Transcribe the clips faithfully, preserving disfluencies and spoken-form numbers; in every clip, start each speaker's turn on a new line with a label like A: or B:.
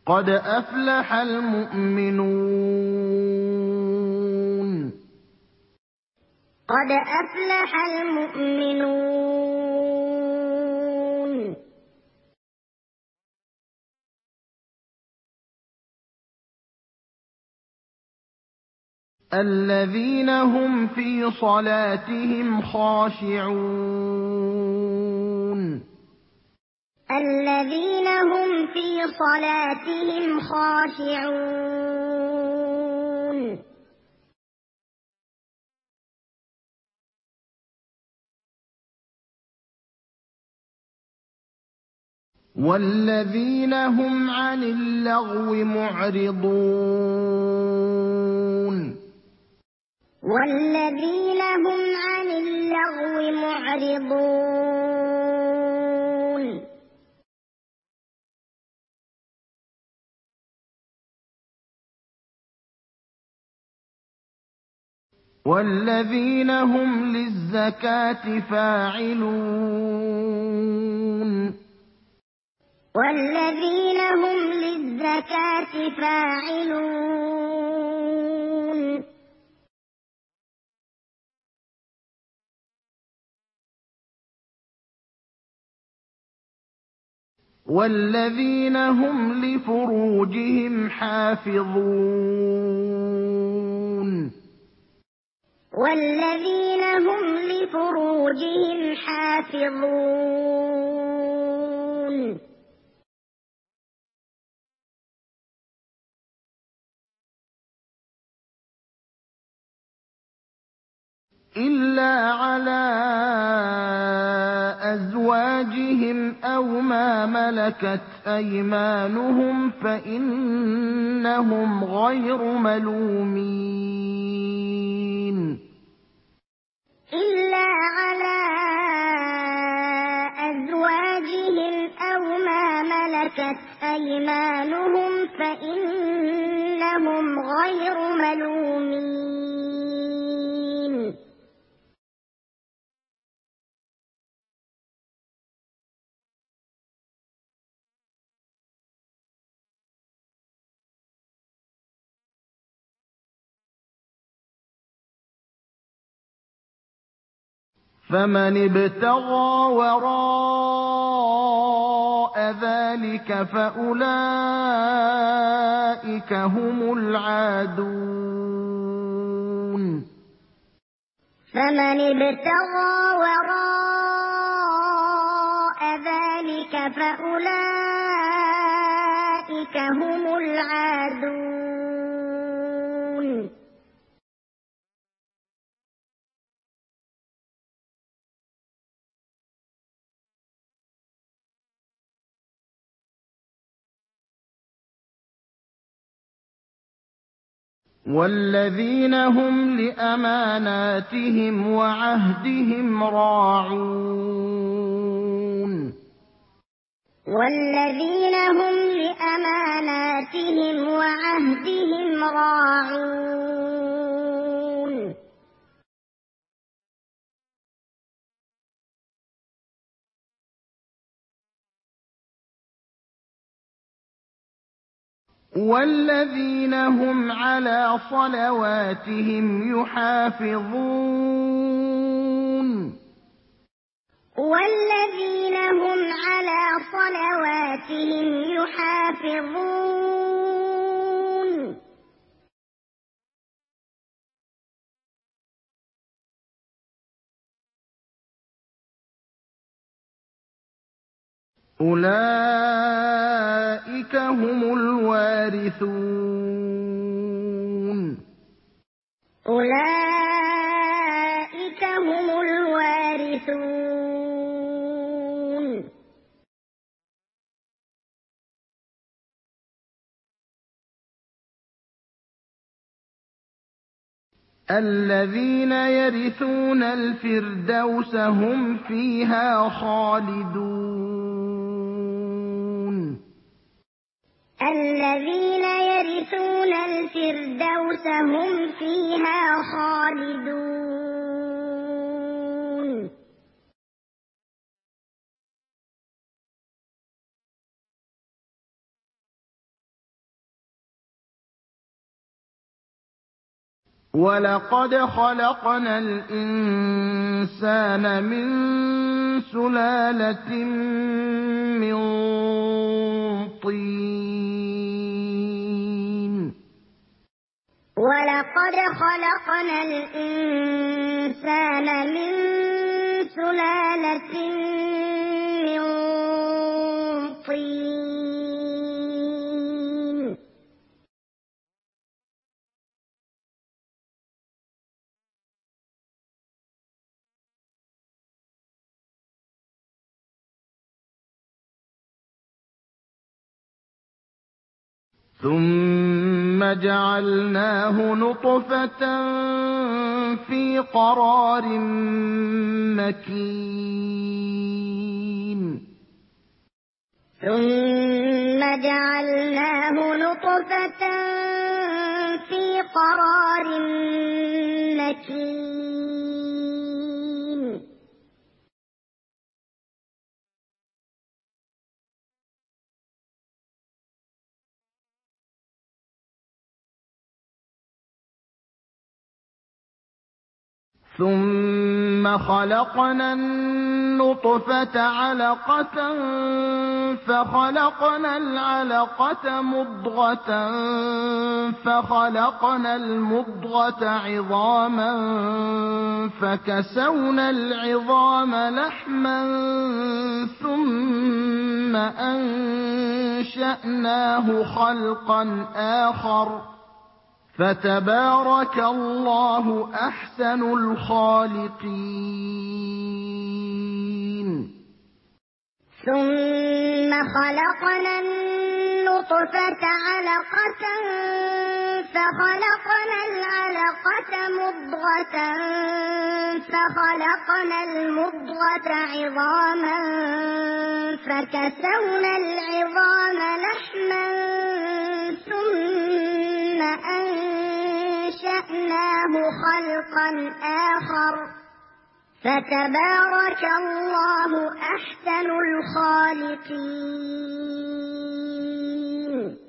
A: قد أفلح المؤمنون
B: قد أفلح المؤمنون
A: الذين هم في صلاتهم خاشعون
B: الذين هم في صلاتهم خاشعون
A: والذين هم عن اللغو معرضون
B: والذين هم عن اللغو معرضون
A: والذين هم للزكاة فاعلون
B: والذين هم للزكاة فاعلون
A: والذين هم لفروجهم حافظون
B: والذين هم لفروجهم حافظون
A: إلا على أزواجهم أو ما ملكت أيمانهم فإنهم غير ملومين
B: إلا على أزواجهم أو ما ملكت أيمانهم فإنهم غير ملومين
A: فمن ابتغى وراء ذلك فأولئك هم العادون
B: فمن ابتغى وراء ذلك فأولئك هم العادون
A: والذين هم لأماناتهم وعهدهم راعون
B: والذين هم لأماناتهم وعهدهم راعون
A: والذين هم على صلواتهم يحافظون
B: والذين هم على صلواتهم يحافظون
A: أولئك هم الوارثون
B: أولئك هم الوارثون
A: الذين يرثون الفردوس هم فيها خالدون
B: الذين يرثون الفردوس هم فيها خالدون
A: وَلَقَدْ خَلَقْنَا الْإِنسَانَ مِن سُلَالَةٍ مِّن طِينٍ
B: وَلَقَدْ خَلَقْنَا الْإِنسَانَ مِن سُلَالَةٍ مِّن طِينٍ
A: ثُمَّ جَعَلْنَاهُ نُطْفَةً فِي قَرَارٍ مَّكِينٍ
B: ثُمَّ جَعَلْنَاهُ نُطْفَةً فِي قَرَارٍ مَّكِينٍ
A: ثُمَّ خَلَقْنَا النُّطْفَةَ عَلَقَةً فَخَلَقْنَا الْعَلَقَةَ مُضْغَةً فَخَلَقْنَا الْمُضْغَةَ عِظَامًا فَكَسَوْنَا الْعِظَامَ لَحْمًا ثُمَّ أَنشَأْنَاهُ خَلْقًا آخَرَ فَتَبَارَكَ اللَّهُ أَحْسَنُ الْخَالِقِينَ
B: ثُمَّ خَلَقْنَا النُّطْفَةَ عَلَقَةً فَخَلَقْنَا الْعَلَقَةَ مُضْغَةً فَخَلَقْنَا الْمُضْغَةَ عِظَامًا فَكَسَوْنَا الْعِظَامَ لَحْمًا ثُمَّ أَنشَأْنَاهُ خَلْقًا آخَرَ فَتَبَارَكَ اللَّهُ أَحْسَنُ الْخَالِقِينَ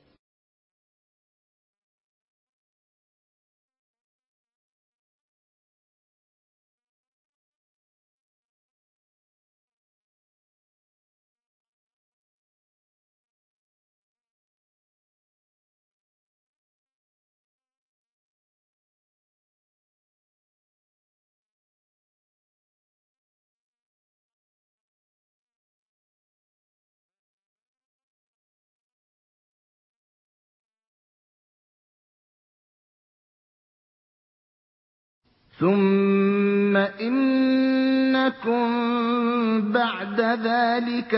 A: ثُمَّ إِنَّكُم بَعْدَ ذَٰلِكَ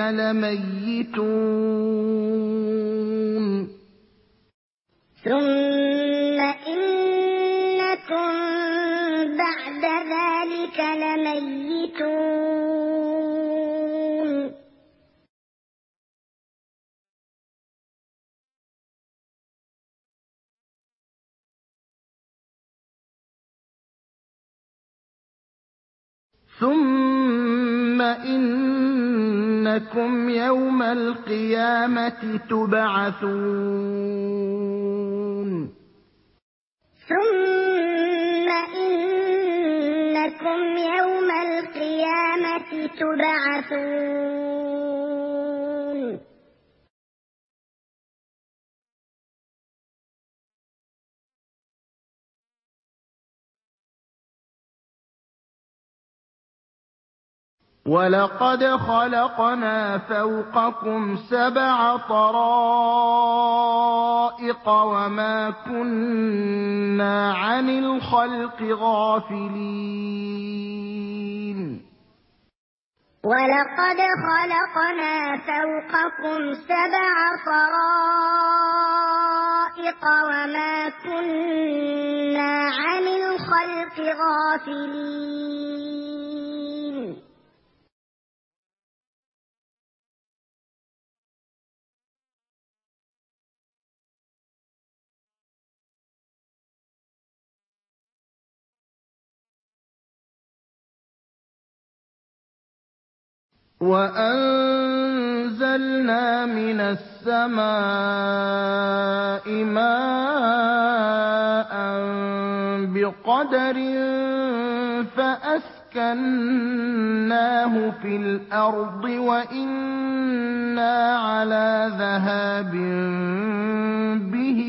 A: لَمَيِّتُونَ
B: ثُمَّ إِنَّكُم بَعْدَ ذَٰلِكَ لَمَيِّتُونَ
A: ثُمَّ إِنَّكُمْ يَوْمَ الْقِيَامَةِ تُبْعَثُونَ
B: ثُمَّ إِنَّكُمْ يَوْمَ الْقِيَامَةِ تُبْعَثُونَ
A: وَلَقَدْ خَلَقْنَا فَوْقَكُمْ سَبْعَ طَرَائِقَ وَمَا كُنَّا عَنِ الْخَلْقِ غَافِلِينَ
B: وَلَقَدْ خَلَقْنَا فَوْقَكُمْ سَبْعَ طَرَائِقَ وَمَا كُنَّا عَنِ الْخَلْقِ غَافِلِينَ
A: وَأَنزَلْنَا مِنَ السَّمَاءِ مَاءً بِقَدَرٍ فَأَسْكَنَّاهُ فِي الْأَرْضِ وَإِنَّا عَلَىٰ ذَهَابٍ بِهِ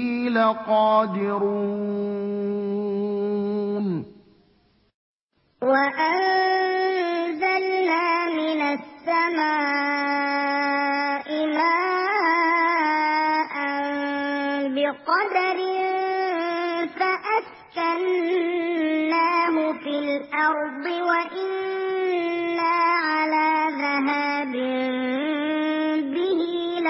A: لَقَادِرُونَ
B: وَأَنزَلْنَا مِنَ السَّمَاءِ مَاءً بِقَدَرٍ فَأَسْكَنَّاهُ فِي الْأَرْضِ وَإِنَّا عَلَىٰ ذَهَابٍ بِهِ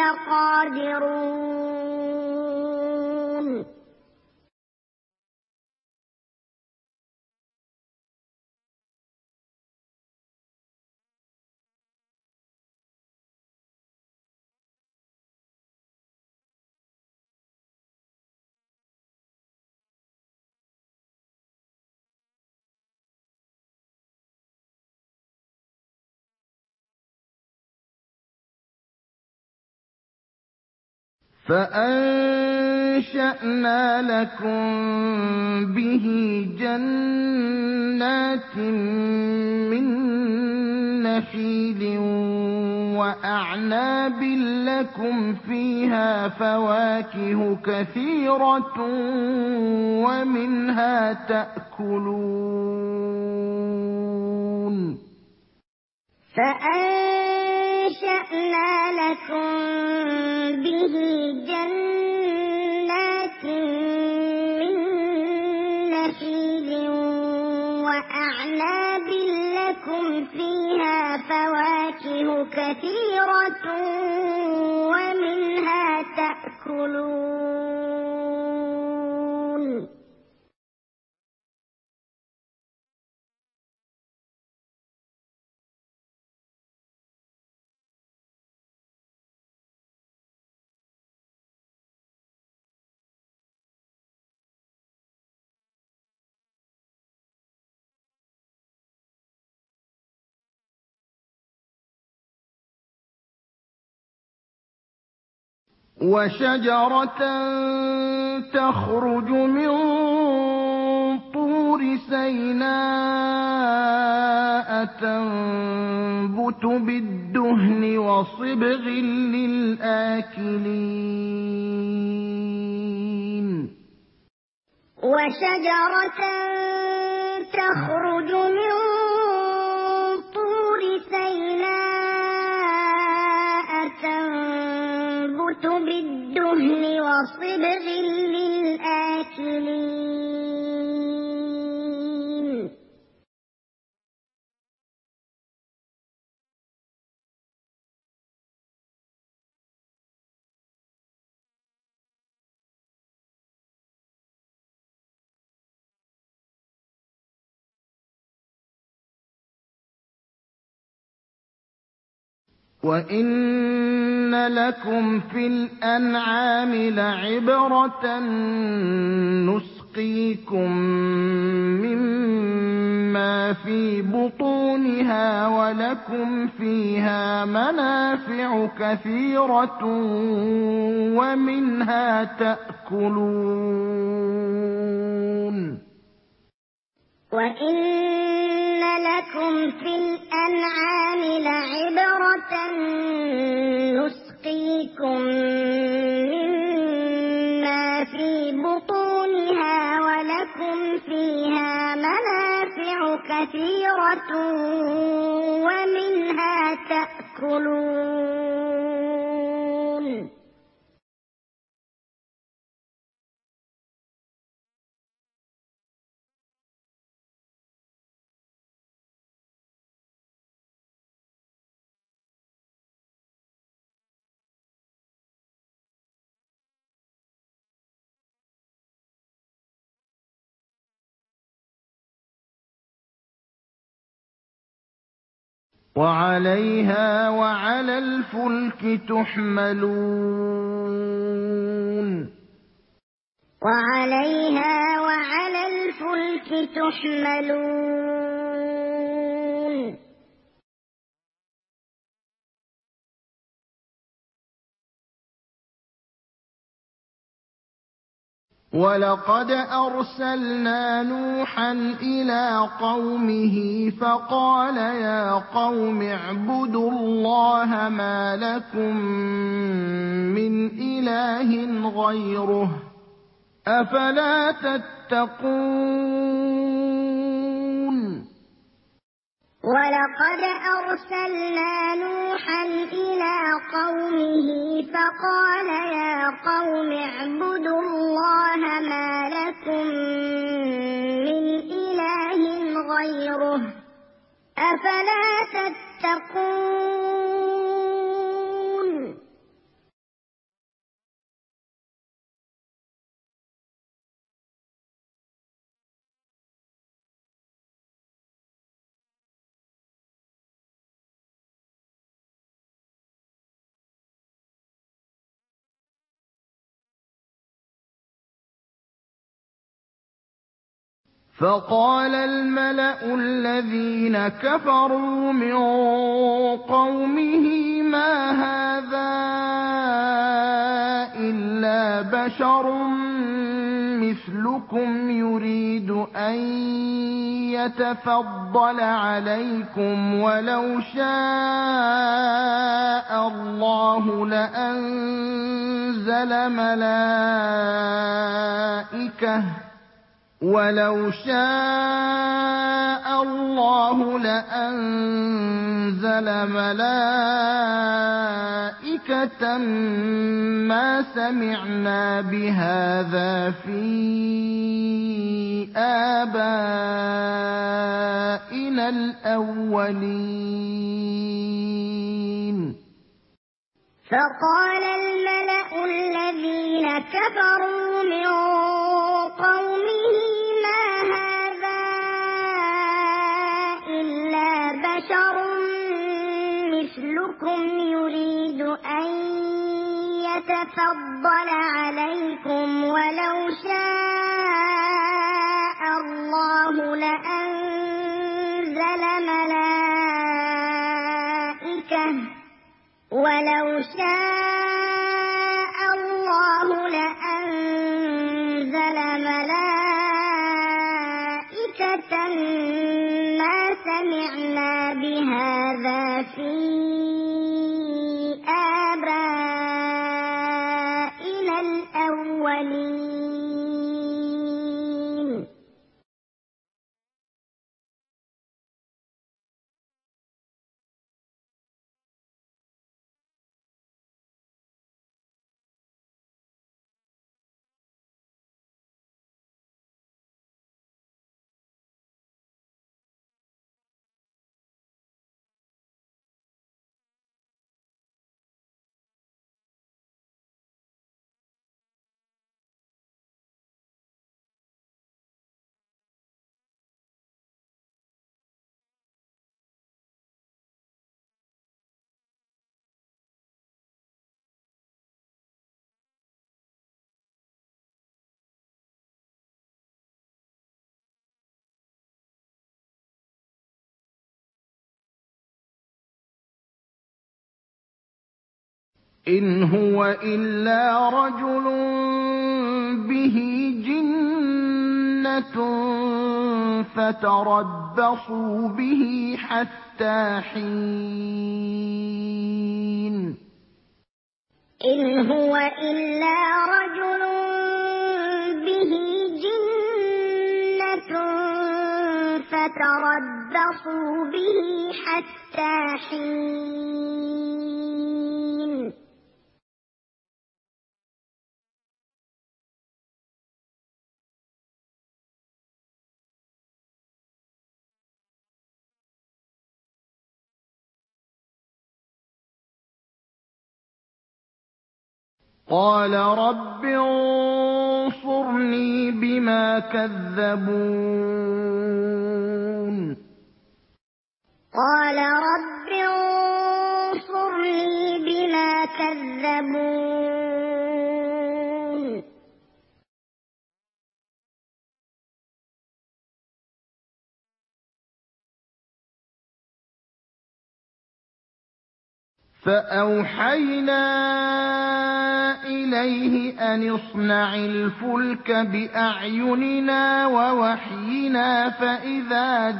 B: لَقَادِرُونَ
A: فَأَنشَأْنَا لَكُم بِهِ جَنَّاتٍ مِّن نَّخِيلٍ وَأَعْنَابٍ لَّكُمْ فِيهَا فَوَاكِهُ كَثِيرَةٌ وَمِنْهَا تَأْكُلُونَ
B: فَأَنشَأْنَا لَكُم بِهِ جَنَّاتٍ مِّن نَّخِيلٍ وَأَعْنَابٍ لَّكُمْ فِيهَا فَوَاكِهُ كَثِيرَةٌ وَمِنْهَا تَأْكُلُونَ
A: وَشَجَرَةً تَخْرُجُ مِن طُورِ سَيْنَاءَ تَنبُتُ بِالدُّهْنِ وَصِبْغٍ لِّلْآكِلِينَ
B: وَشَجَرَةً تَخْرُجُ مِن طُورِ سَيْنَاءَ تَنبُتُ بِالدُّهْنِ وَصِبْغٍ لِّلْآكِلِينَ
A: وَإِنَّ لَكُمْ فِي الْأَنْعَامِ لَعِبْرَةً ۖ نُّسْقِيكُم مِّمَّا فِي بُطُونِهَا وَلَكُمْ فِيهَا مَنَافِعُ كَثِيرَةٌ وَمِنْهَا تَأْكُلُونَ
B: وَإِنَّ لَكُمْ فِي الْأَنْعَامِ لَعِبْرَةً ۖ نُّسْقِيكُم مِّمَّا فِي بُطُونِهَا وَلَكُمْ فِيهَا مَنَافِعُ كَثِيرَةٌ وَمِنْهَا تَأْكُلُونَ
A: وَعَلَيْهَا وَعَلَى الْفُلْكِ تُحْمَلُونَ
B: وَعَلَيْهَا وَعَلَى الْفُلْكِ تُحْمَلُونَ
A: وَلَقَدْ أَرْسَلْنَا نُوحًا إِلَىٰ قَوْمِهِ فَقَالَ يَا قَوْمِ اعْبُدُوا اللَّهَ مَا لَكُم مِّنْ إِلَٰهٍ غَيْرُهُ ۖ أَفَلَا تَتَّقُونَ
B: وَلَقَدْ أَرْسَلْنَا نُوحًا إِلَىٰ قَوْمِهِ فَقَالَ يَا قَوْمِ اعْبُدُوا اللَّهَ مَا لَكُم مِّنْ إِلَٰهٍ غَيْرُهُ ۖ أَفَلَا تَتَّقُونَ
A: فَقَالَ الْمَلَأُ الَّذِينَ كَفَرُوا مِن قَوْمِهِ مَا هَٰذَا إِلَّا بَشَرٌ مِّثْلُكُمْ يُرِيدُ أَن يَتَفَضَّلَ عَلَيْكُمْ وَلَوْ شَاءَ اللَّهُ لَأَنزَلَ مَلَائِكَةً وَلَوْ شَاءَ اللَّهُ لَأَنزَلَ مَلَائِكَةً مَّا سَمِعْنَا بِهَٰذَا فِي آبَائِنَا الْأَوَّلِينَ
B: فَقَالَ الْمَلَأُ الَّذِينَ كَفَرُوا مِن قَوْمِهِ مَا هَٰذَا إِلَّا بَشَرٌ مِّثْلُكُمْ يُرِيدُ أَن يَتَفَضَّلَ عَلَيْكُمْ وَلَوْ شَاءَ اللَّهُ لَأَنزَلَ مَلَائِكَةً وَلَوْ شَاءَ اللَّهُ لَأَنزَلَ مَلَائِكَةً مَّا سَمِعْنَا بِهَٰذَا فِي آبَائِنَا الْأَوَّلِينَ
A: إِنْ هُوَ إِلَّا رَجُلٌ بِهِ جِنَّةٌ فَتَرَبَّصُوا بِهِ حَتَّىٰ حِينٍ
B: إِنْ هُوَ إِلَّا رَجُلٌ بِهِ جِنَّةٌ فَتَرَبَّصُوا بِهِ حَتَّىٰ حِينٍ
A: قَالَ رَبِّ انصُرْنِي بِمَا كَذَّبُونِ
B: قَالَ رَبِّ انصُرْنِي بِمَا كَذَّبُونِ
A: فأوحينا إليه أن اصنع الفلك بأعيننا ووحينا فإذا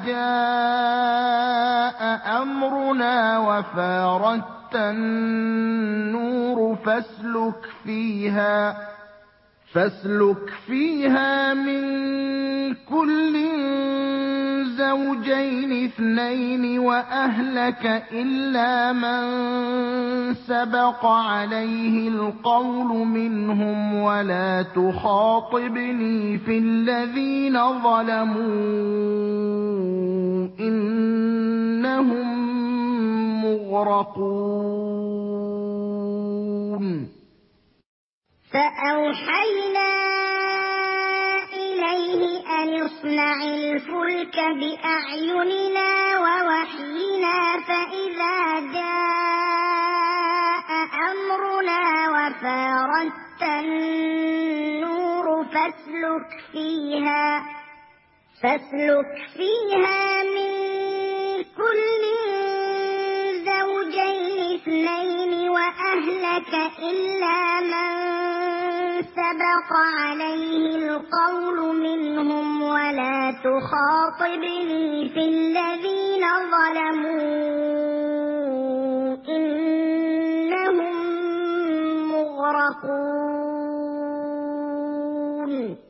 A: جاء أمرنا وفارت النور فاسلك فيها فاسلك فيها من كل زوجين اثنين وأهلك إلا من سبق عليه القول منهم ولا تخاطبني في الذين ظلموا إنهم مغرقون
B: فأوحينا إليه أن اصنع الفلك بأعيننا ووحينا فإذا جاء أمرنا وفارت النور فاسلك فيها فاسلك فيها من كل زوجين اثنين وأهلك إلا من سبق عليه القول منهم ولا تخاطبني في الذين ظلموا إنهم مغرقون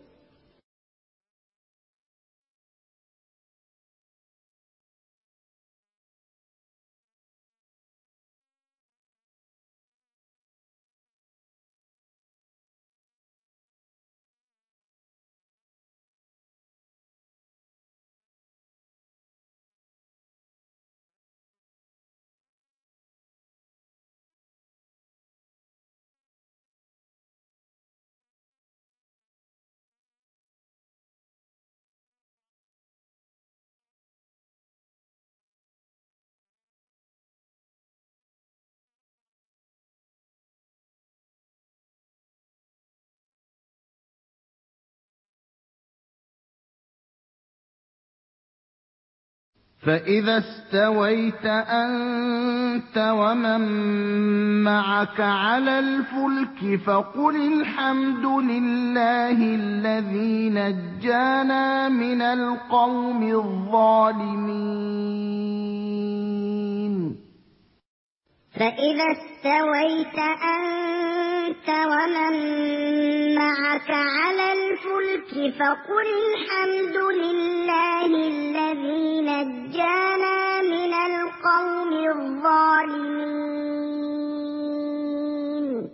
A: فإذا استويت أنت ومن معك على الفلك فقل الحمد لله الذي نجانا من القوم الظالمين
B: فإذا استويت أنت ومن معك على الفلك فقل الحمد لله الذي نجانا من القوم الظالمين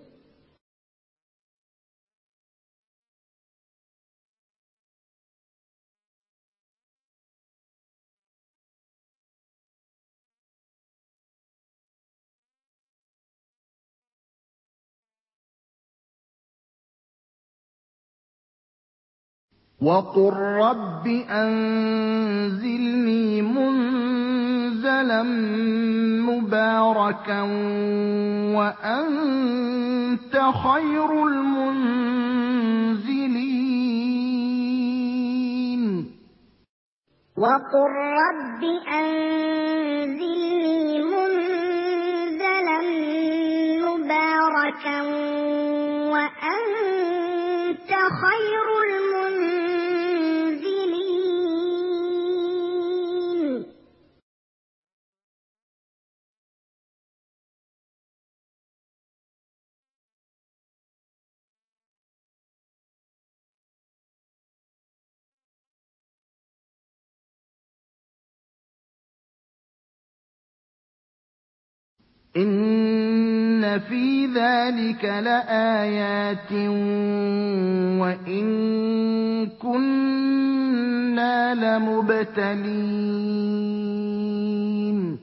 A: وقل رب أنزلني منزلا مباركا وأنت خير المنزلين
B: وقل رب أنزلني منزلا مباركا وأنت خير المنزلين
A: إن في ذلك لآيات وإن كنا لمبتلين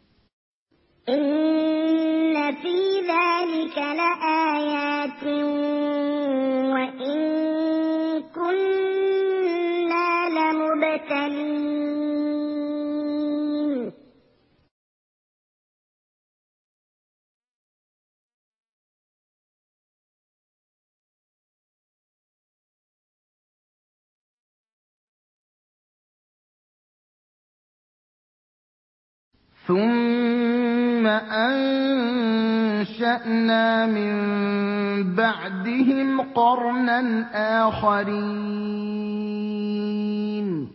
B: إن في ذلك لآيات وإن كنا لمبتلين
A: ثم أنشأنا من بعدهم قرنا آخرين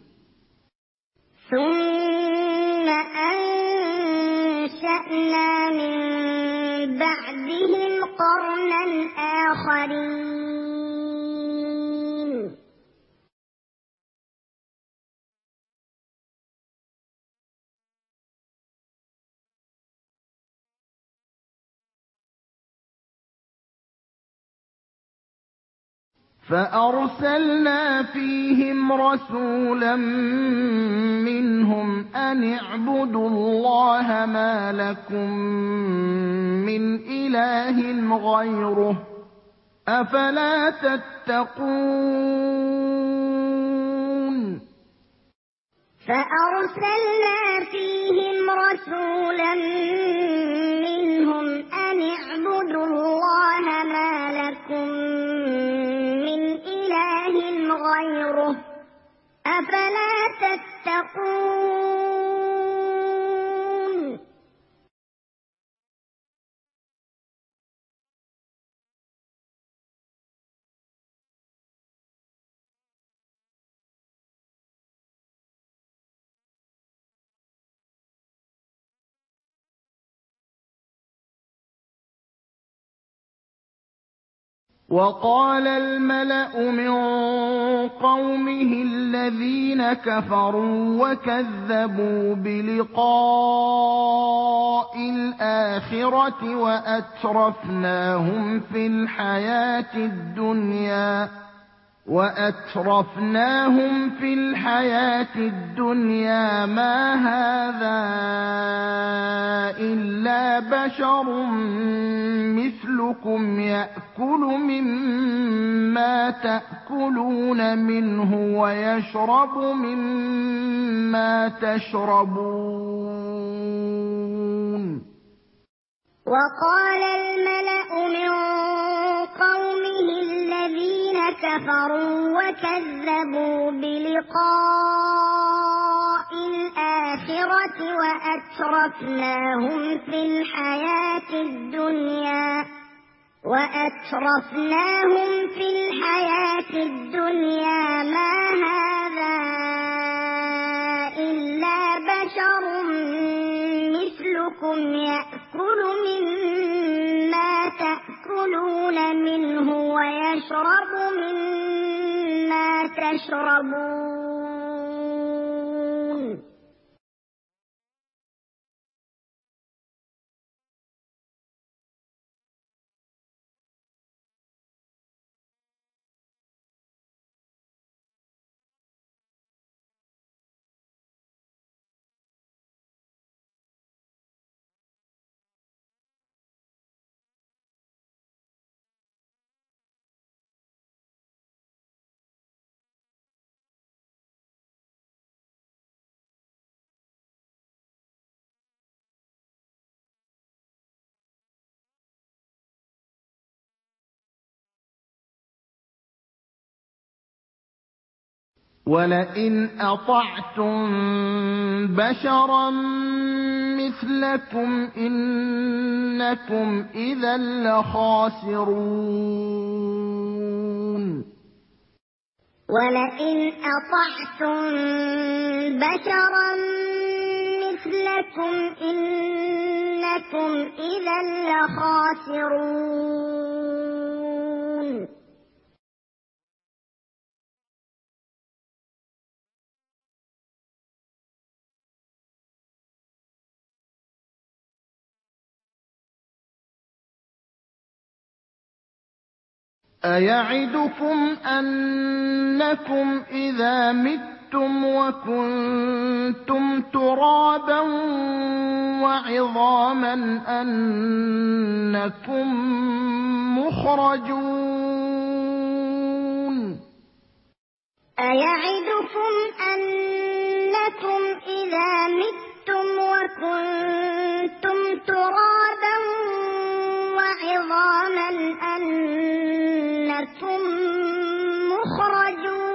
B: ثم أنشأنا من بعدهم قرنا آخرين
A: فأرسلنا فيهم رسولا منهم أن اعبدوا الله ما لكم من إله غيره أفلا تتقون
B: فأرسلنا فيهم رسولا منهم أن اعبدوا الله ما لكم من إله غيره أفلا تتقون
A: وقال الملأ من قومه الذين كفروا وكذبوا بلقاء الآخرة وأترفناهم في الحياة الدنيا وأترفناهم في الحياة الدنيا ما هذا إلا بشر مثلكم يأكل مما تأكلون منه ويشرب مما تشربون
B: وقال الملأ من قومه الذين كفروا وكذبوا بلقاء الآخرة وأترفناهم في الحياة الدنيا وأترفناهم في الحياة الدنيا ما هذا إلا بشر مثلكم يأكل مما تأكلون منه ويشرب مما تشربون
A: ولئن أطعتم بشرا مثلكم إنكم إذا لخاسرون
B: ولئن أطعتم بشرا مثلكم إنكم إذا لخاسرون
A: أيعدكم أنكم إذا متم وكنتم ترابا وعظاما أنكم مخرجون
B: أيعدكم أنكم إذا متم وكنتم ترابا وعظاما أنكم مخرجون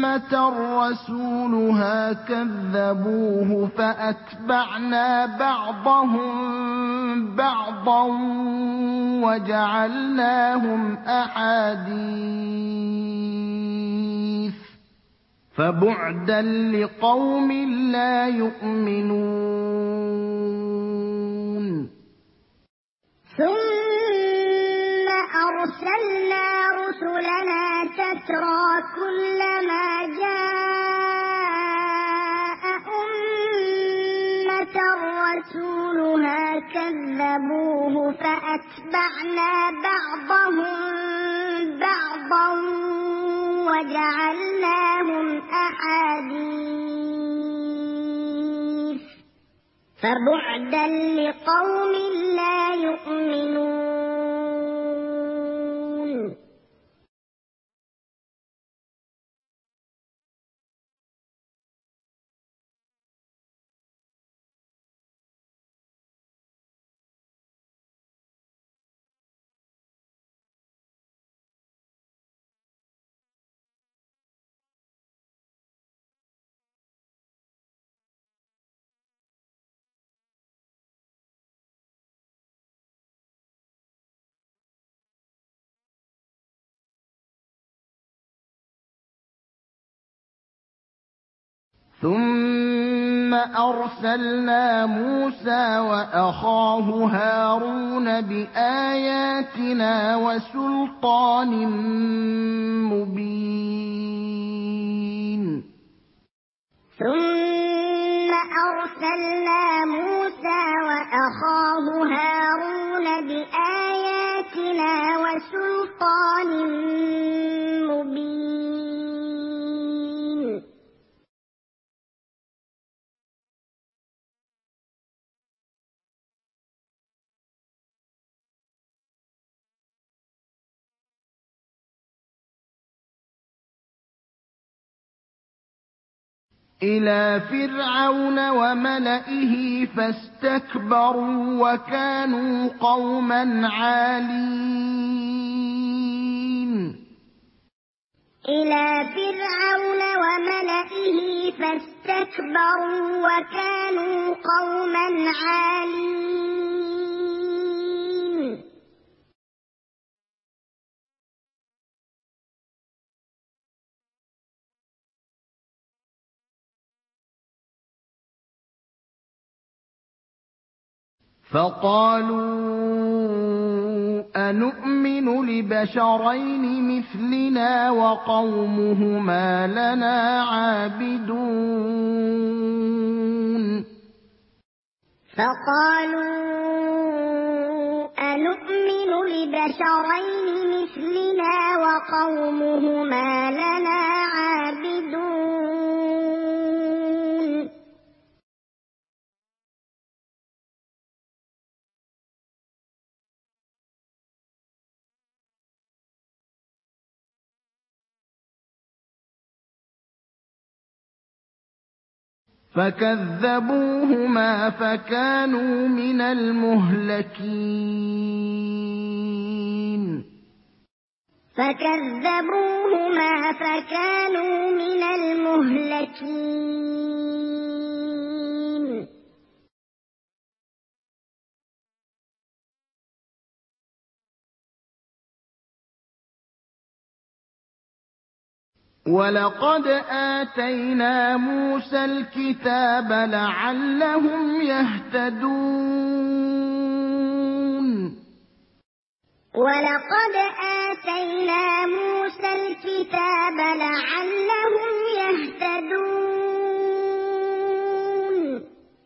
A: رسولها كذبوه فأتبعنا بعضهم بعضا وجعلناهم أحاديث فبعدا لقوم لا يؤمنون.
B: ثم أرسلنا رسلنا تترى كلما جاء أمة رسولها كذبوه فأتبعنا بعضهم بعضا وجعلناهم أحاديث فبعدا لقوم لا يؤمنون.
A: ثم أرسلنا موسى وأخاه هارون بآياتنا وسلطان مبين.
B: ثم أرسلنا موسى وأخاه هارون بآياتنا وسلطان مبين.
A: إلى فرعون وملئه فاستكبروا وكانوا قوما عالين.
B: إلى فرعون وملئه فاستكبروا وكانوا قوما عالين.
A: فقالوا أنؤمن لبشرين مثلنا وقومهما لنا عابدون.
B: فقالوا أنؤمن لبشرين مثلنا وقومهما لنا عابدون.
A: فكذبوهما فكانوا من المهلكين.
B: فكذبوهما فكانوا من المهلكين.
A: ولقد آتينا موسى الكتاب لعلهم يهتدون.
B: ولقد آتينا موسى الكتاب لعلهم يهتدون.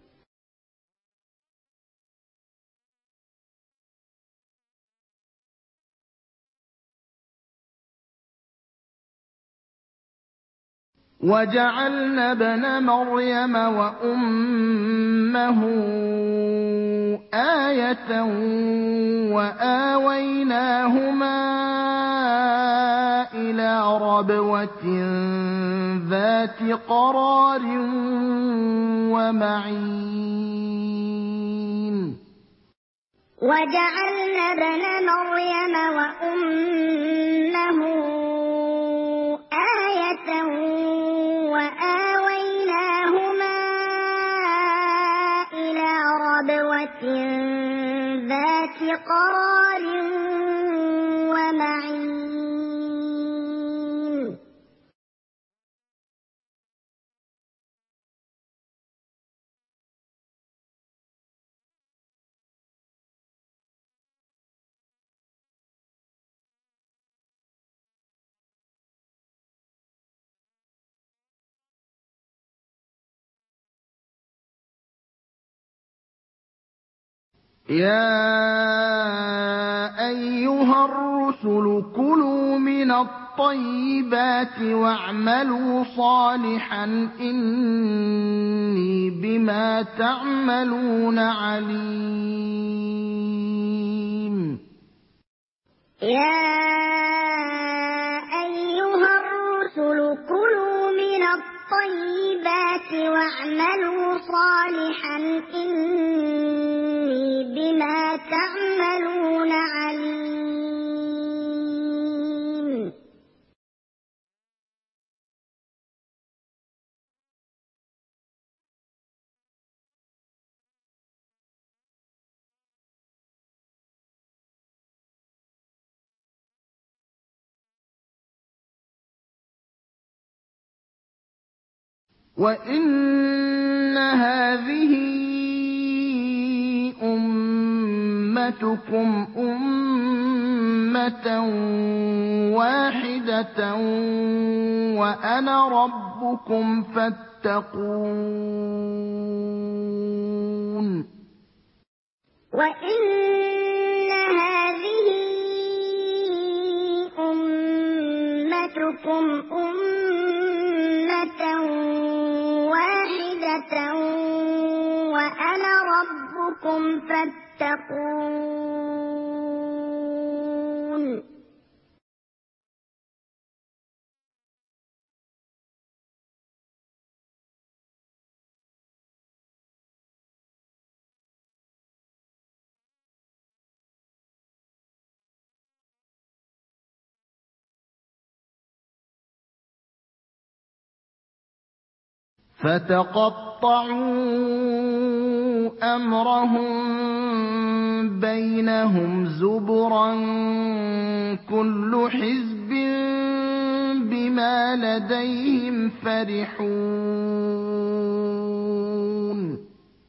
A: وجعلنا ابن مريم وأمه آية وآويناهما إلى ربوة ذات قرار ومعين.
B: وجعلنا ابن مريم وأمه آية قرار ومعين.
A: يَا أَيُّهَا الرُّسُلُ كُلُوا مِنَ الطَّيِّبَاتِ وَاعْمَلُوا صَالِحًا إِنِّي بِمَا تَعْمَلُونَ عَلِيمٌ.
B: يَا أَيُّهَا الرُّسُلُ كُلُوا مِنَ الطَّيِّبَاتِ وَاعْمَلُوا صَالِحًا إِنِّي بِمَا تَعْمَلُونَ عَلِيمٌ.
A: وَإِنَّ هَٰذِهِ أُمَّتُكُمْ أُمَّةً وَاحِدَةً وَأَنَا رَبُّكُمْ فَاتَّقُونِ.
B: وَإِنَّ هَٰذِهِ أُمَّتُكُمْ أُمَّةً وَاحِدَةً وَأَنَا رَبُّكُمْ فَاتَّقُونِ.
A: فَتَقَطَّعُوا أَمْرَهُم بَيْنَهُمْ زُبُرًا ۖ كُلُّ حِزْبٍ بِمَا لَدَيْهِمْ فَرِحُونَ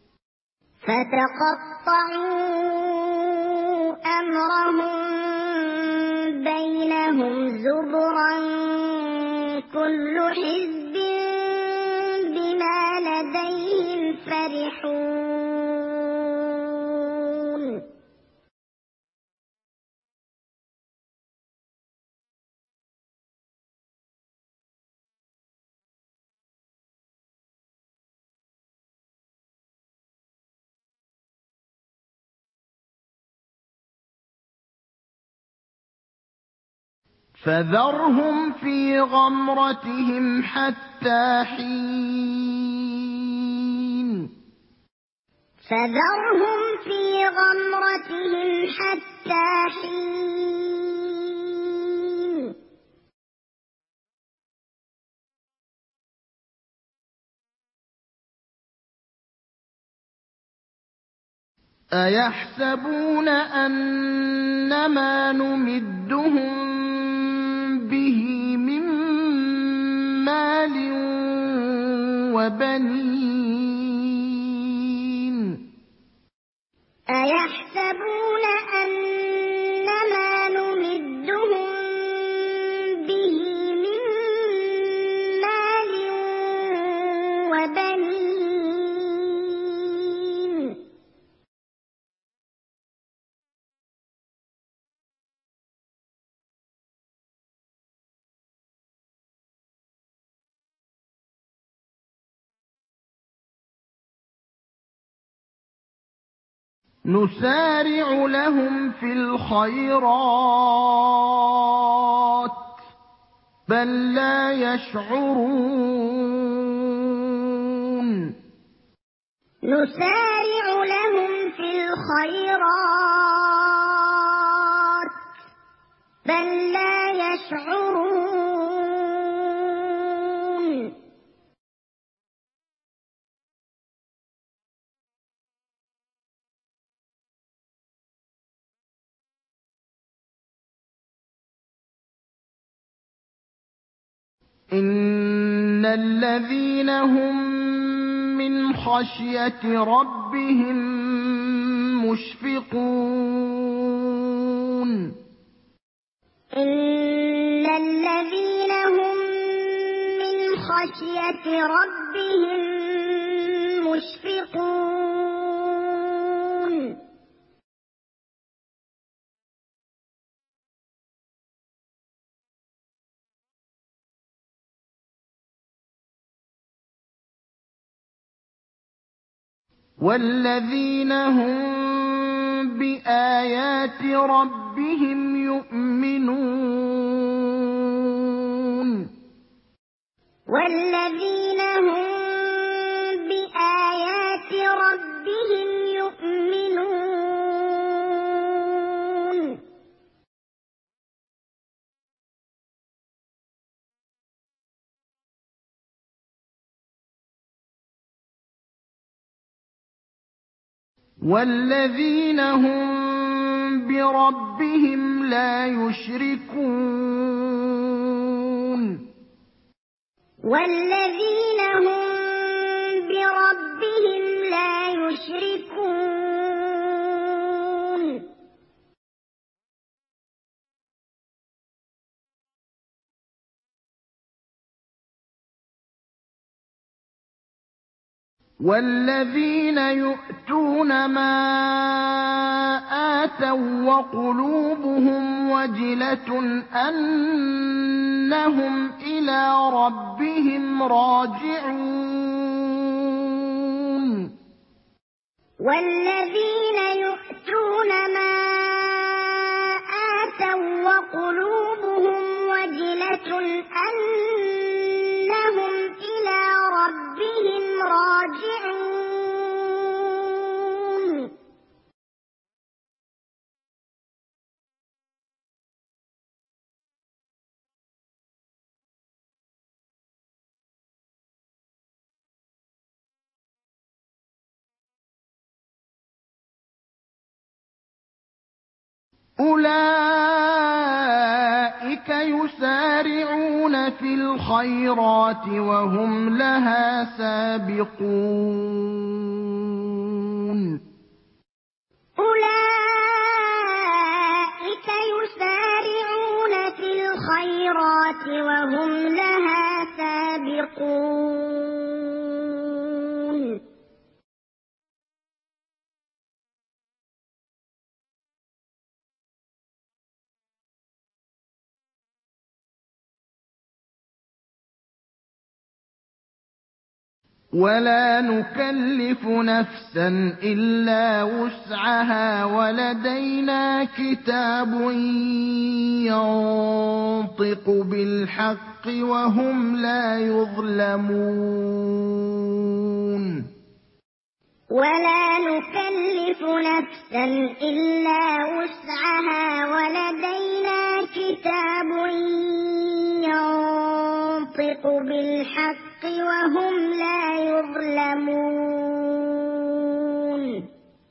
B: فَتَقَطَّعُوا أَمْرَهُم بَيْنَهُمْ زُبُرًا ۖ كُلُّ حِزْبٍ بِمَا لَدَيْهِمْ فَرِحُونَ
A: فَذَرْهُمْ فِي غَمْرَتِهِمْ حَتَّىٰ حِينٍ
B: فَذَرْهُمْ فِي غَمْرَتِهِمْ حَتَّىٰ حِينٍ
A: أَيَحْسَبُونَ أَنَّمَا نُمِدُّهُم بِهِ مِن مَّالٍ وَبَنِينَ
B: أَيَحْسَبُونَ أَنَّمَا نُمِدُّهُم بِهِ مِن مَّالٍ وَبَنِينَ
A: نُسَارِعُ لَهُمْ فِي الْخَيْرَاتِ بَل لَّا يَشْعُرُونَ
B: نُسَارِعُ لَهُمْ فِي الْخَيْرَاتِ بَل لَّا يَشْعُرُونَ
A: إن الذين هم من خشية ربهم مشفقون
B: إن الذين هم من خشية ربهم مشفقون
A: والذين هم بآيات ربهم يؤمنون
B: والذين هم بآيات ربهم يؤمنون
A: والذين هم بربهم لا يشركون
B: والذين هم بربهم لا يشركون
A: والذين يؤتون ما آتوا وقلوبهم وجلة أنهم إلى ربهم راجعون
B: والذين يؤتون ما آتوا وقلوبهم وجلة أنهم إلى ربهم راجعون
A: أولئك يسارعون في الخيرات وهم لها سابقون
B: أولئك يسارعون في الخيرات وهم لها سابقون
A: ولا نكلف نفسا إلا وسعها ولدينا كتاب ينطق بالحق وهم لا يظلمون
B: ولا نكلف نفسا إلا وسعها ولدينا كتاب ينطق بالحق وهم لا يظلمون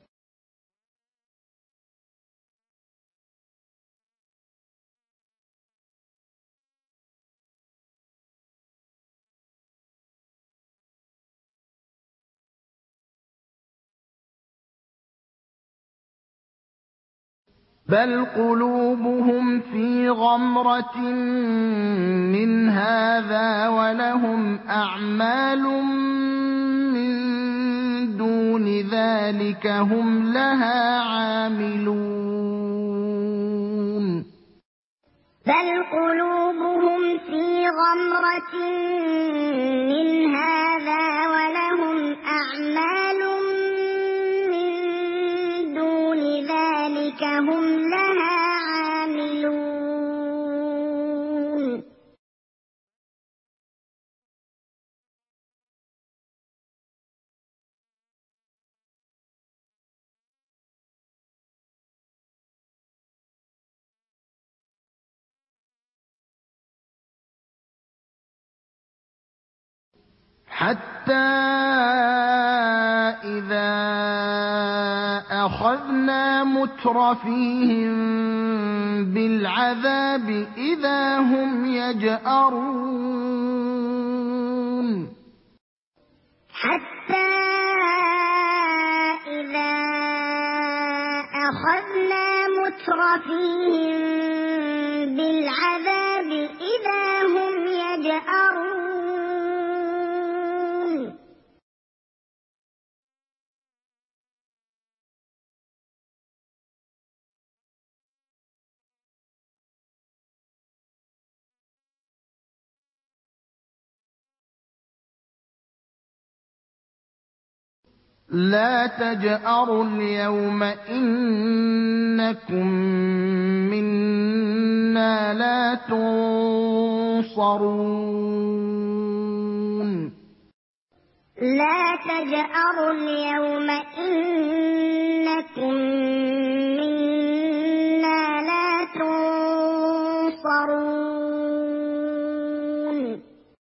A: بل قلوبهم في غمرة من هذا ولهم أعمال من دون ذلك هم لها عاملون
B: بل قلوبهم في غمرة من هذا ولهم أعمال من دون ذلك هم لها عاملون
A: حتى إذا أخذنا مترفيهم بالعذاب إذا هم يجأرون
B: حتى إذا أخذنا مترفيهم بالعذاب إذا هم يجأرون
A: لا تجأروا اليوم إنكم منا لا تنصرون
B: لا تجأروا اليوم إنكم منا لا تنصرون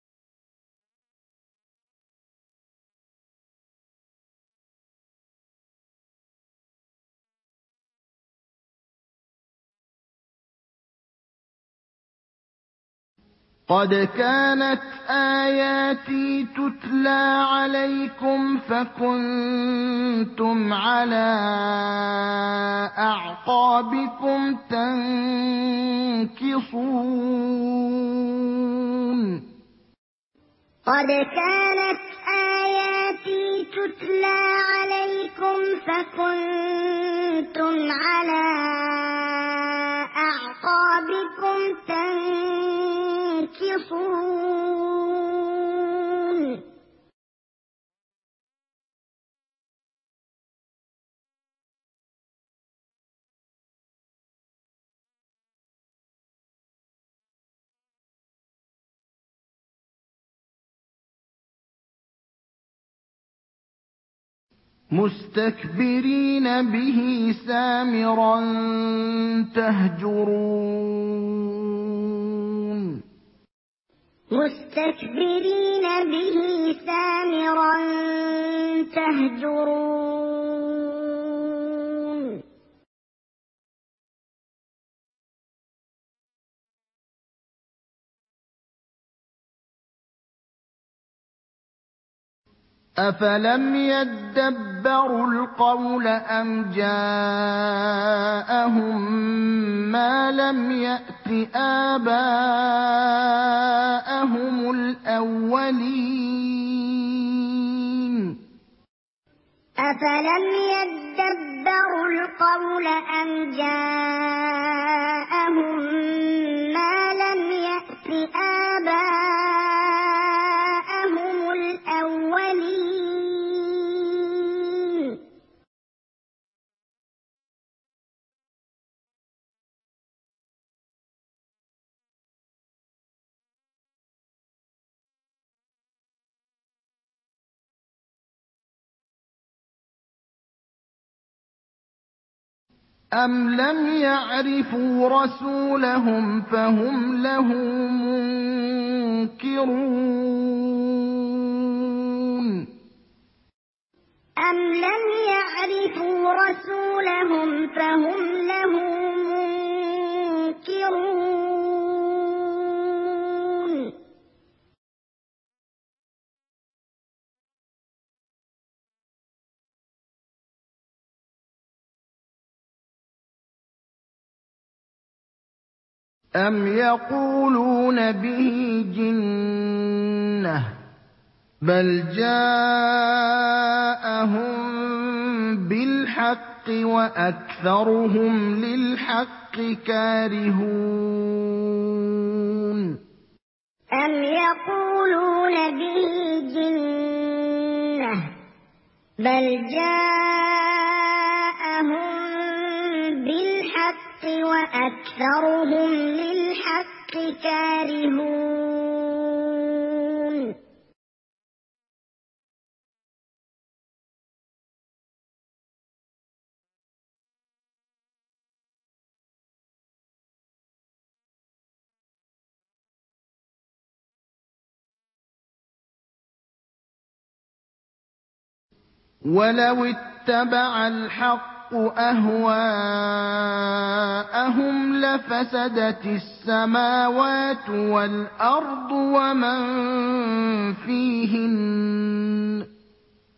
A: قد كانت آياتي تتلى عليكم فكنتم على أعقابكم تنكصون
B: قد كانت آياتي تتلى عليكم فكنتم على أعقابكم تنكصون
A: مستكبرين به سامرا تهجرون
B: مستكبرين به سامرا تهجرون
A: أفلم يدبروا القول أم جاءهم ما لم يأت آباءهم الأولين
B: أفلم يدبروا القول أم جاءهم ما لم يأت آباءهم الأولين
A: أم لم يعرفوا رسولهم فهم له منكرون
B: أم لم يعرفوا رسولهم فهم له منكرون
A: أم يقولون به جنة بل جاءهم بالحق وأكثرهم للحق كارهون
B: أم يقولون به جنة بل جاءهم بالحق وأكثرهم للحق كارهون
A: ولو اتبع الحق أهواءهم لفسدت السماوات والأرض ومن فيهن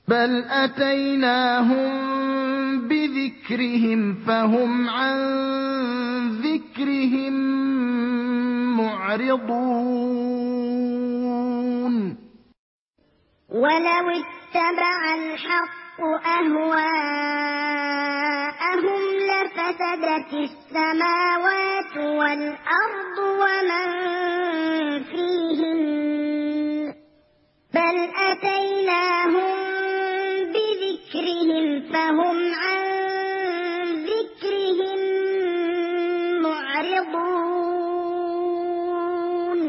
A: بل أتيناهم بذكرهم فهم عن ذكرهم معرضون
B: ولو اتبع الحق أهواءهم لفسدت السماوات والأرض ومن فيهن بل أتيناهم بذكرهم فهم عن ذكرهم معرضون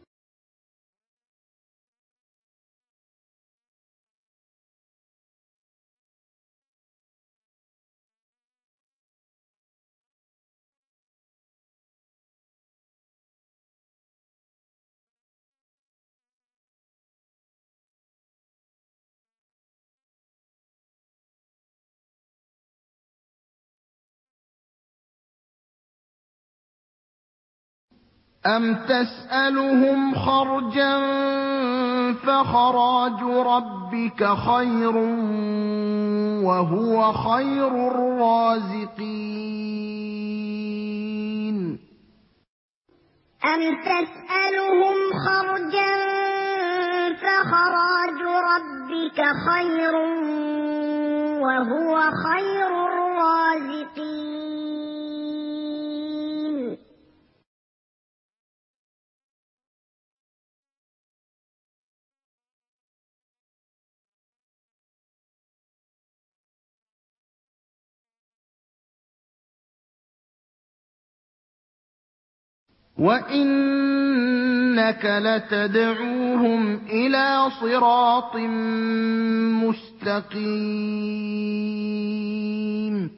A: أم تسألهم خرجا فخراج ربك خير وهو خير الرازقين
B: أم تسألهم خرجا فخراج ربك خير وهو خير الرازقين
A: وإنك لتدعوهم إلى صراط مستقيم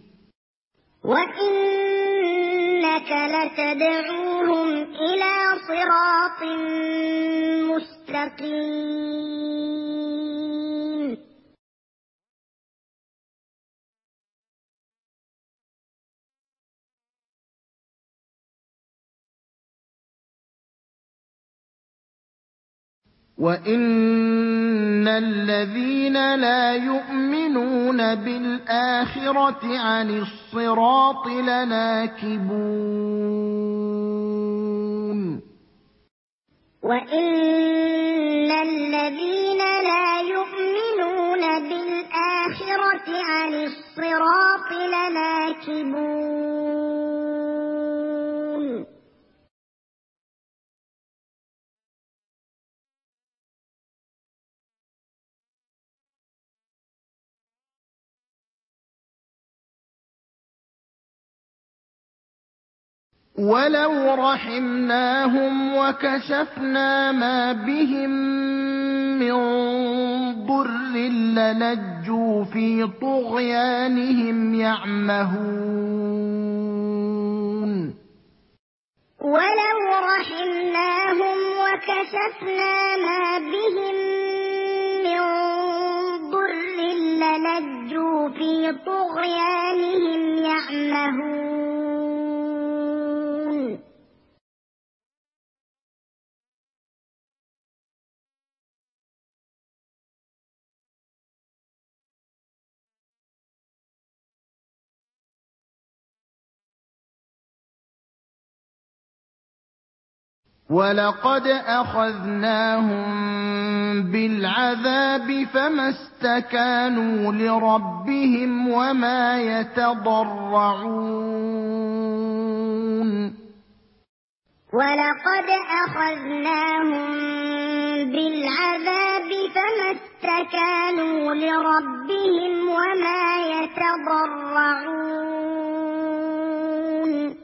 B: وإنك لتدعوهم إلى صراط مستقيم
A: وَإِنَّ الَّذِينَ لَا يُؤْمِنُونَ بِالْآخِرَةِ عَنِ الصِّرَاطِ لَنَاكِبُونَ
B: وَإِنَّ الَّذِينَ لَا يُؤْمِنُونَ بِالْآخِرَةِ عَنِ الصِّرَاطِ لَنَاكِبُونَ
A: وَلَوْ رَحِمْنَاهُمْ وَكَشَفْنَا مَا بِهِم مِّن ضُرٍّ لَّلَجُّوا فِي طُغْيَانِهِمْ يَعْمَهُونَ
B: وَلَوْ رَحِمْنَاهُمْ وَكَشَفْنَا مَا بِهِم مِّن ضُرٍّ لَّلَجُّوا فِي طُغْيَانِهِمْ يَعْمَهُونَ
A: وَلَقَدْ أَخَذْنَاهُم بِالْعَذَابِ فَمَا اسْتَكَانُوا لِرَبِّهِمْ وَمَا يَتَضَرَّعُونَ
B: وَلَقَدْ أَخَذْنَاهُم بِالْعَذَابِ فَمَا اسْتَكَانُوا لِرَبِّهِمْ وَمَا يَتَضَرَّعُونَ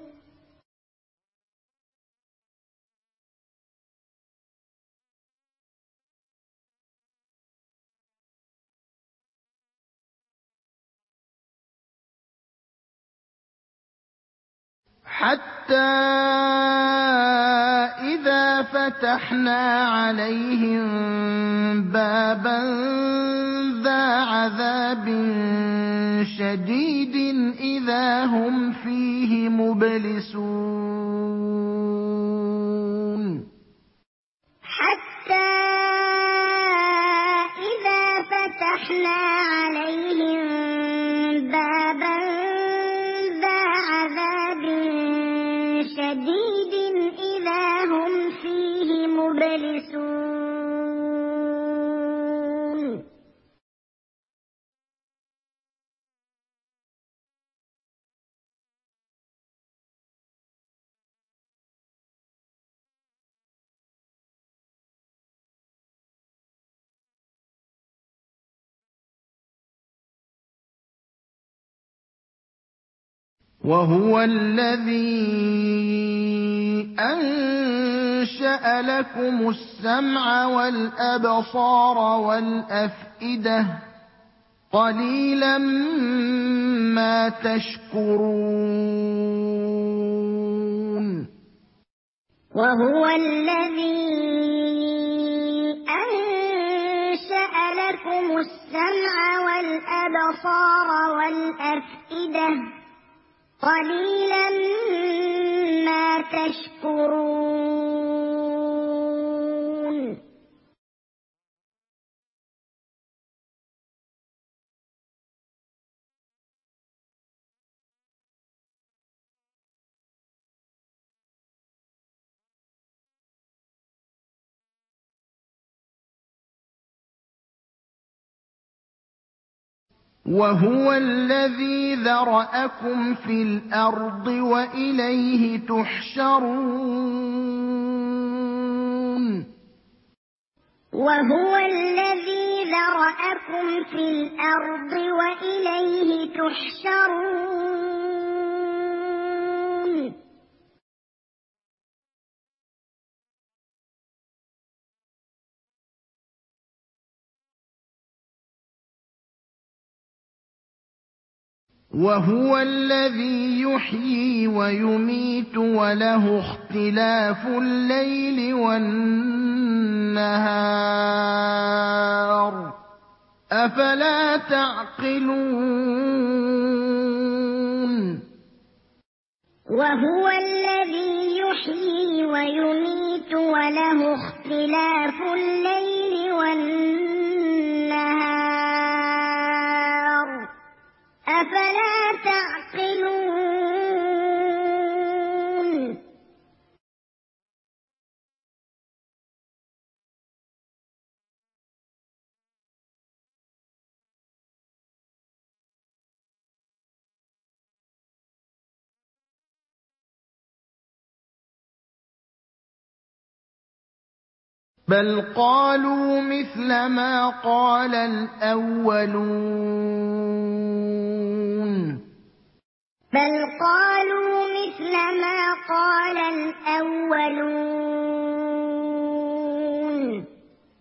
A: حَتَّى إِذَا فَتَحْنَا عَلَيْهِم بَابًا ذَا عَذَابٍ شَدِيدٍ إِذَا هُمْ فِيهِ مُبْلِسُونَ
B: حَتَّى إِذَا فَتَحْنَا فَفَتَحْنَا عَلَيْهِم بَابًا ذَا عَذَابٍ شَدِيدٍ إِذَا هُمْ فِيهِ مُبْلِسُونَ
A: وهو الذي أنشأ لكم السمع والأبصار والأفئدة قليلا ما تشكرون
B: وهو الذي أنشأ لكم السمع والأبصار والأفئدة قليلا ما تشكرون
A: وهو الذي ذرأكم في الأرض وإليه تحشرون
B: وهو الذي ذرأكم في الأرض وإليه تحشرون
A: وهو الذي يحيي ويميت وله اختلاف الليل والنهار أفلا تعقلون
B: وهو الذي يحيي ويميت وله اختلاف الليل والنهار أفلا تعقلون
A: بل قالوا مثل ما قال الأولون
B: بل قالوا مثل ما قال الأولون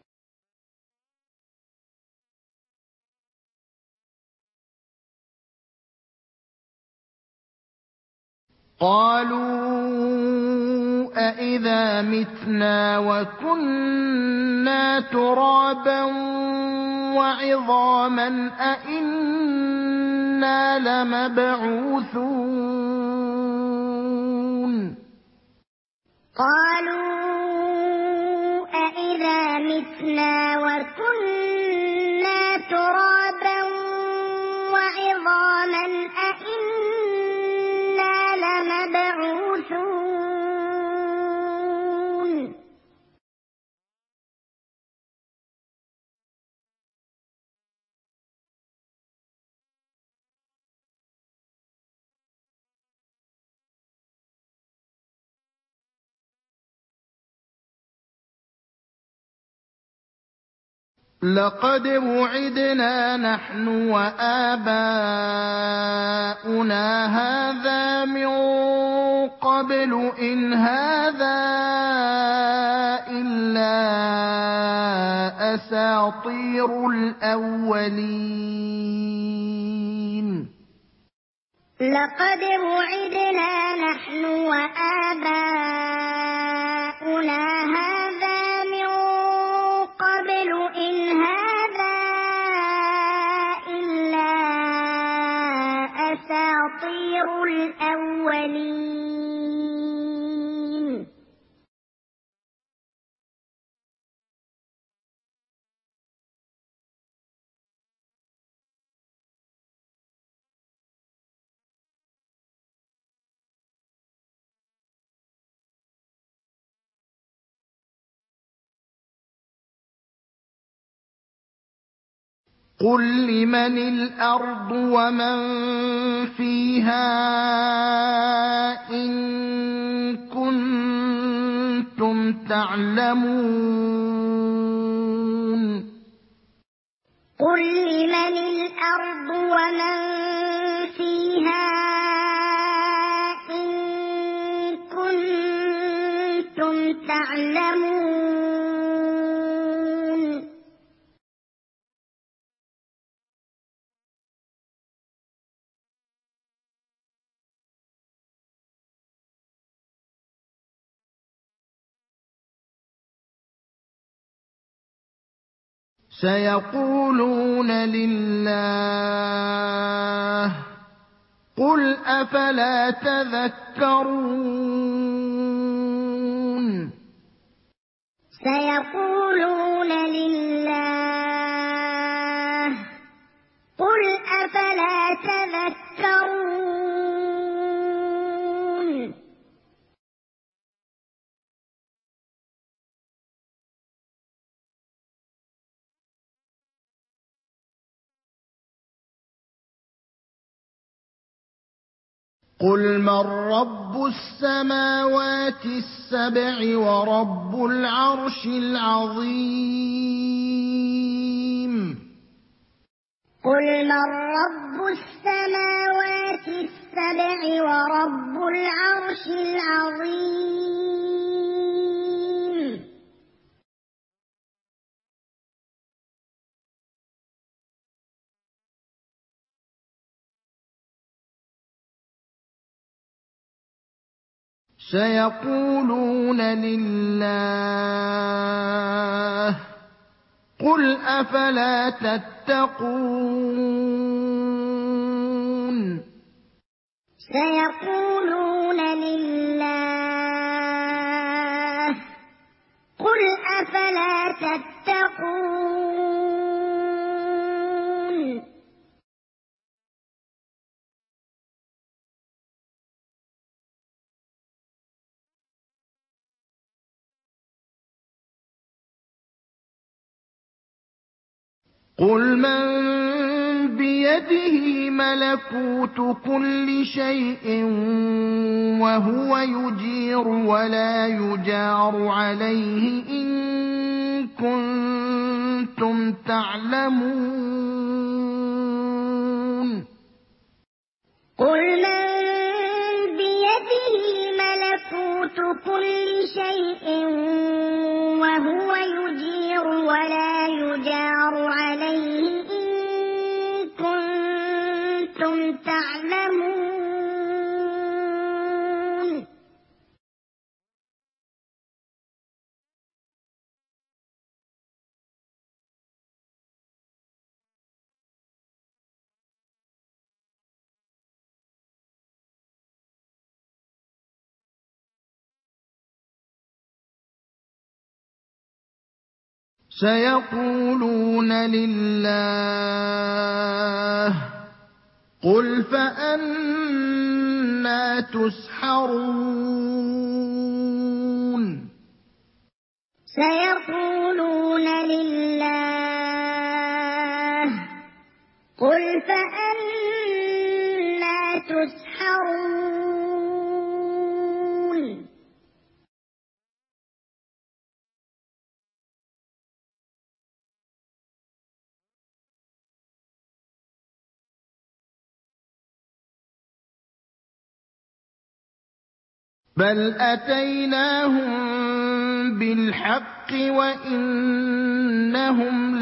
A: قالوا أإذا متنا وكنا ترابا وعظاما أإنا لمبعوثون
B: قالوا أإذا متنا وكنا ترابا وعظاما أإنا لمبعوثون
A: لقد وعدنا نحن وآباؤنا هذا من قبل إن هذا إلا أساطير الأولين
B: لقد وعدنا نحن وآباؤنا هذا من قبل إن هذا إلا أساطير الأولين
A: قل لمن الأرض ومن فيها إن كنتم تعلمون
B: قل لمن الأرض ومن فيها إن كنتم تعلمون
A: سيقولون لله قل أفلا تذكرون
B: سيقولون لله قل أفلا تذكرون
A: قل من رب السماوات السبع ورب العرش العظيم
B: قل من رب السماوات السبع ورب العرش العظيم
A: سيقولون لله قل أفلا تتقون
B: سيقولون لله قل أفلا تتقون
A: قل من بيده ملكوت كل شيء وهو يجير ولا يجار عليه إن كنتم تعلمون
B: قل من بيده ملكوت كل شيء وهو يجير ولا يجار عليه إن كنتم تعلمون
A: سيقولون لله قل فأنى تسحرون
B: سيقولون لله قل فأنى تسحرون
A: بل أتيناهم بالحق وإنهم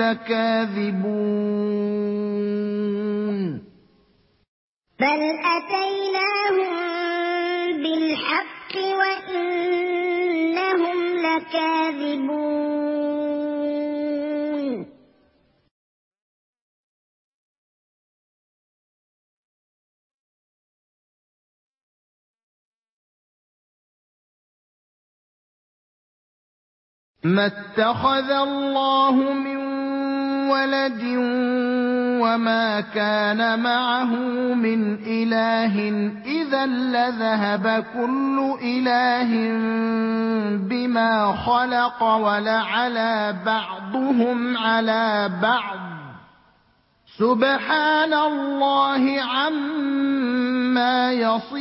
A: لكاذبون
B: بل أتيناهم بالحق وإنهم لكاذبون
A: ما اتخذ الله من ولد وما كان معه من إله إذا لذهب كل إله بما خلق ولعلى بعضهم على بعض سبحان الله عما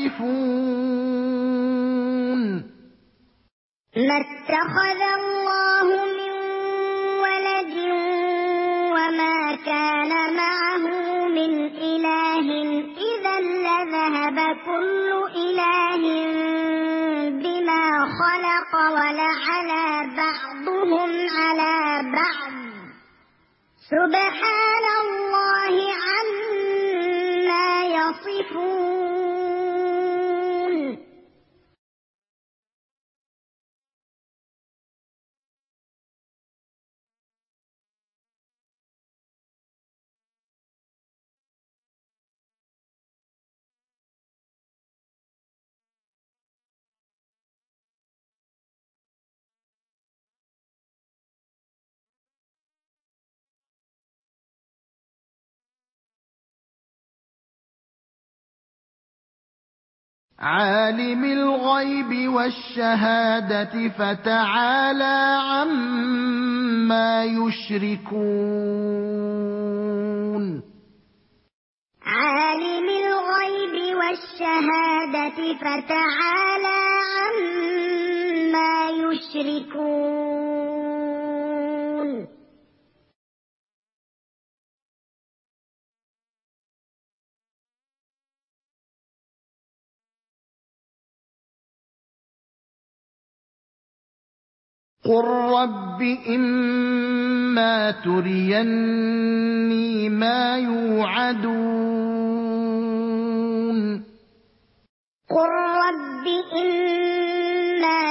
A: يصفون
B: ما اتخذ الله من ولد وما كان معه من إله إذا لذهب كل إله بما خلق ولعلى بعضهم على بعض سبحان الله عما يصفون
A: عالم الغيب والشهادة فتعالى عما يشركون
B: عالم الغيب والشهادة فتعالى عما يشركون
A: قل رب إما تريني ما يوعدون
B: قل رب إما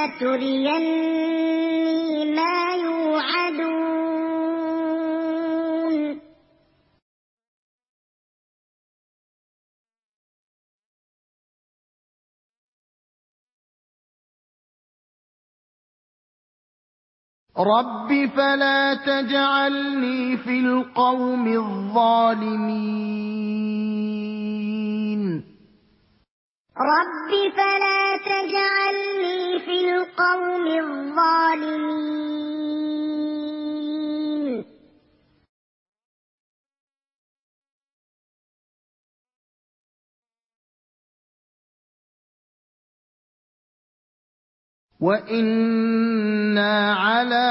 B: تريني ما يوعدون
A: رب فلا تجعلني في القوم الظالمين
B: رب فلا تجعلني في القوم الظالمين
A: وإنا على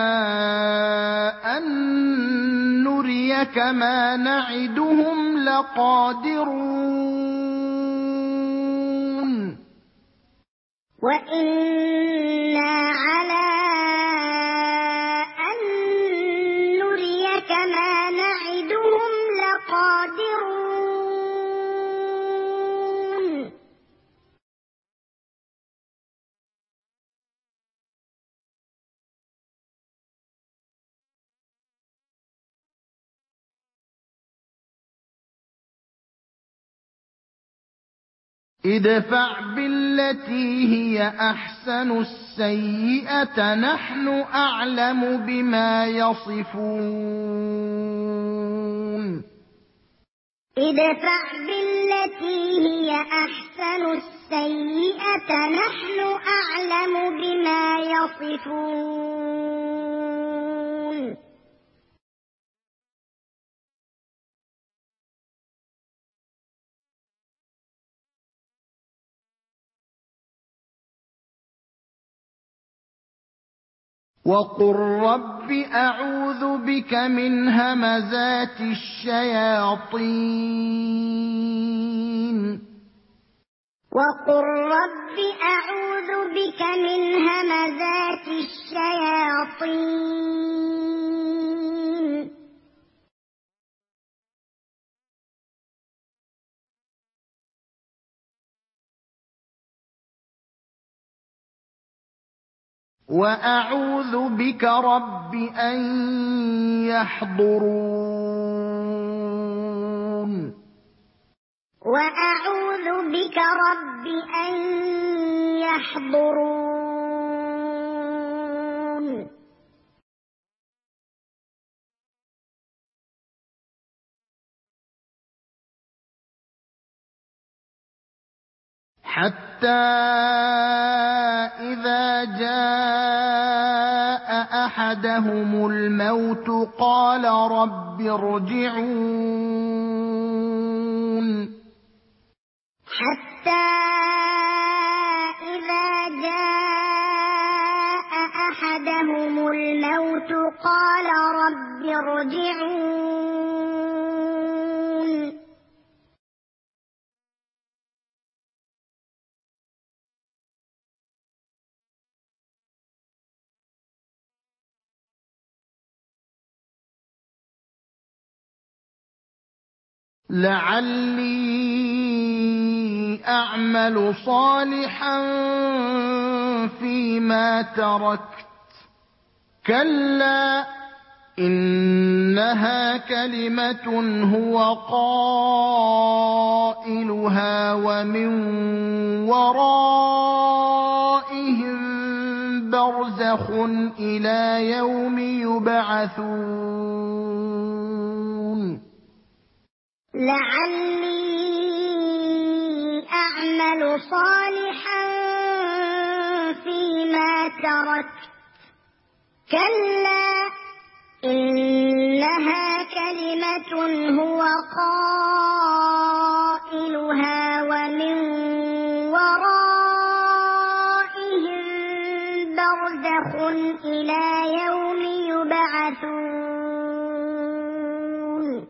A: أن نريك ما نعدهم لقادرون
B: وإنا على أن نريك ما نعدهم لقادرون
A: ادفع بالتي هي أحسن السيئة نحن أعلم بما يصفون
B: ادفع بالتي هي أحسن السيئة نحن أعلم بما يصفون
A: وقل رب أعوذ بك من همزات الشياطين
B: وقل رب أعوذ بك من همزات الشياطين
A: وأعوذ بك رب أن يحضرون
B: وأعوذ بك رب أن يحضرون
A: حتى إذا جاء أحدهم الموت قال رب ارجعون
B: حتى إذا جاء أحدهم الموت قال رب ارجعون
A: لعلي أعمل صالحا فيما تركت كلا إنها كلمة هو قائلها ومن ورائهم برزخ إلى يوم يبعثون
B: لعلي أعمل صالحا فيما تركت كلا إنها كلمة هو قائلها ومن ورائهم برزخ إلى يوم يبعثون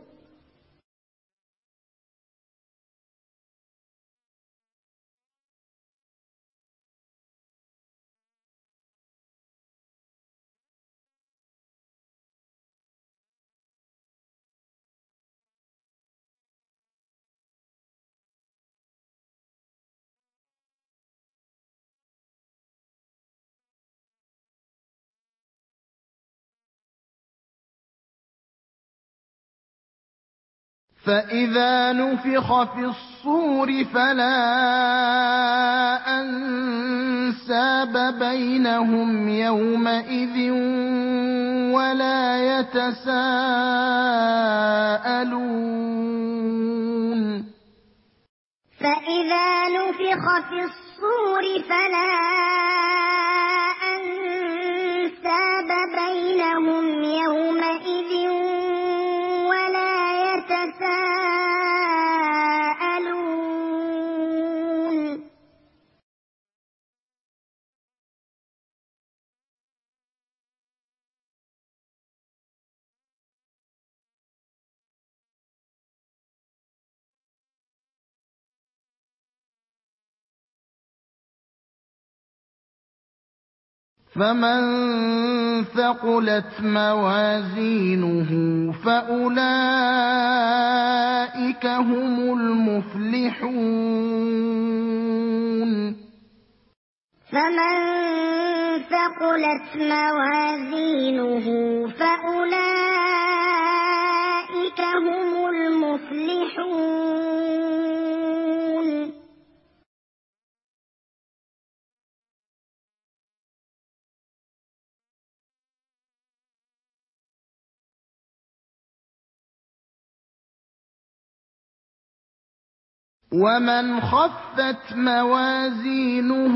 A: فإذا نفخ في الصور فلا أنساب بينهم يومئذ ولا يتساءلون
B: فإذا نفخ في الصور فلا أنساب بينهم يومئذ ولا يتساءلون
A: فمن ثقلت موازينه فأولئك هم المفلحون
B: فمن ثقلت موازينه فأولئك هم المفلحون
A: ومن خفت موازينه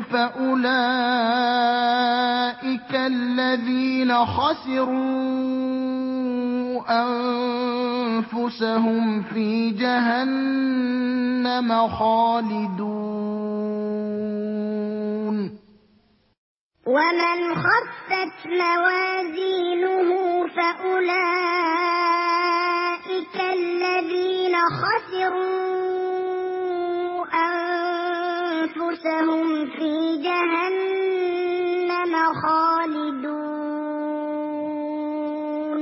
A: فأولئك الذين خسروا أنفسهم في جهنم خالدون
B: ومن خفت موازينه فأولئك الذين خسروا أنفسهم في جهنم خالدون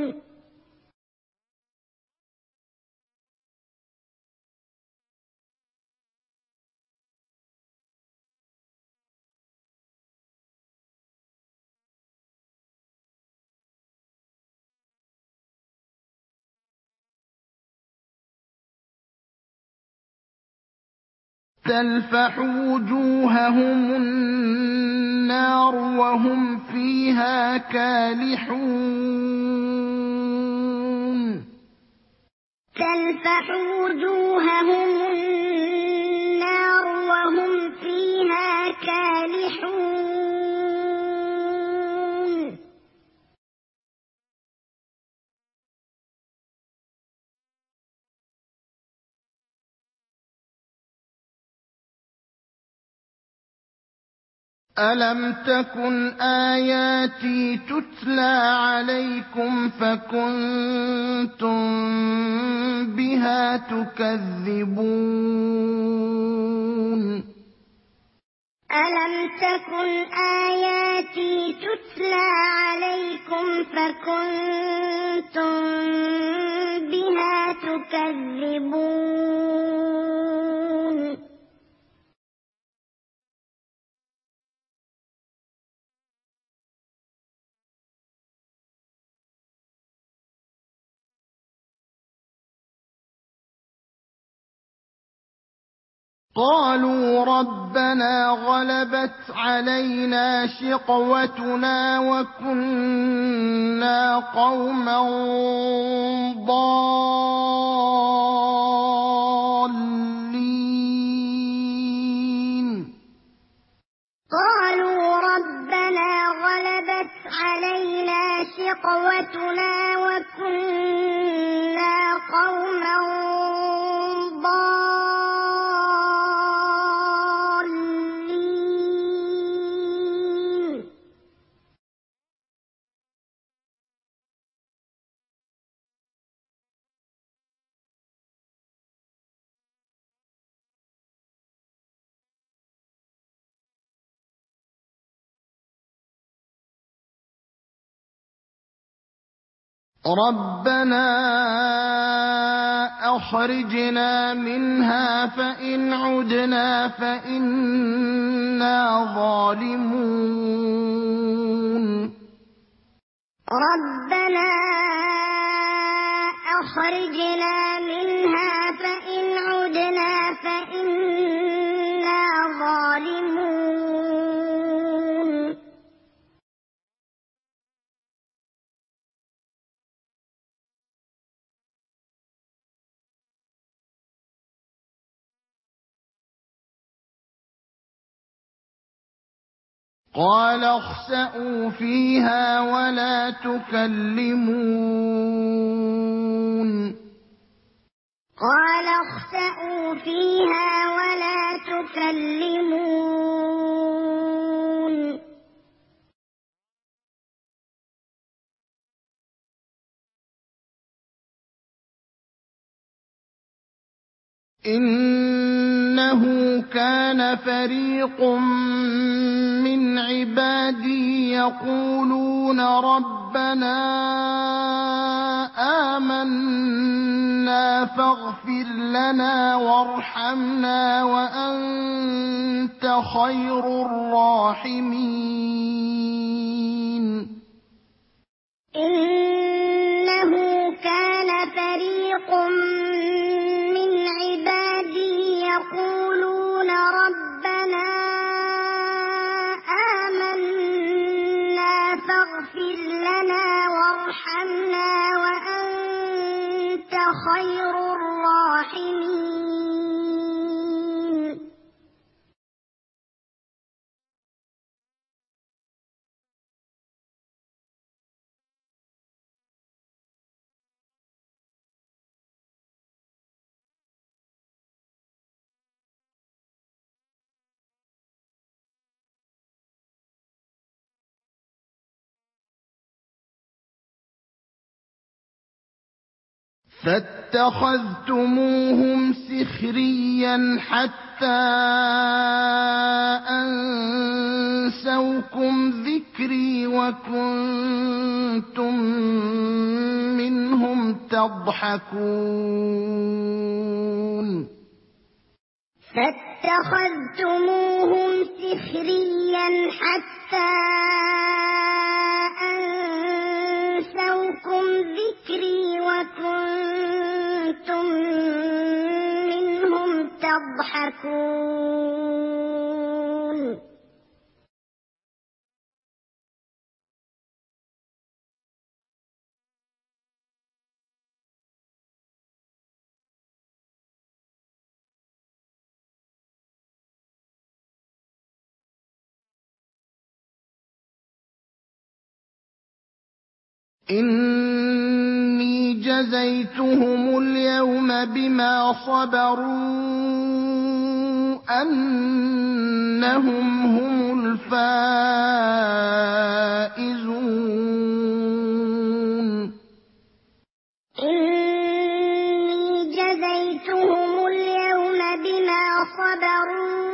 A: تلفح وجوههم النار وهم فيها كالحون
B: تلفح وجوههم النار وهم فيها كالحون
A: أَلَمْ تَكُنْ آيَاتِي تُتْلَىٰ عَلَيْكُمْ فَكُنتُم بِهَا تُكَذِّبُونَ
B: أَلَمْ تَكُنْ آيَاتِي تُتْلَىٰ عَلَيْكُمْ فَكُنتُم بِهَا تُكَذِّبُونَ
A: قَالُوا رَبَّنَا غَلَبَتْ عَلَيْنَا شِقْوَتُنَا وَكُنَّا قَوْمًا ضَالِّينَ
B: قَالُوا رَبَّنَا غَلَبَتْ عَلَيْنَا شِقْوَتُنَا وَكُنَّا قَوْمًا ضَالِّينَ
A: رَبَّنَا أَخْرِجْنَا مِنْهَا فَإِنْ عُدْنَا فَإِنَّا ظَالِمُونَ
B: رَبَّنَا أَخْرِجْنَا مِنْهَا فَإِنْ عُدْنَا فَإِنَّا ظَالِمُونَ
A: قَالَ اخْسَئُوا فِيهَا وَلَا تُكَلِّمُونِ
B: قَالَ اخْسَئُوا فِيهَا وَلَا تُكَلِّمُونِ
A: إِنَّهُ كَانَ فَرِيقٌ مِّنْ عِبَادِي يَقُولُونَ رَبَّنَا آمَنَّا فَاغْفِرْ لَنَا وَارْحَمْنَا وَأَنتَ خَيْرُ الرَّاحِمِينَ
B: إِنَّهُ كَانَ فَرِيقٌ مِّنْ عِبَادِي يَقُولُونَ رَبَّنَا آمَنَّا فَاغْفِرْ لَنَا وَارْحَمْنَا وَأَنتَ خَيْرُ الرَّاحِمِينَ
A: فَاتَّخَذْتُمُوهُمْ سِخْرِيًّا حَتَّىٰ أَنسَوْكُمْ ذِكْرِي وَكُنتُم مِّنْهُمْ تَضْحَكُونَ
B: فَاتَّخَذْتُمُوهُمْ سِخْرِيًّا حَتَّىٰ أَنسَوْكُمْ ذِكْرِي وَكُنتُم مِّنْهُمْ تَضْحَكُونَ
A: إِنِّي جَزَيْتُهُمُ الْيَوْمَ بِمَا صَبَرُوا أنهم هم الفائزون
B: إني جزيتهم اليوم بما صبروا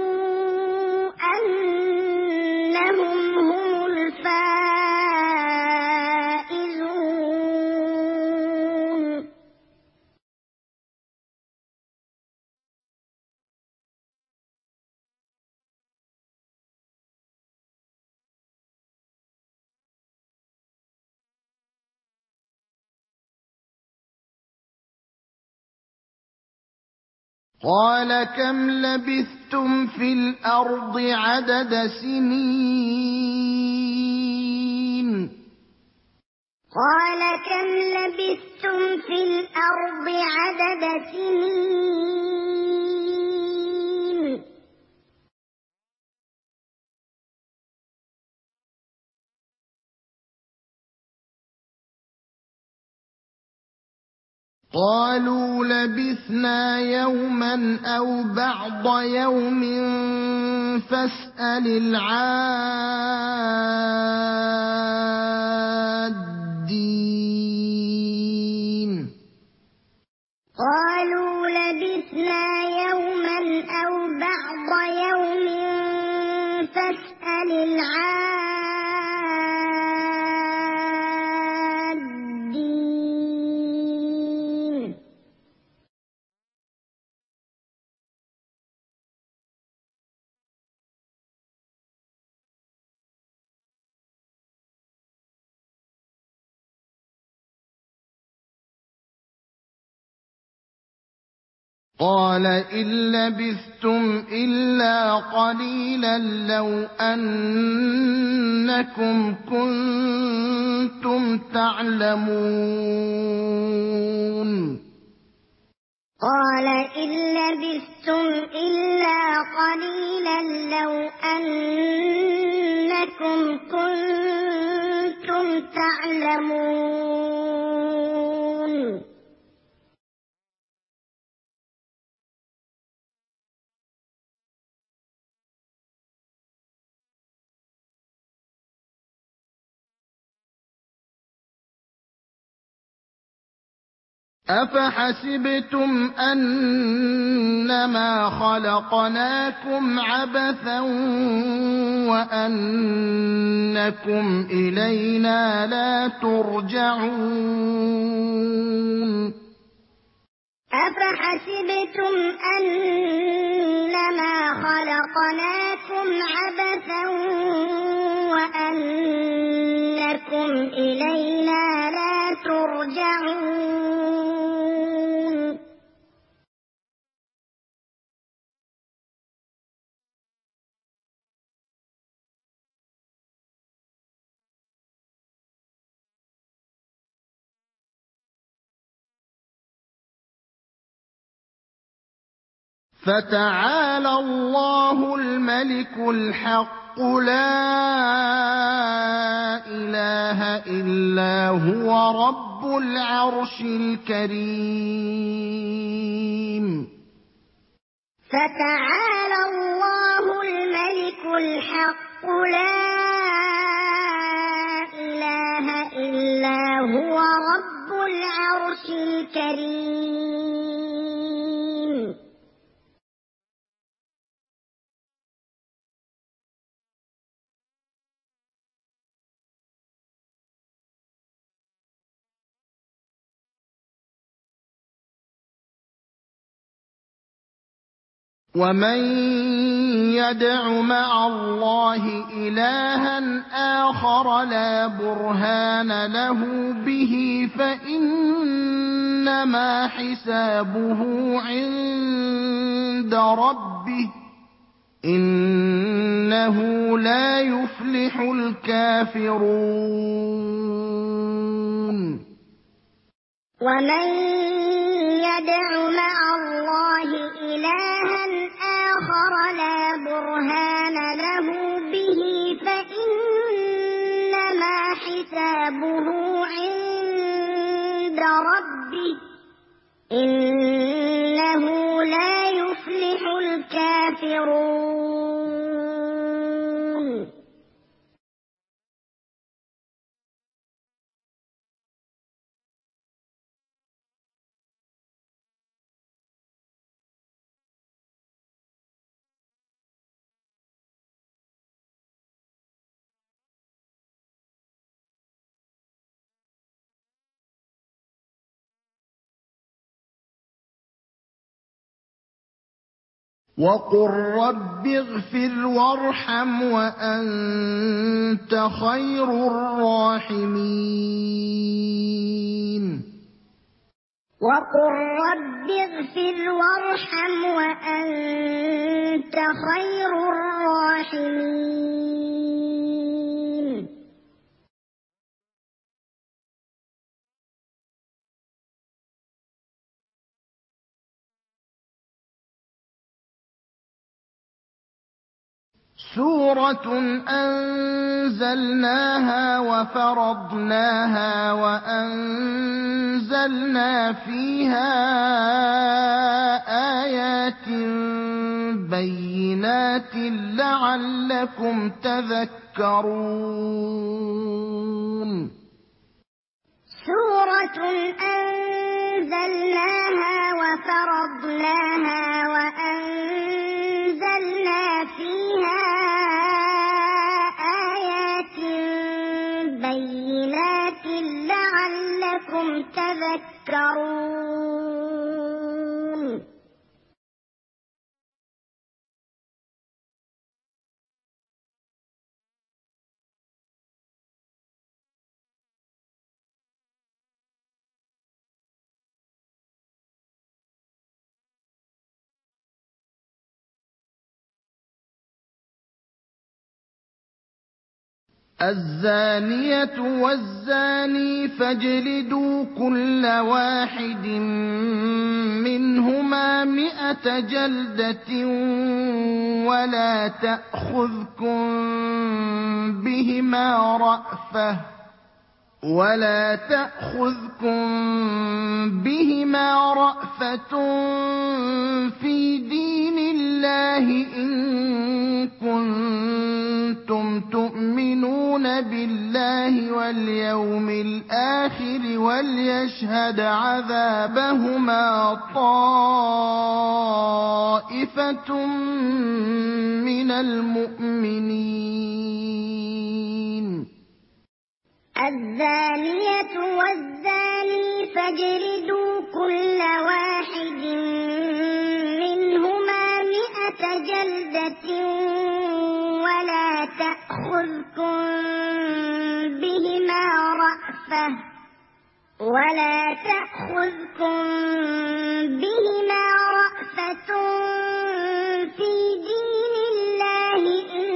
B: أنهم هم الفائزون
A: قال كم لبثتم في الأرض عدد سنين
B: قال كم لبثتم في الأرض عدد سنين
A: قالوا لبثنا يوما أو بعض يوم فاسأل العادين
B: قالوا لبثنا يوما أو بعض يوم فاسأل العادين
A: قال إن لبثتم إلا قليلا لو أنكم كنتم تعلمون
B: قال إن لبثتم إلا قليلا لو أنكم كنتم تعلمون
A: أفحسبتم أنما خلقناكم عبثا وأنكم إلينا لا ترجعون
B: أفحسبتم أنما خلقناكم عبثا وأنكم إلينا لا ترجعون
A: فتعالى الله الملك الحق لا إله إلا هو رب العرش الكريم
B: فتعالى الله الملك الحق لا إله إلا هو رب العرش الكريم
A: ومن يدع مع الله إلها آخر لا برهان له به فإنما حسابه عند ربه إنه لا يفلح الكافرون
B: ومن يدع مع الله إلها آخر لا برهان له به فإنما حسابه عند ربه إنه لا يفلح الكافرون خاسرون
A: وقل رب اغفر وارحم وأنت خير الراحمين
B: وقل رب اغفر وارحم وأنت خير الراحمين
A: سورة أنزلناها وفرضناها وأنزلنا فيها آيات بينات لعلكم تذكرون
B: سورة أنزلناها وفرضناها وأنزلنا فيها آيات بينات لعلكم تذكرون
A: الزانية والزاني فاجلدوا كل واحد منهما مئة جلدة ولا تأخذكم بهما رأفة ولا تأخذكم بهما رأفة في دين الله إن كنتم تؤمنون بالله واليوم الآخر وليشهد عذابهما طائفة من المؤمنين
B: الزانية والزاني فاجلدوا كل واحد منهما مئة جلدة ولا تأخذكم بهما رأفة ولا تأخذكم بهما رأفة في دين الله إن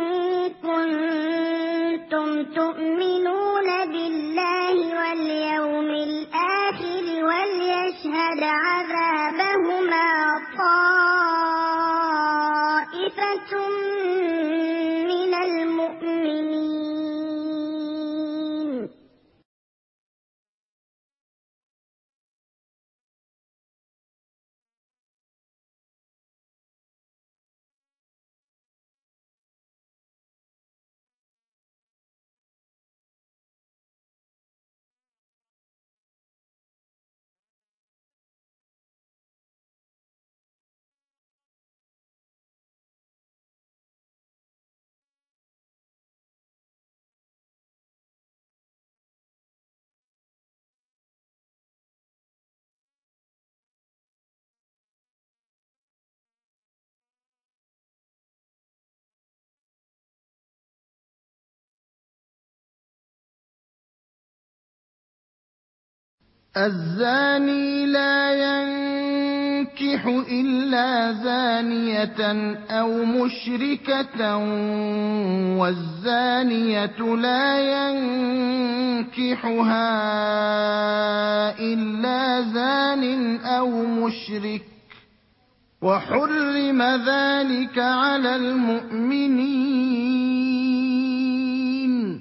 B: كنتم تؤمنون بالله واليوم الآخر وليشهد عذابهما طائفة من المؤمنين
A: الزاني لا ينكح إلا زانية أو مشركة والزانية لا ينكحها إلا زان أو مشرك وحرم ذلك على المؤمنين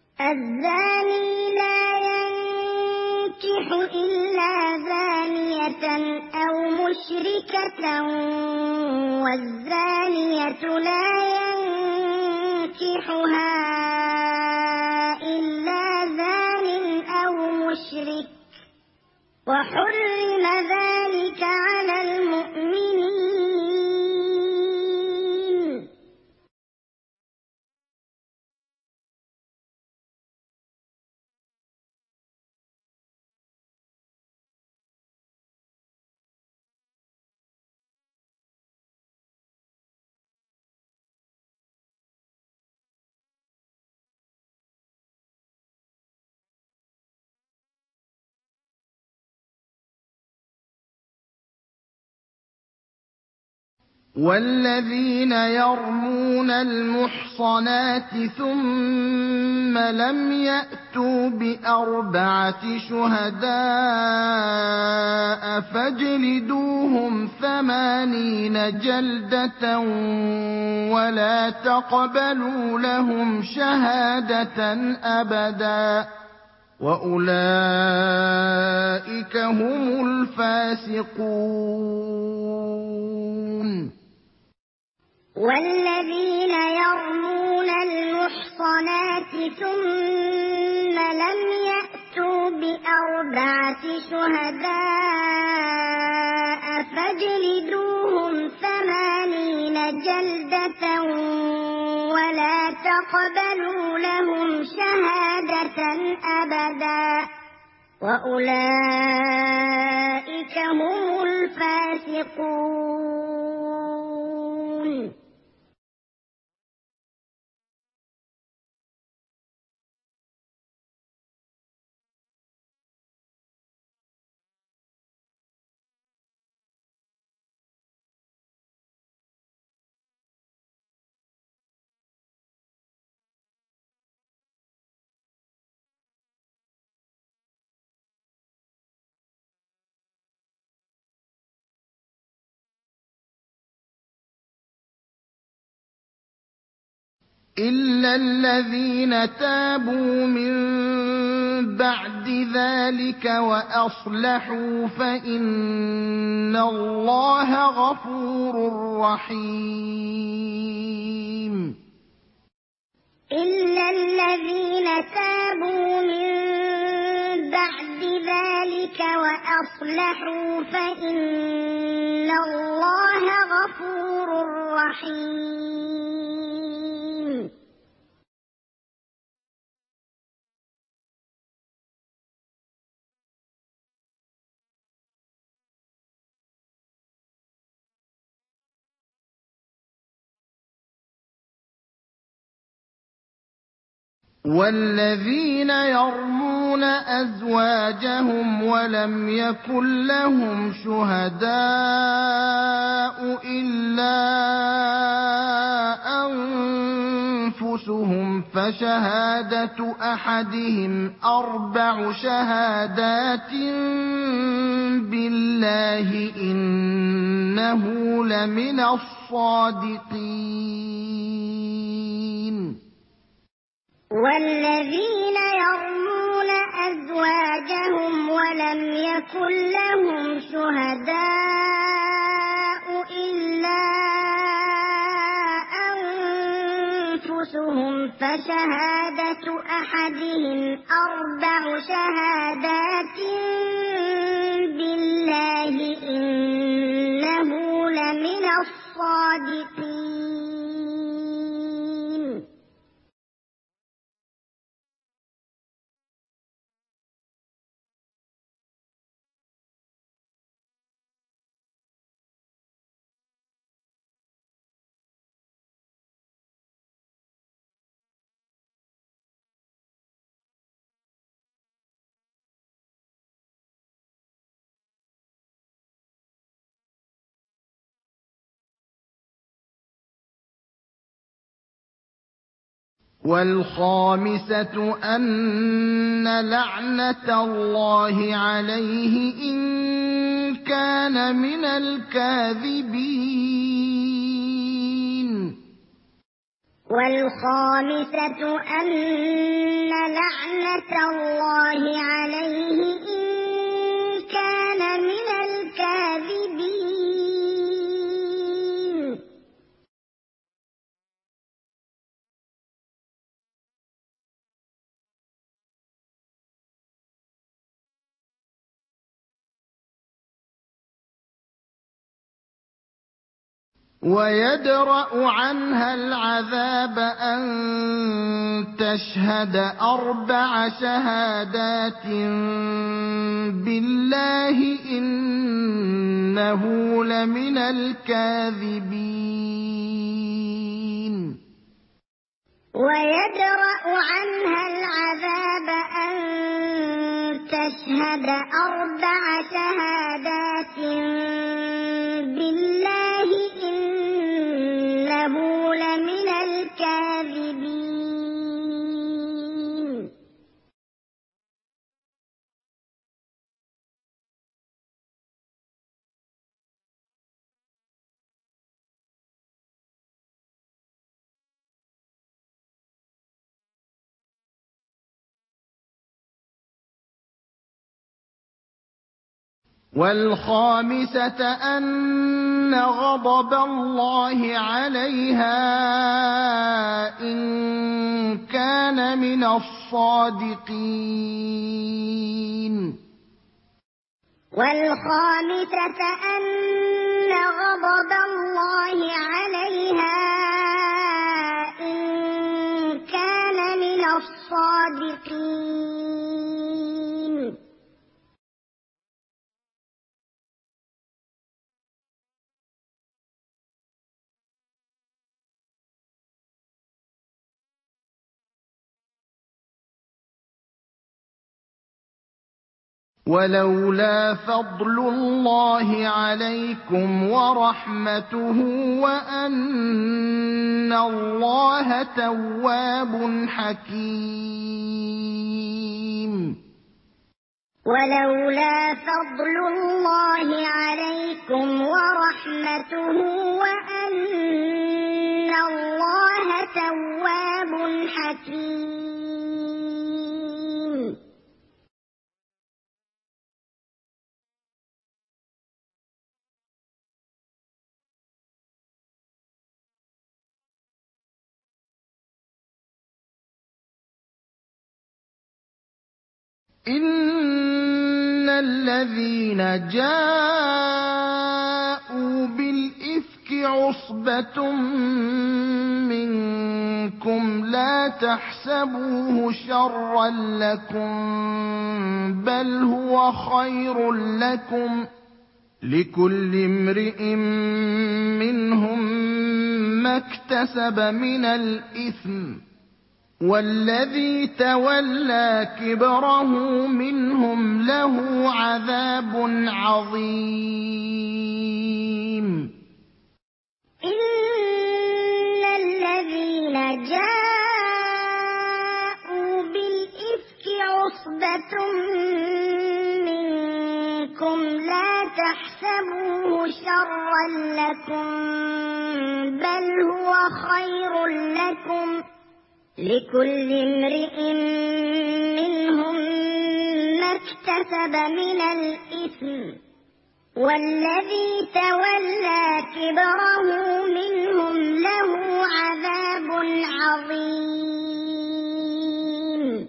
B: الزاني لا ينكح إلا زانية أو مشركة والزانية لا ينكحها إلا زان أو مشرك وحرم ذلك على المؤمنين.
A: والذين يرمون المحصنات ثم لم يأتوا بأربعة شهداء فاجلدوهم ثمانين جلدة ولا تقبلوا لهم شهادة أبدا وأولئك هم الفاسقون.
B: والذين يرمون المحصنات ثم لم يأتوا بأربعة شهداء فاجلدوهم ثمانين جلدة ولا تقبلوا لهم شهادة أبدا وأولئك هم الفاسقون.
A: إلا الذين تابوا من بعد ذلك وأصلحوا فإن الله غفور رحيم.
B: إلا الذين تابوا من بعد ذلك وأصلحوا فإن الله غفور رحيم.
A: والذين يرمون أزواجهم ولم يكن لهم شهداء إلا أنفسهم فشهادة أحدهم أربع شهادات بالله إنه لمن الصادقين.
B: والذين يرمون أزواجهم ولم يكن لهم شهداء إلا أنفسهم فشهادة أحدهم أربع شهادات بالله إنه لمن الصادقين.
A: والخامسة أن لعنة الله عليه إن كان من الكاذبين.
B: والخامسة أن لعنة الله عليه إن كان من الكاذبين.
A: ويدرأ عنها العذاب أن تشهد أربع شهادات بالله إنه لمن الكاذبين
B: ويدرأ عنها العذاب أن تشهد أربع شهادات بالله إنه لمن الكاذبين
A: والخامسة أن غضب الله عليها إن كان من الصادقين
B: والخامسة أن غضب الله عليها إن كان من الصادقين
A: ولولا فضل الله عليكم ورحمته وأن الله تواب حكيم
B: ولولا فضل الله عليكم ورحمته وأن الله تواب حكيم
A: إن الذين جاءوا بالإفك عصبة منكم لا تحسبوه شرا لكم بل هو خير لكم لكل امرئ منهم ما اكتسب من الإثم والذي تولى كبره منهم له عذاب عظيم
B: إن الذين جاءوا بالإفك عصبة منكم لا تحسبوه شرا لكم بل هو خير لكم لكل امرئ منهم ما اكتسب من الإثم والذي تولى كبره منهم له عذاب عظيم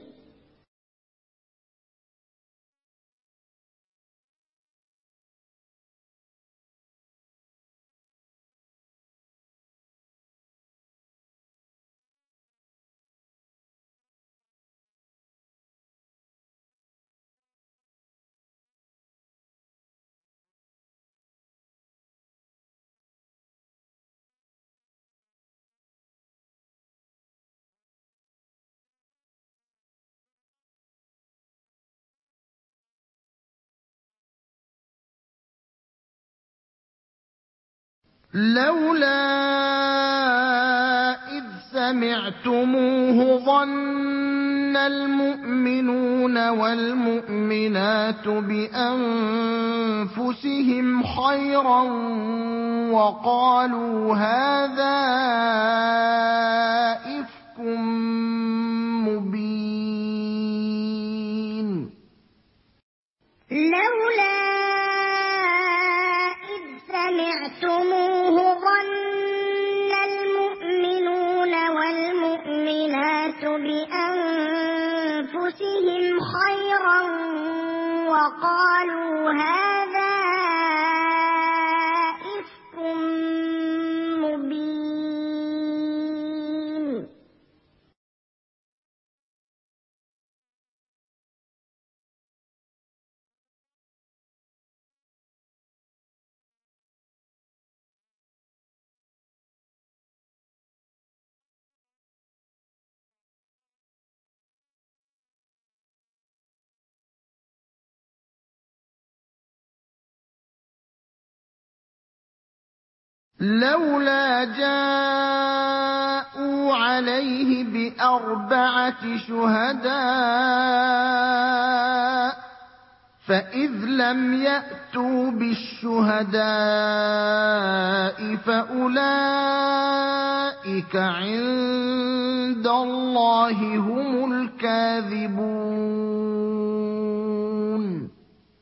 A: لولا إذ سمعتموه ظن المؤمنون والمؤمنات بأنفسهم خيرا وقالوا هذا إفك مبين
B: لولا إذ سمعتموه ظن المؤمنون والمؤمنات بأنفسهم خيرا وقالوا هذا إفك
A: لولا جاءوا عليه بأربعة شهداء فإذ لم يأتوا بالشهداء فأولئك عند الله هم الكاذبون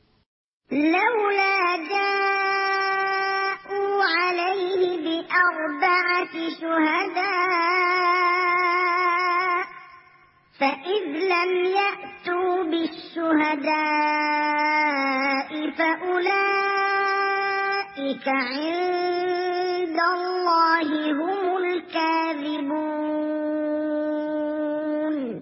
B: لولا جاءوا عليه بأربعة شهداء فإذ لم يأتوا بالشهداء فأولئك عند الله هم الكاذبون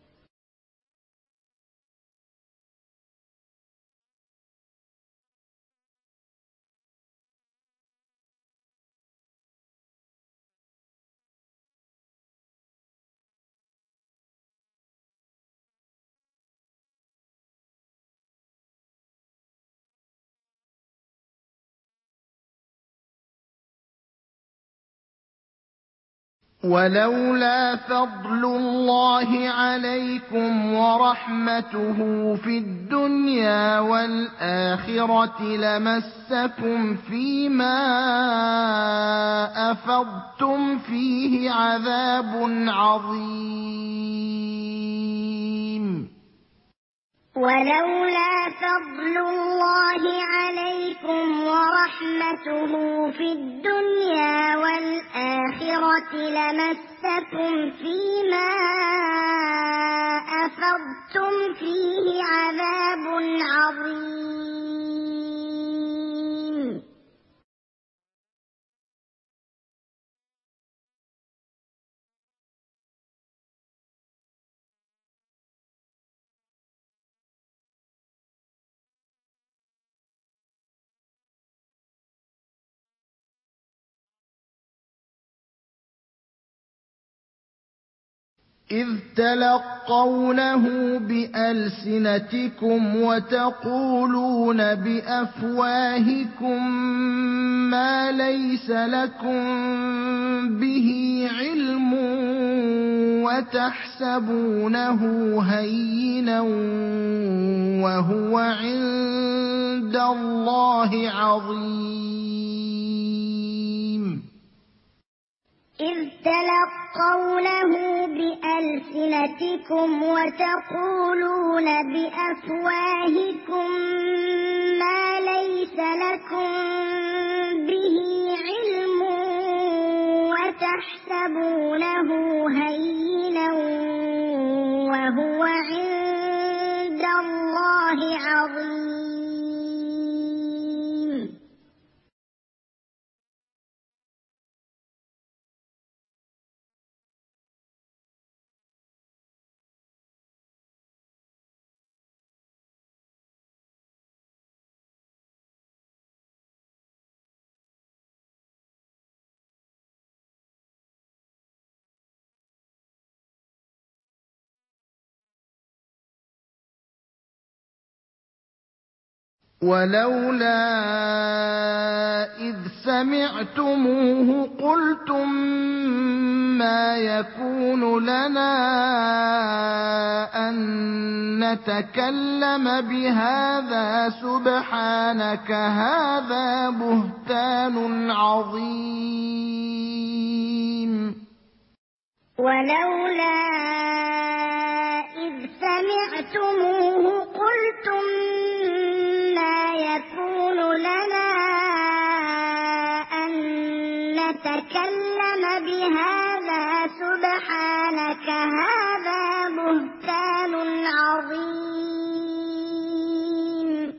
A: ولولا فضل الله عليكم ورحمته في الدنيا والآخرة لمسكم فيما أفضتم فيه عذاب عظيم
B: ولولا فضل الله عليكم ورحمته في الدنيا والآخرة لمسكم فيما أفضتم فيه عذاب عظيم
A: إذ تلقونه بألسنتكم وتقولون بأفواهكم ما ليس لكم به علم وتحسبونه هينا وهو عند الله عظيم
B: إذ تلقونه بألسنتكم وتقولون بأفواهكم ما ليس لكم به علم وتحسبونه هينا وهو عند الله عظيم
A: ولولا إذ سمعتموه قلتم ما يكون لنا أن نتكلم بهذا سبحانك هذا بهتان عظيم
B: ولولا إذ سمعتموه قلتم ما يكون لنا أن نتكلم بهذا سبحانك هذا بهتان عظيم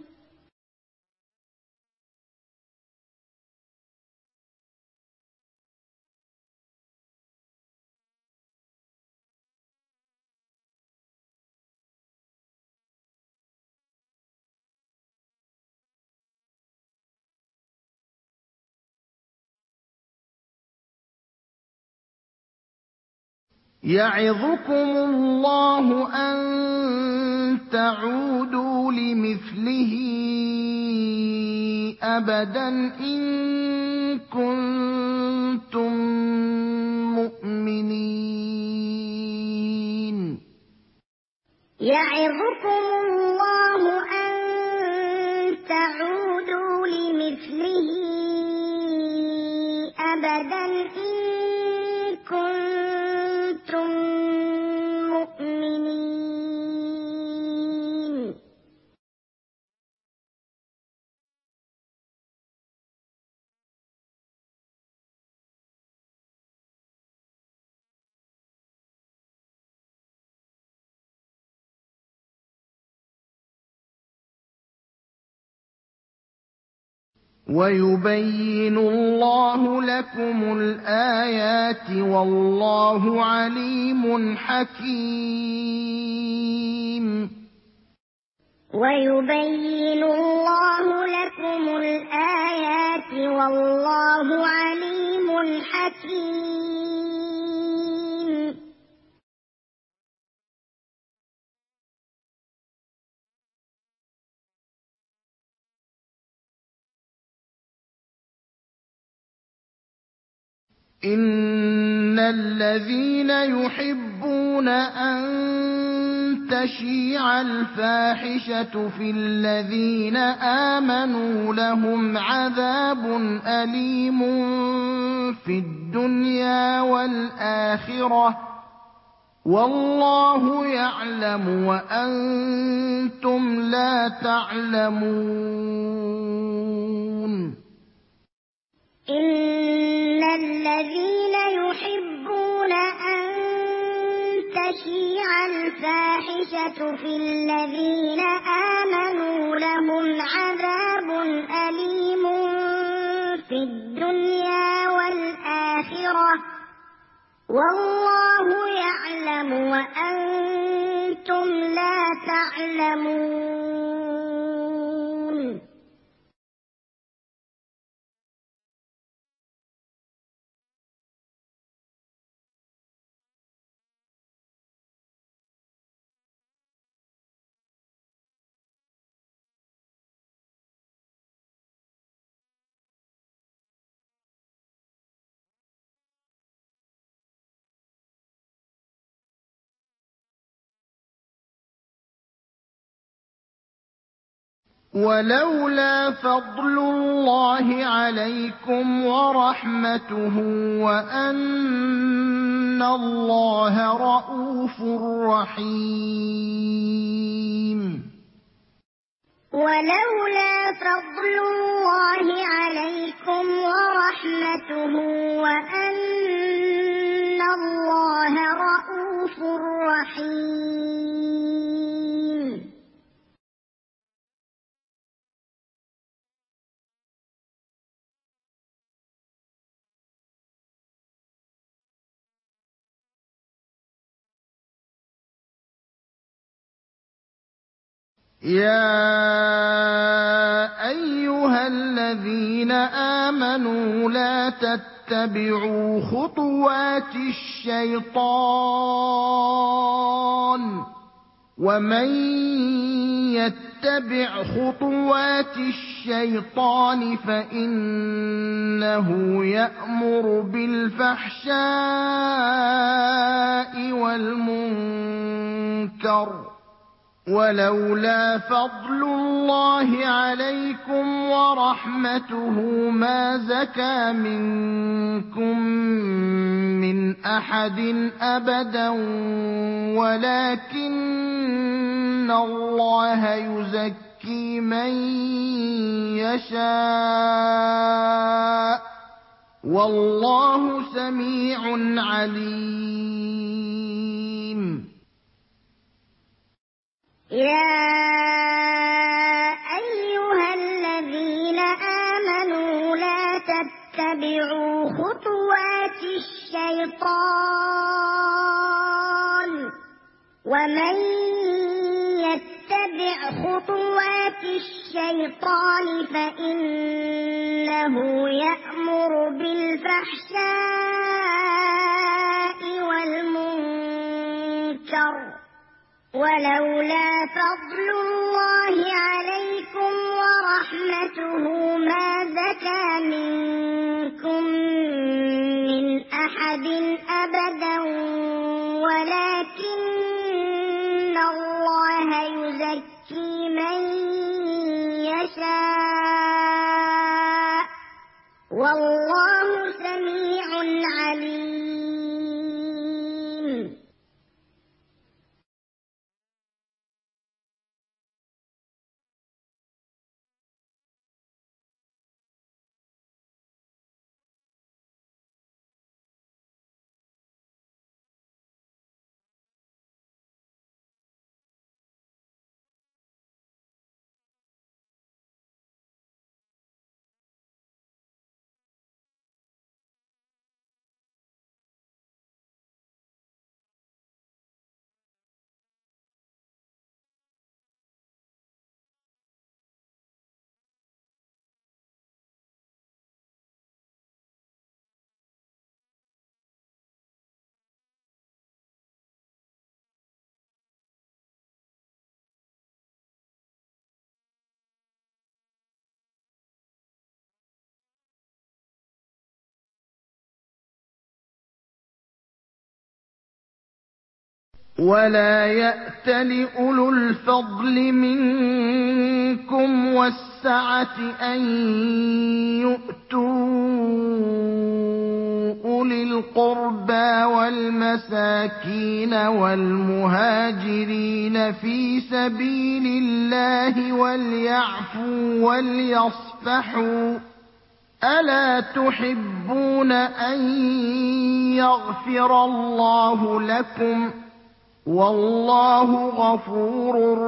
A: يعظكم الله أن تعودوا لمثله أبدا إن كنتم مؤمنين
B: يعظكم الله أن تعودوا لمثله أبدا إن كنتم مؤمنين
A: ويبين الله لكم الآيات والله عليم حكيم
B: ويبين الله لكم الآيات والله عليم حكيم
A: إن الذين يحبون أن تشيع الفاحشة في الذين آمنوا لهم عذاب أليم في الدنيا والآخرة والله يعلم وأنتم لا تعلمون
B: إن الذين يحبون أن تشيع الفاحشة في الذين آمنوا لهم عذاب أليم في الدنيا والآخرة والله يعلم وأنتم لا تعلمون
A: ولولا فضل الله عليكم ورحمته وأن الله رءوف رحيم
B: ولولا فضل الله عليكم ورحمته وأن الله رءوف رحيم
A: يا أيها الذين آمنوا لا تتبعوا خطوات الشيطان ومن يتبع خطوات الشيطان فإنه يأمر بالفحشاء والمنكر ولولا فضل الله عليكم ورحمته ما زكى منكم من أحد أبدا ولكن الله يزكي من يشاء والله سميع عليم
B: يا أيها الذين آمنوا لا تتبعوا خطوات الشيطان ومن يتبع خطوات الشيطان فإنه يأمر بالفحشاء والمنكر ولولا فضل الله عليكم ورحمته ما زكى منكم عذاب أبدا ولكن الله يزكي من يشاء والله سميع عليم.
A: ولا يأتل أولو الفضل منكم والسعة أن يؤتوا أولي القربى والمساكين والمهاجرين في سبيل الله وليعفوا وليصفحوا ألا تحبون أن يغفر الله لكم والله غفور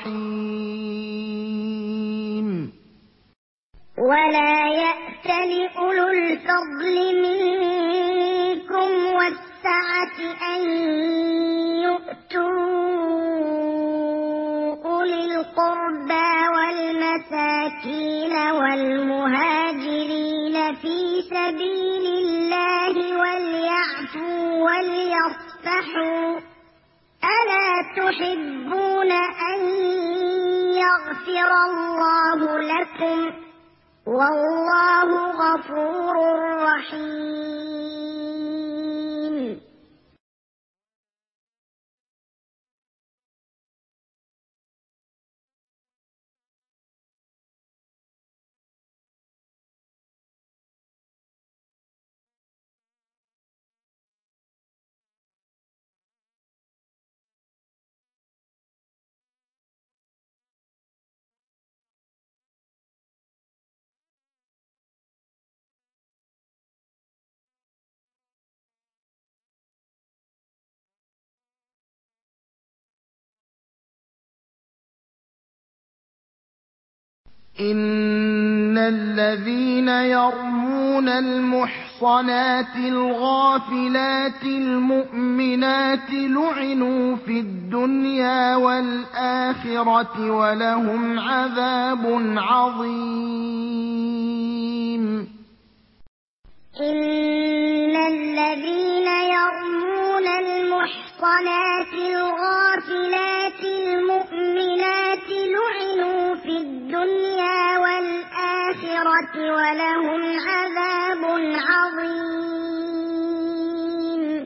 A: رحيم.
B: ولا يأتل أولو الفضل منكم والسعة أن يؤتوا أولي القربى والمساكين والمهاجرين في سبيل الله وليعفوا وليصفحوا ألا تحبون أن يغفر الله لكم والله غفور رحيم.
A: إن الذين يرمون المحصنات الغافلات المؤمنات لعنوا في الدنيا والآخرة ولهم عذاب عظيم.
B: إن الذين يرمون المحصنات الغافلات المؤمنات لعنوا في الدنيا والآخرة ولهم عذاب عظيم.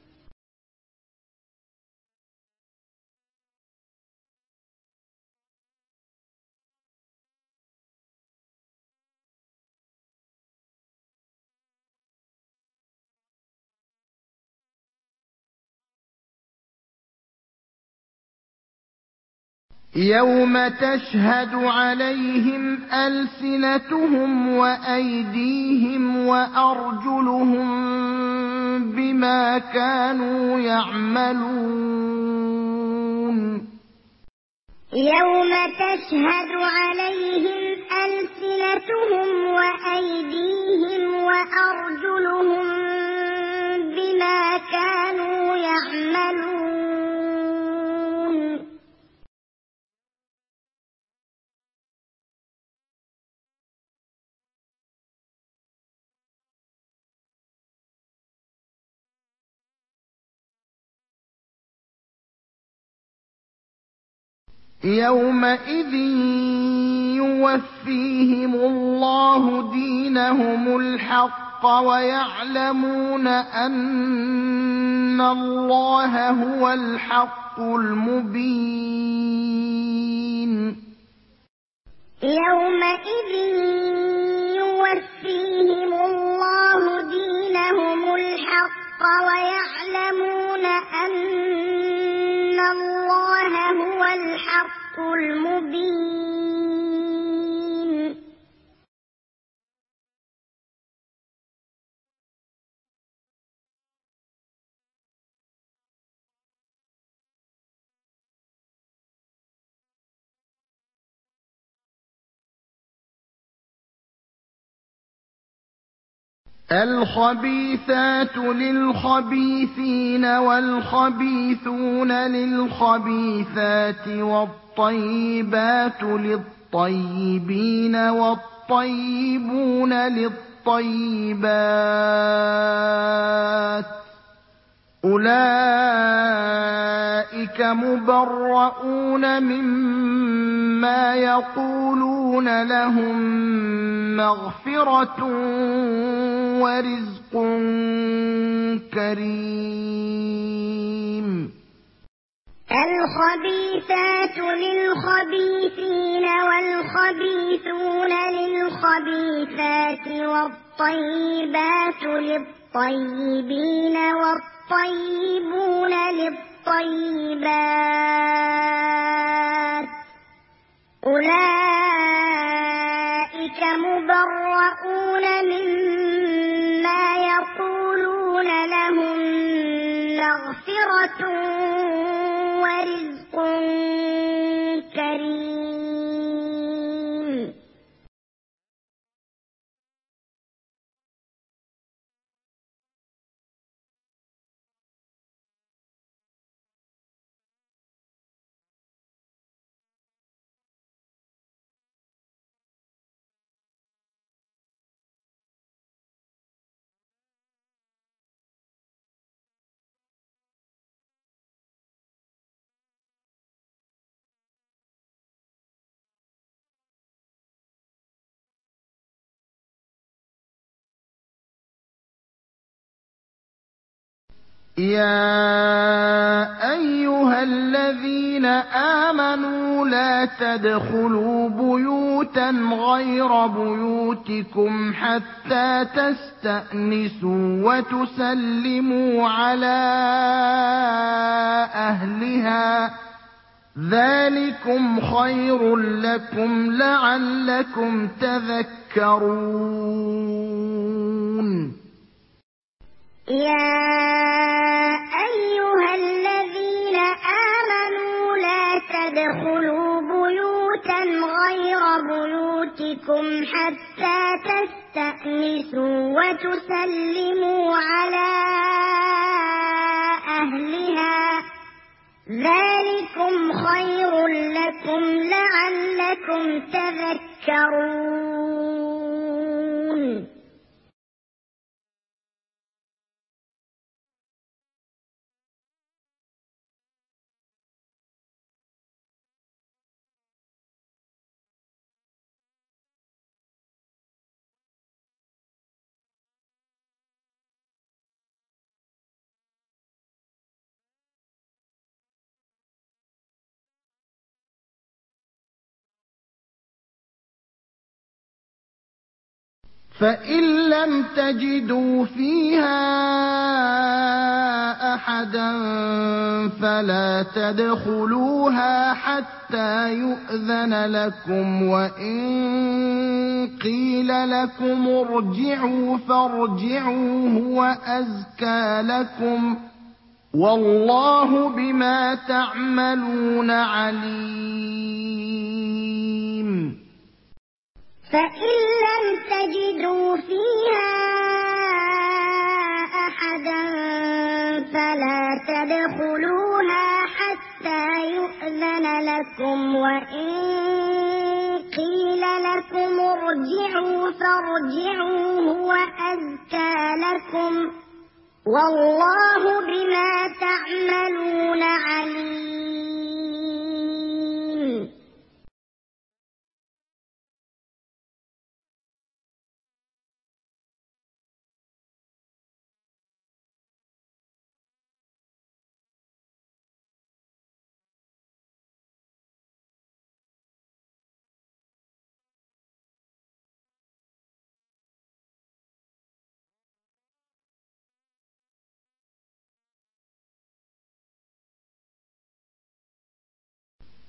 A: يوم تشهد عليهم ألسنتهم وأيديهم وأرجلهم بما كانوا يعملون.
B: يوم تشهد عليهم ألسنتهم وأيديهم وأرجلهم بما كانوا يعملون.
A: يومئذ يوفيهم الله دينهم الحق الْحَقَّ وَيَعْلَمُونَ أَنَّ اللَّهَ هُوَ الْحَقُّ الْمُبِينُ
B: يَوْمَئِذٍ يُوَفِّيهِمُ اللَّهُ دِينَهُمُ الْحَقَّ وَيَعْلَمُونَ أَنَّ اللَّهَ هُوَ الْحَقُّ الْمُبِينُ
A: الْخَبِيثَاتُ لِلْخَبِيثِينَ وَالْخَبِيثُونَ لِلْخَبِيثَاتِ وَالطَّيِّبَاتُ لِلطَّيِّبِينَ وَالطَّيِّبُونَ لِلطَّيِّبَاتِ ۚ أُولَٰئِكَ مُبَرَّءُونَ مِمَّا يَقُولُونَ ۖ لَهُم مَّغْفِرَةٌ وَرِزْقٌ كَرِيمٌ
B: الْخَبِيثَاتُ لِلْخَبِيثِينَ وَالْخَبِيثُونَ لِلْخَبِيثَاتِ وَالطَّيِّبَاتُ لِلطَّيِّبِينَ وَالطَّيِّبُونَ لِلطَّيِّبَاتِ ۚ أُولَٰئِكَ مُبَرَّءُونَ مِمَّا يَقُولُونَ ۖ لَهُم مَّغْفِرَةٌ وَرِزْقٌ كَرِيمٌ
A: يَا أَيُّهَا الَّذِينَ آمَنُوا لَا تَدْخُلُوا بُيُوتًا غَيْرَ بُيُوتِكُمْ حَتَّىٰ تَسْتَأْنِسُوا وَتُسَلِّمُوا عَلَىٰ أَهْلِهَا ۚ ذَٰلِكُمْ خَيْرٌ لَّكُمْ لَعَلَّكُمْ تَذَكَّرُونَ
B: يَا أَيُّهَا الَّذِينَ آمَنُوا لَا تَدْخُلُوا بُيُوتًا غَيْرَ بُيُوتِكُمْ حَتَّىٰ تَسْتَأْنِسُوا وَتُسَلِّمُوا عَلَىٰ أَهْلِهَا ۚ ذَٰلِكُمْ خَيْرٌ لَّكُمْ لَعَلَّكُمْ تَذَكَّرُونَ
A: فَإِن لَّمْ تَجِدُوا فِيهَا أَحَدًا فَلَا تَدْخُلُوهَا حَتَّىٰ يُؤْذَنَ لَكُمْ ۖ وَإِن قِيلَ لَكُمُ ارْجِعُوا فَارْجِعُوا هُوَ أَزْكَىٰ لَكُمْ ۚ وَاللَّهُ بِمَا تَعْمَلُونَ عَلِيمٌ
B: فَإِن لَّمْ تَجِدُوا فِيهَا أَحَدًا فَلَا تَدْخُلُوهَا حَتَّىٰ يُؤْذَنَ لَكُمْ ۖ وَإِن قِيلَ لَكُمُ ارْجِعُوا فَارْجِعُوا هُوَ أَزْكَىٰ لَكُمْ ۚ وَاللَّهُ بِمَا تَعْمَلُونَ عَلِيمٌ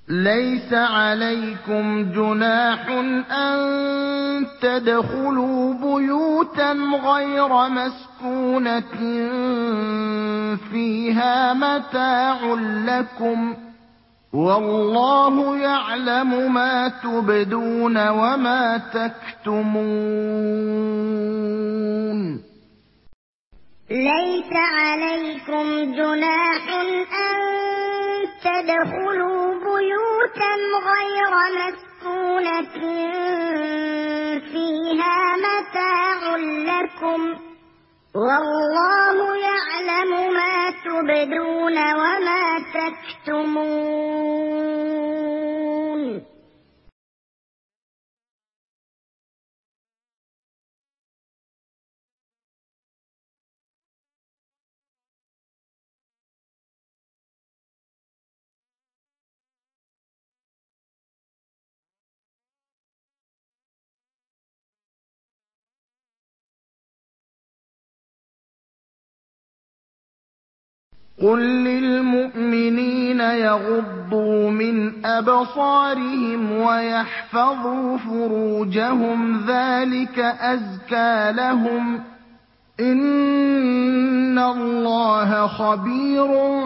A: ليس عليكم جناح أن تدخلوا بيوتا غير مسكونة فيها متاع لكم والله يعلم ما تبدون وما تكتمون.
B: ليس عليكم جناح أن تدخلوا بيوتا غير مسكونة فيها متاع لكم والله يعلم ما تبدون وما تكتمون.
A: قل للمؤمنين يغضوا من أبصارهم ويحفظوا فروجهم ذلك أزكى لهم إن الله خبير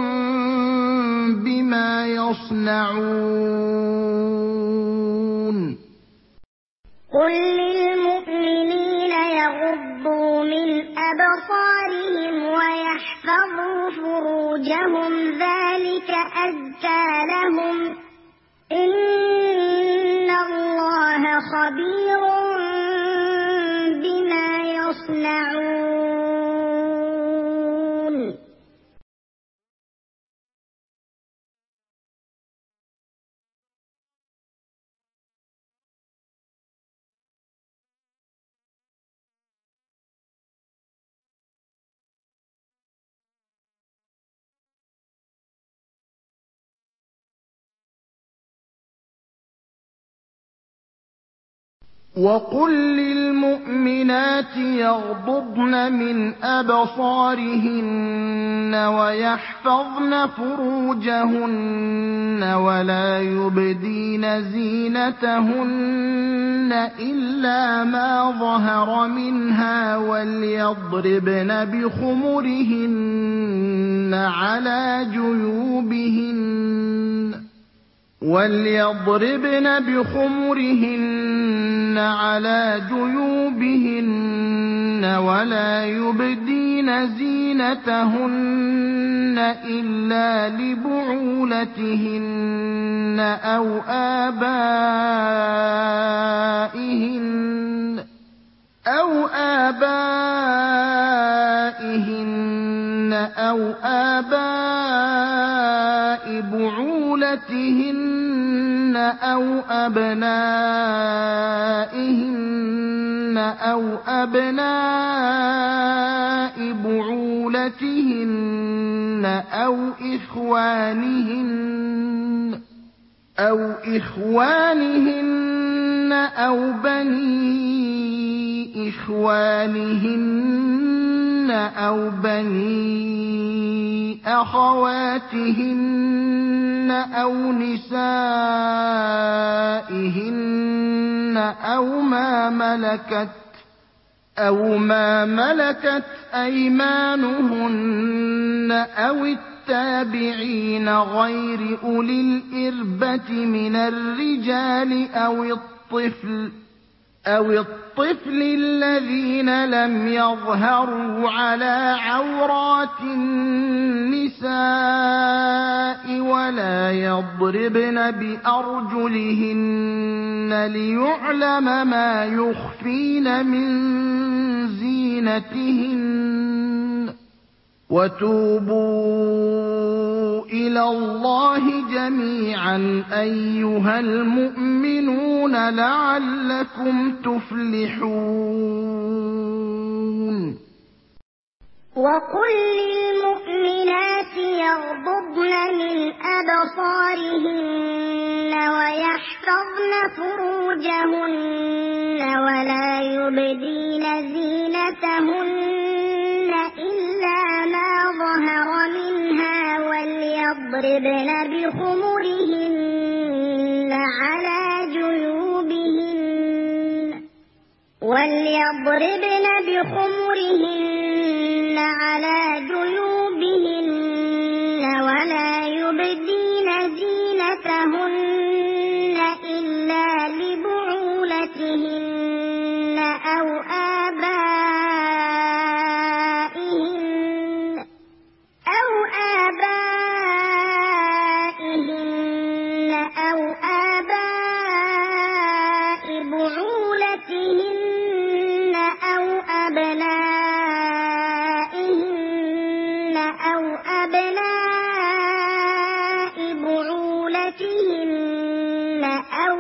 A: بما يصنعون.
B: قل للمؤمنين يغضوا من أبصارهم ويحفظوا فروجهم ذلك أزكى لهم إن الله خبير بما يصنعون.
A: وقل للمؤمنات يغضضن من أبصارهن ويحفظن فروجهن ولا يبدين زينتهن إلا ما ظهر منها وليضربن بخمرهن على جيوبهن وليضربن بخمرهن على جيوبهن ولا يبدين زينتهن إلا لبعولتهن أو آبائهن أو آبائهن أو آباء بعولتهن أو أبنائهن أو أبناء بعولتهن أو إخوانهن أو إخوانهن أو بني إخوانهن أو بني أخواتهن أو نسائهن أو ما ملكت أو ما ملكت أيمانهن أو التابعين غير أولي الإربة من الرجال أو الطفل أو الطفل الذين لم يظهروا على عورات النساء ولا يضربن بأرجلهن ليعلم ما يخفين من زينتهن وتوبوا إلى الله جميعا أيها المؤمنون لعلكم تفلحون.
B: وقل للمؤمنات يغضضن من أبصارهن ويحفظن فروجهن ولا يبدين زينتهن إلا ما ظهر منها وليضربن بخمرهن على جيوبهن وليضربن بخمرهن على جيوبهن ولا يبدين زينتهن إلا لبعولتهن أو آبائهن أو آبائهن أو آباء بعولتهن أو أبنائهن أو أبناء بعولتهن أو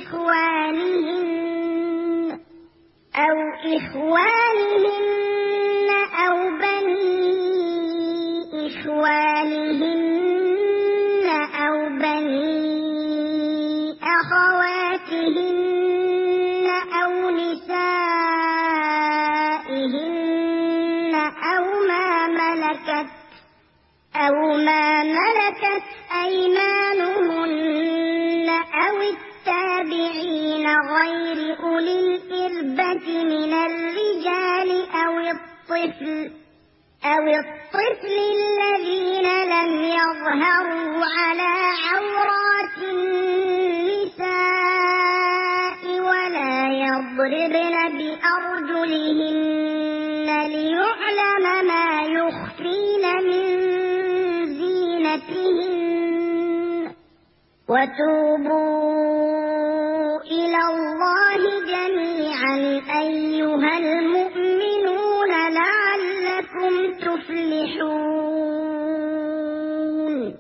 B: إخوانهن أو إخوانهن أو بني إخوانهن أو بني أخواتهن أو نسائهن أو ما ملكت أو ما ملكت أيمانهن أو التابعين غير أولي الإربة من الرجال أو الطفل أو الطفل الذين لم يظهروا على عورات النساء ولا يضربن بأرجلهن ليعلم ما يخفين من زينتهن وتوبوا إلى الله جميعا أيها المؤمنون لعلكم تفلحون.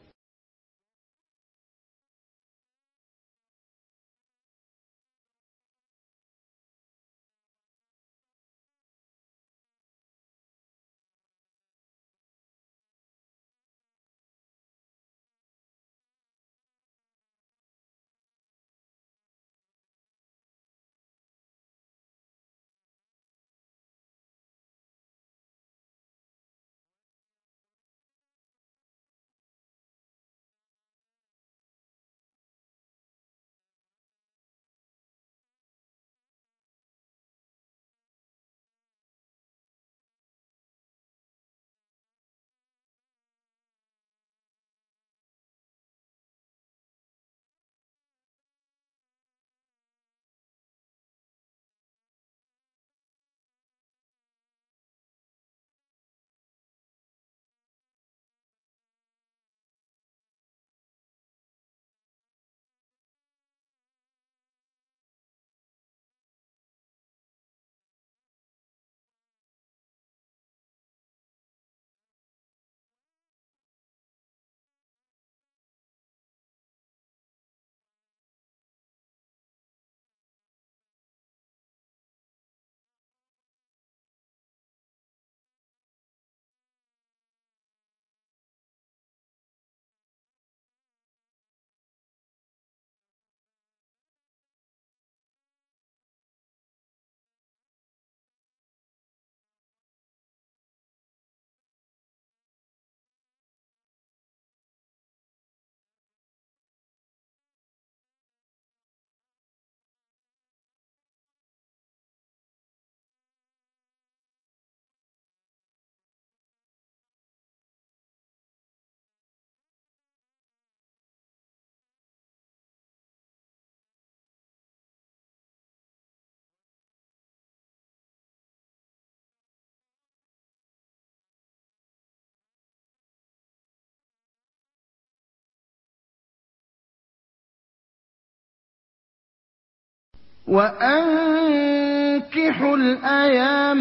A: وأنكحوا الأيام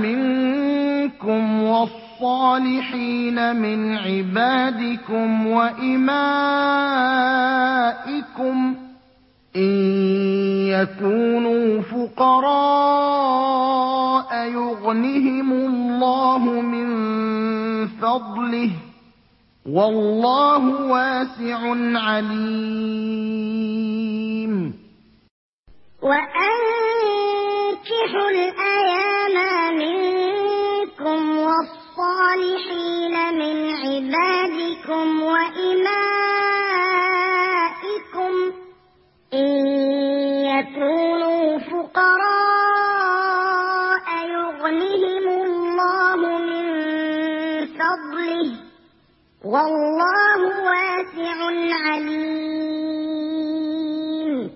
A: منكم والصالحين من عبادكم وإمائكم إن يكونوا فقراء يغنهم الله من فضله والله واسع عليم.
B: وأنكحوا الأيام منكم والصالحين من عبادكم وإمائكم عليم.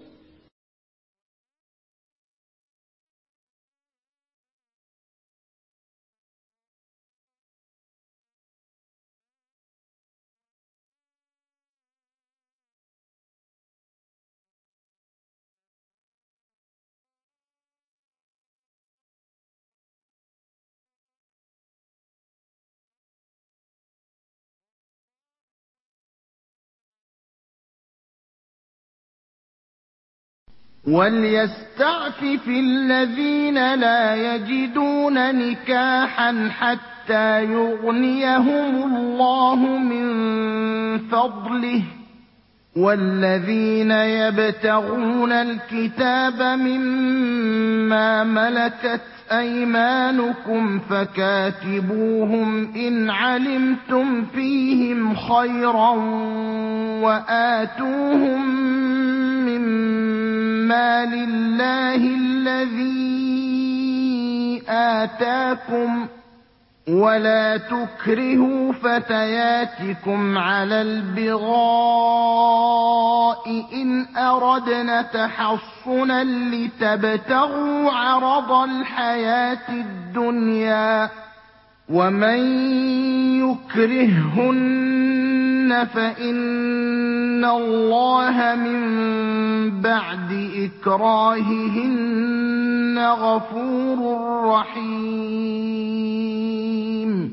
A: وَلْيَسْتَعْفِفِ الَّذِينَ لَا يَجِدُونَ نِكَاحًا حَتَّىٰ يُغْنِيَهُمُ اللَّهُ مِن فَضْلِهِ ۗ وَالَّذِينَ يَبْتَغُونَ الْكِتَابَ مِمَّا مَلَكَتْ أَيْمَانُكُمْ فَكَاتِبُوهُمْ إِنْ عَلِمْتُمْ فِيهِمْ خَيْرًا وَآتُوهُم مِّن مَّالِ اللَّهِ الَّذِي آتَاكُمْ ۚ وَلَا تُكْرِهُوا فَتَيَاتِكُمْ عَلَى الْبِغَاءِ إِنْ أَرَدْنَ تَحَصُّنًا لِّتَبْتَغُوا عَرَضَ الْحَيَاةِ الدُّنْيَا ۚ وَمَن يُكْرِههُّنَّ فَإِنَّ اللَّهَ مِن بَعْدِ إِكْرَاهِهِنَّ غَفُورٌ رَّحِيمٌ.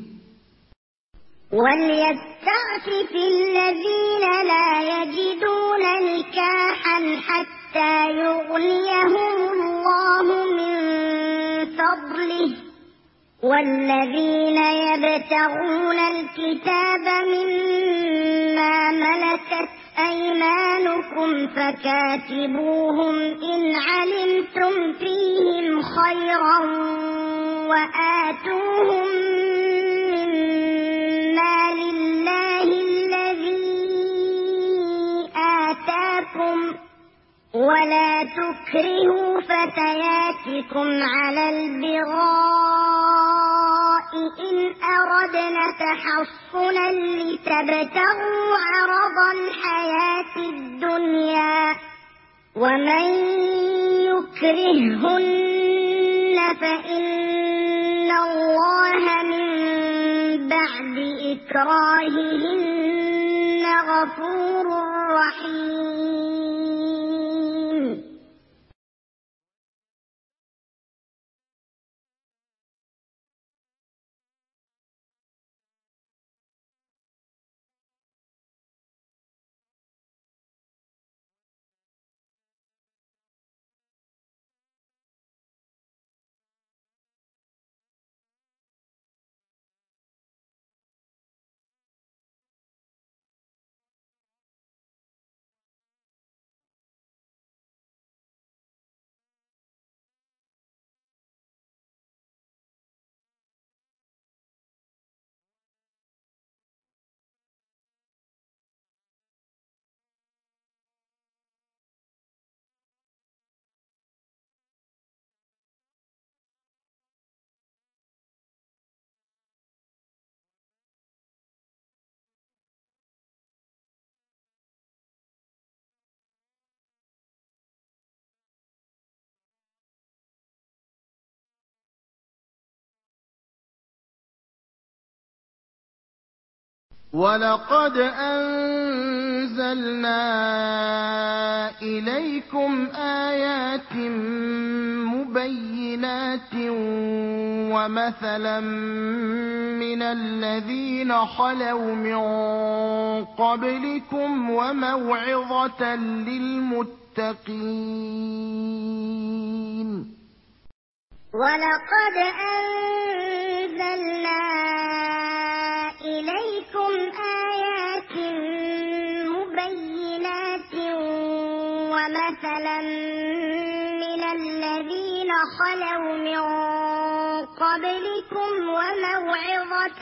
B: وَلْيَسْتَعْفِفِ الَّذِينَ لَا يَجِدُونَ نِكَاحًا حَتَّىٰ يُغْنِيَهُمُ اللَّهُ مِن فَضْلِهِ ۗ وَالَّذِينَ يَبْتَغُونَ الْكِتَابَ مِمَّا مَلَكَتْ أَيْمَانُكُمْ فَكَاتِبُوهُمْ إِنْ عَلِمْتُمْ فِيهِمْ خَيْرًا وَآتُوهُم مِّن مَّالِ اللَّهِ الَّذِي آتَاكُمْ ۚ وَلَا تُكْرِهُوا فَتَيَاتِكُمْ عَلَى الْبِغَاءِ إِنْ أَرَدْنَ تَحَصُّنًا لِّتَبْتَغُوا عَرَضَ الْحَيَاةِ الدُّنْيَا ۚ وَمَن يُكْرِههُّنَّ فَإِنَّ اللَّهَ مِن بَعْدِ إِكْرَاهِهِنَّ غَفُورٌ رَّحِيمٌ.
A: وَلَقَدْ أَنزَلْنَا إِلَيْكُمْ آيَاتٍ مُّبَيِّنَاتٍ وَمَثَلًا مِّنَ الَّذِينَ خَلَوْا مِن قَبْلِكُمْ وَمَوْعِظَةً لِّلْمُتَّقِينَ.
B: وَلَقَدْ أَنزَلْنَا إِلَيْكُمْ آيَاتٍ مُّبَيِّنَاتٍ وَمَثَلًا مِّنَ الَّذِينَ خَلَوْا مِن قَبْلِكُمْ وَمَوْعِظَةً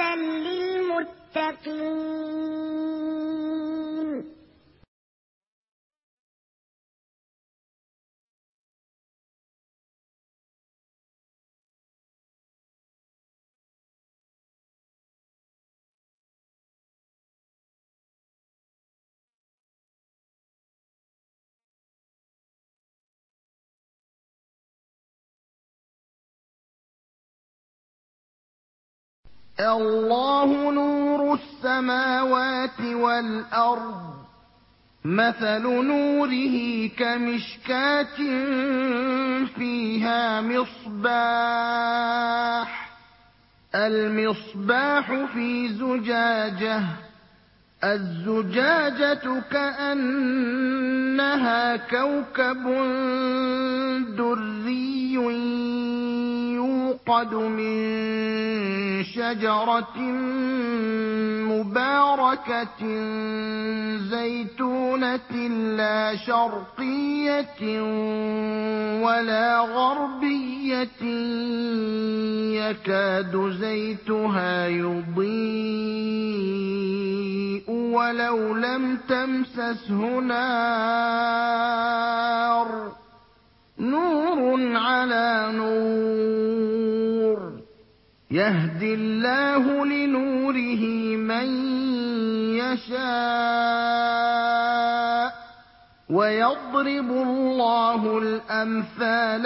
B: لِّلْمُتَّقِينَ.
A: الله نور السماوات والأرض مثل نوره كمشكاة فيها مصباح المصباح في زجاجة الزجاجة كأنها كوكب دري يوقد من شجرة مباركة زيتونة لا شرقية ولا غربية يكاد زيتها يضيء ولو لم تمسسه نار نور على نور يهدي الله لنوره من يشاء ويضرب الله الأمثال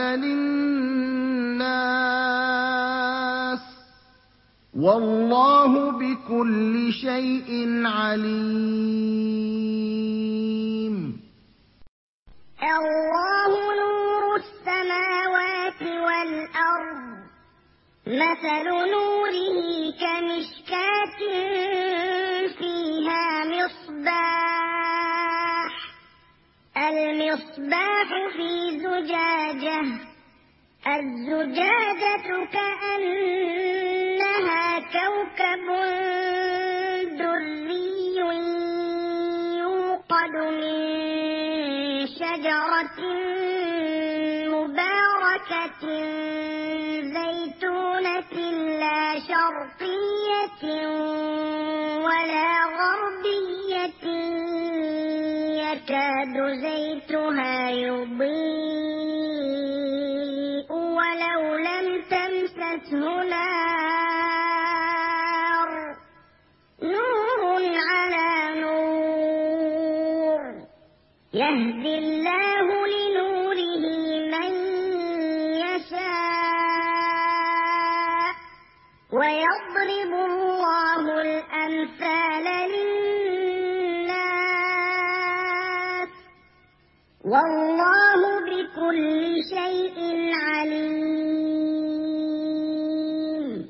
A: للناس والله بكل شيء عليم.
B: الله نور السماوات والأرض مثل نوره كمشكاة فيها مصباح المصباح في زجاجة الزجاجة كأنها كوكب دري يوقد من شجرة مباركة زيتونة لا شرقية ولا غربية يكاد زيتها يضيء ولو لم تمسسه نار نور على نور يهدي الله لنوره من يشاء ويضرب الله الأمثال للناس والله بكل شيء عليم.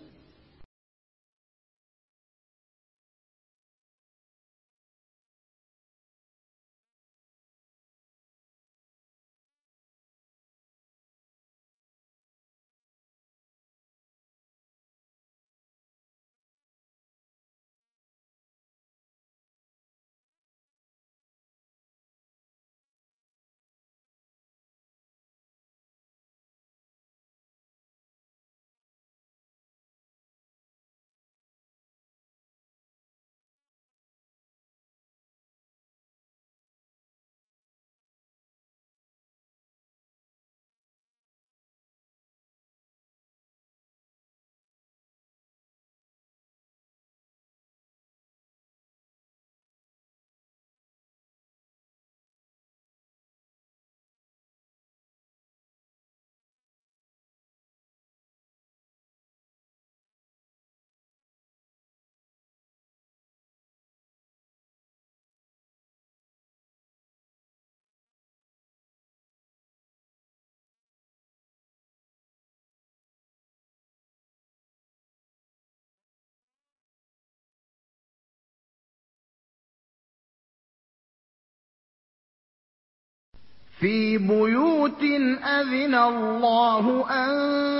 A: في بيوت أذن الله أن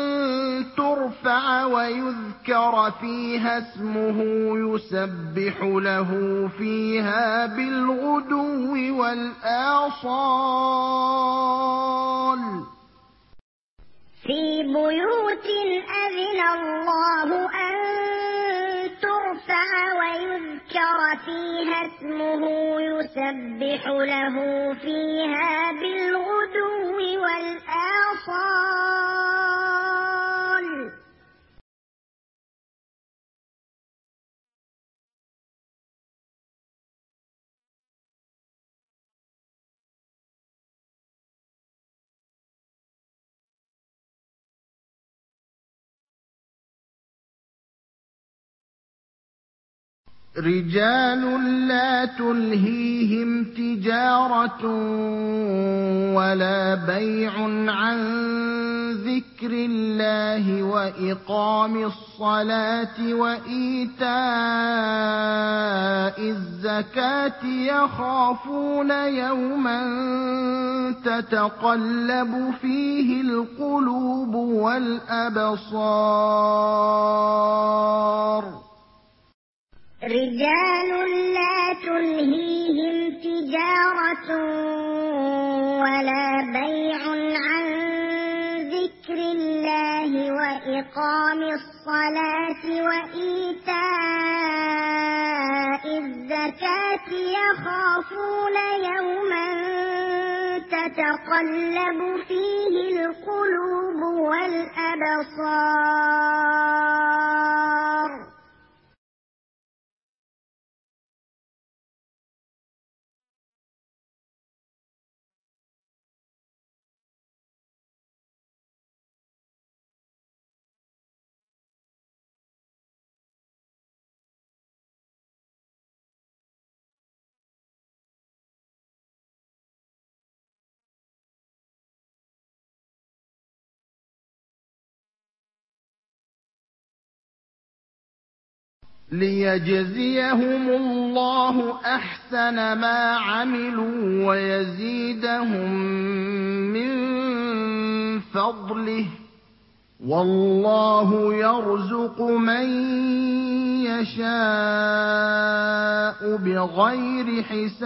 A: ترفع ويذكر فيها اسمه يسبح له فيها بالغدو والآصال.
B: في بيوت أذن الله أن ترفع ويذكر فيها اسمه يسبح له فيها بالغدو والآصال.
A: رِجَالٌ لَّا تُلْهِيهِمْ تِجَارَةٌ وَلَا بَيْعٌ عَن ذِكْرِ اللَّهِ وَإِقَامِ الصَّلَاةِ وَإِيتَاءِ الزَّكَاةِ يَخَافُونَ يَوْمًا تَتَقَلَّبُ فِيهِ الْقُلُوبُ وَالْأَبْصَارُ
B: رِجَالٌ لَّا تُلْهِيهِمْ تِجَارَةٌ وَلَا بَيْعٌ عَن ذِكْرِ اللَّهِ وَإِقَامِ الصَّلَاةِ وَإِيتَاءِ الزَّكَاةِ يَخَافُونَ يَوْمًا تَتَقَلَّبُ فِيهِ الْقُلُوبُ وَالْأَبْصَارُ
A: لِيَجْزِيَهُمُ اللَّهُ أَحْسَنَ مَا عَمِلُوا وَيَزِيدَهُم مِّن فَضْلِهِ ۗ وَاللَّهُ يَرْزُقُ مَن يَشَاءُ بِغَيْرِ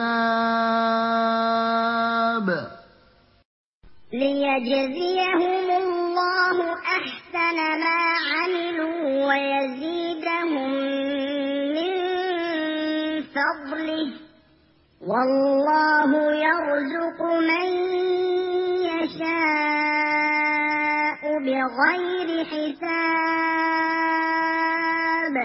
A: حِسَابٍ
B: لِيَجْزِيَهُمُ اللَّهُ أَحْسَنَ مَا عَمِلُوا وَيَزِيدَهُم مِّن فَضْلِهِ ۗ وَاللَّهُ يَرْزُقُ مَن يَشَاءُ بِغَيْرِ حِسَابٍ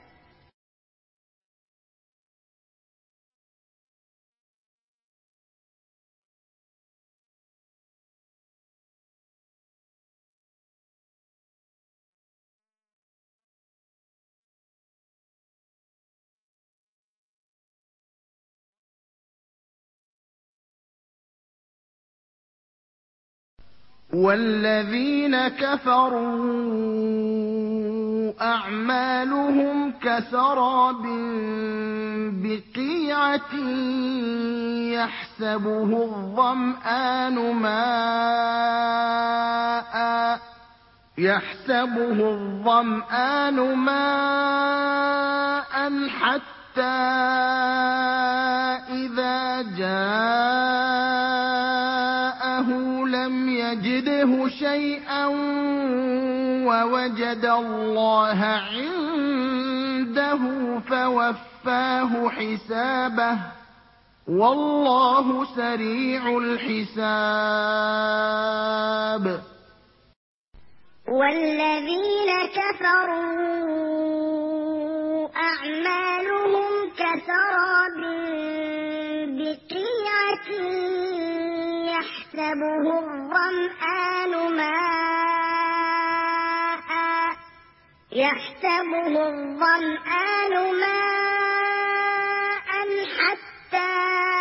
A: وَالَّذِينَ كَفَرُوا أَعْمَالُهُمْ كَسَرَابٍ بِقِيعَةٍ يَحْسَبُهُ الظَّمْآنُ مَاءً يَحْسَبُهُ الظَّمْآنُ مَاءً حَتَّىٰ إِذَا جَاءَهُ لَمْ يَجِدْهُ شَيْئًا وَوَجَدَ اللَّهَ عِندَهُ فَوَفَّاهُ حِسَابَهُ ۗ وَاللَّهُ سَرِيعُ الْحِسَابِ
B: وَالَّذِينَ كَفَرُوا أَعْمَالُهُمْ كَسَرَابٍ بِقِيعَةٍ يَحْسَبُهُ الظَّمْآنُ مَاءً يَحْسَبُهُ الظَّمْآنُ مَاءً حَتَّىٰ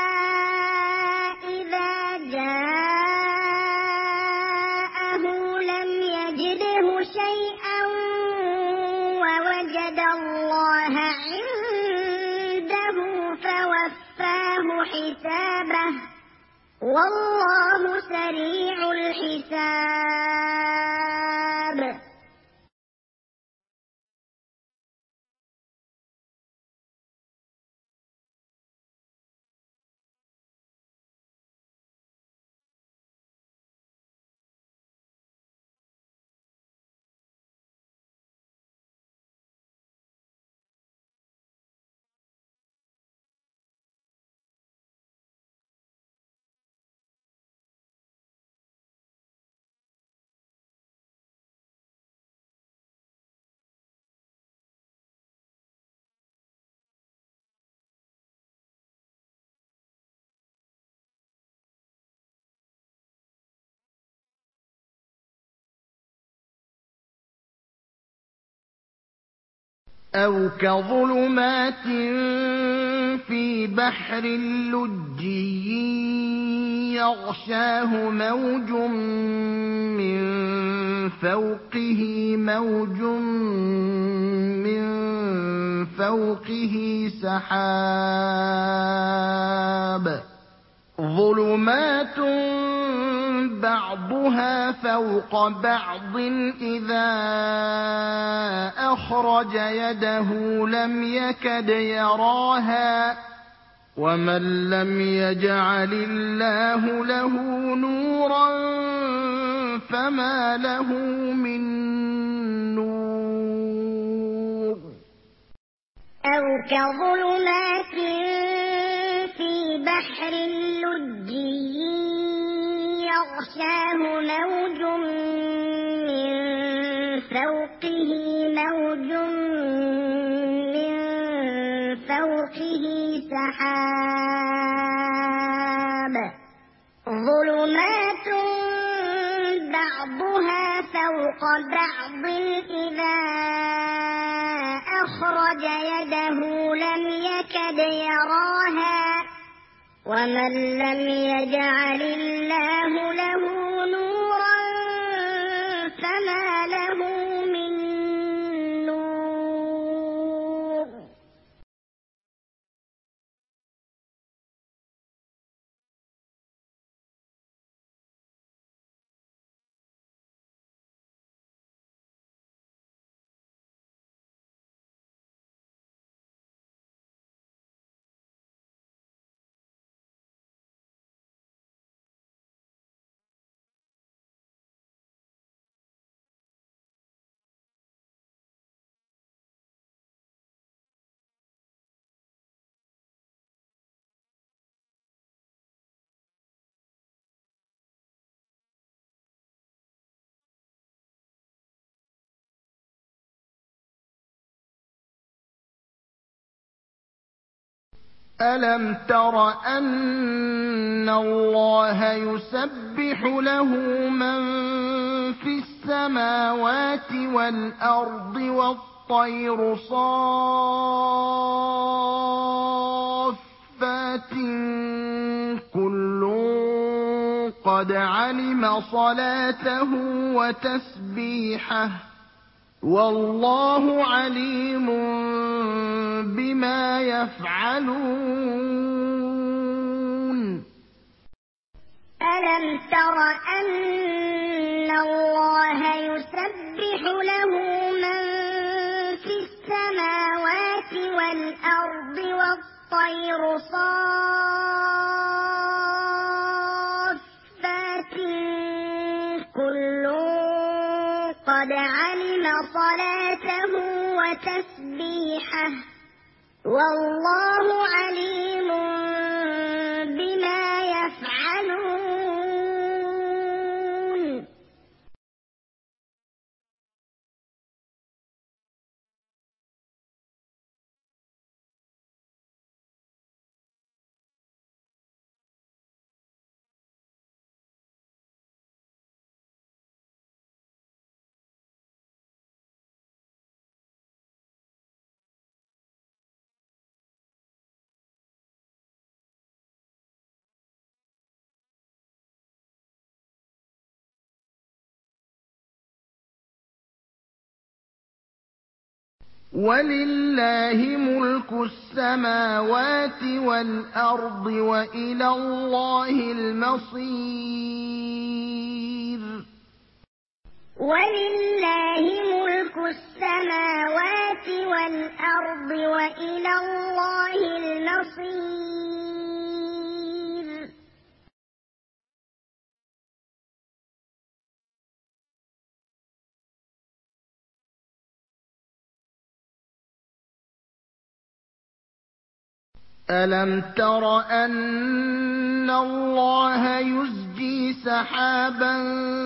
B: إِذَا جَاءَهُ لَمْ يَجِدْهُ شَيْئًا وَوَجَدَ اللَّهَ عِندَهُ فَوَفَّاهُ حِسَابَهُ ۗ وَاللَّهُ سَرِيعُ الْحِسَابِ
A: أَوْ كَظُلُمَاتٍ فِي بَحْرٍ لُجِّيٍّ يَغْشَاهُ مَوْجٌ مِّن فَوْقِهِ مَوْجٌ مِّن فَوْقِهِ سَحَابٌ ۚ ظُلُمَاتٌ بَعْضُهَا فَوْقَ بَعْضٍ إِذَا أَخْرَجَ يَدَهُ لَمْ يَكَدْ يَرَاهَا ۗ وَمَن لَّمْ يَجْعَلِ اللَّهُ لَهُ نُورًا فَمَا لَهُ مِن نُّورٍ.
B: أَوْ كَظُلُمَاتٍ فِي بَحْرٍ لُجِّيٍّ يَغْشَاهُ مَوْجٌ مِّن فَوْقِهِ مَوْجٌ مِّن فَوْقِهِ سَحَابٌ ۚ ظُلُمَاتٌ بَعْضُهَا فَوْقَ بَعْضٍ إِذَا أَخْرَجَ يَدَهُ لَمْ يَكَدْ يَرَاهَا ۗ وَمَن لَّمْ يَجْعَلِ اللَّهُ لَهُ نُورًا فَمَا لَهُ مِن نُّورٍ.
A: أَلَمْ تَرَ أَنَّ اللَّهَ يُسَبِّحُ لَهُ مَن فِي السَّمَاوَاتِ وَالْأَرْضِ وَالطَّيْرُ صَافَّاتٍ ۖ كُلٌّ قَدْ عَلِمَ صَلَاتَهُ وَتَسْبِيحَهُ ۗ وَاللَّهُ عَلِيمٌ بِمَا يَفْعَلُونَ.
B: أَلَمْ تَرَ أَنَّ اللَّهَ يُسَبِّحُ لَهُ مَن فِي السَّمَاوَاتِ وَالْأَرْضِ وَالطَّيْرُ صَافَّاتٍ ۖ كُلٌّ قَدْ عَلِمَ صَلَاتَهُ وَتَسْبِيحَهُ ۗ وَاللَّهُ عَلِيمٌ بِمَا يَفْعَلُونَ.
A: وَلِلَّهِ مُلْكُ السَّمَاوَاتِ وَالْأَرْضِ ۖ وَإِلَى اللَّهِ الْمَصِيرُ.
B: وَلِلَّهِ مُلْكُ السَّمَاوَاتِ وَالْأَرْضِ ۖ وَإِلَى اللَّهِ الْمَصِيرُ.
A: أَلَمْ تَرَ أَنَّ اللَّهَ يُزْجِي سَحَابًا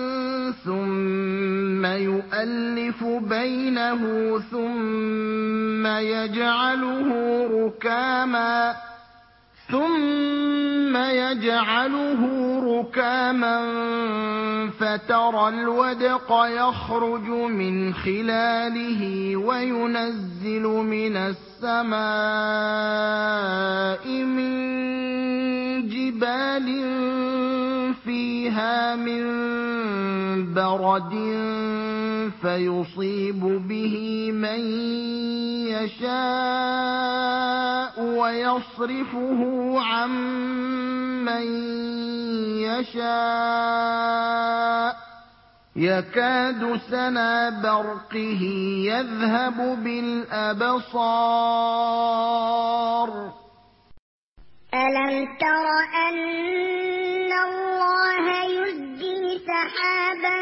A: ثُمَّ يُؤَلِّفُ بَيْنَهُ ثُمَّ يَجْعَلُهُ رُكَامًا ثم يجعله ركاما فترى الودق يخرج من خلاله وينزل من السماء من جبال فيها من برد فيصيب به من يشاء ويصرفه عن من يشاء يكاد سنا برقه يذهب بالأبصار
B: ألم تر أن الله يزجي سحابا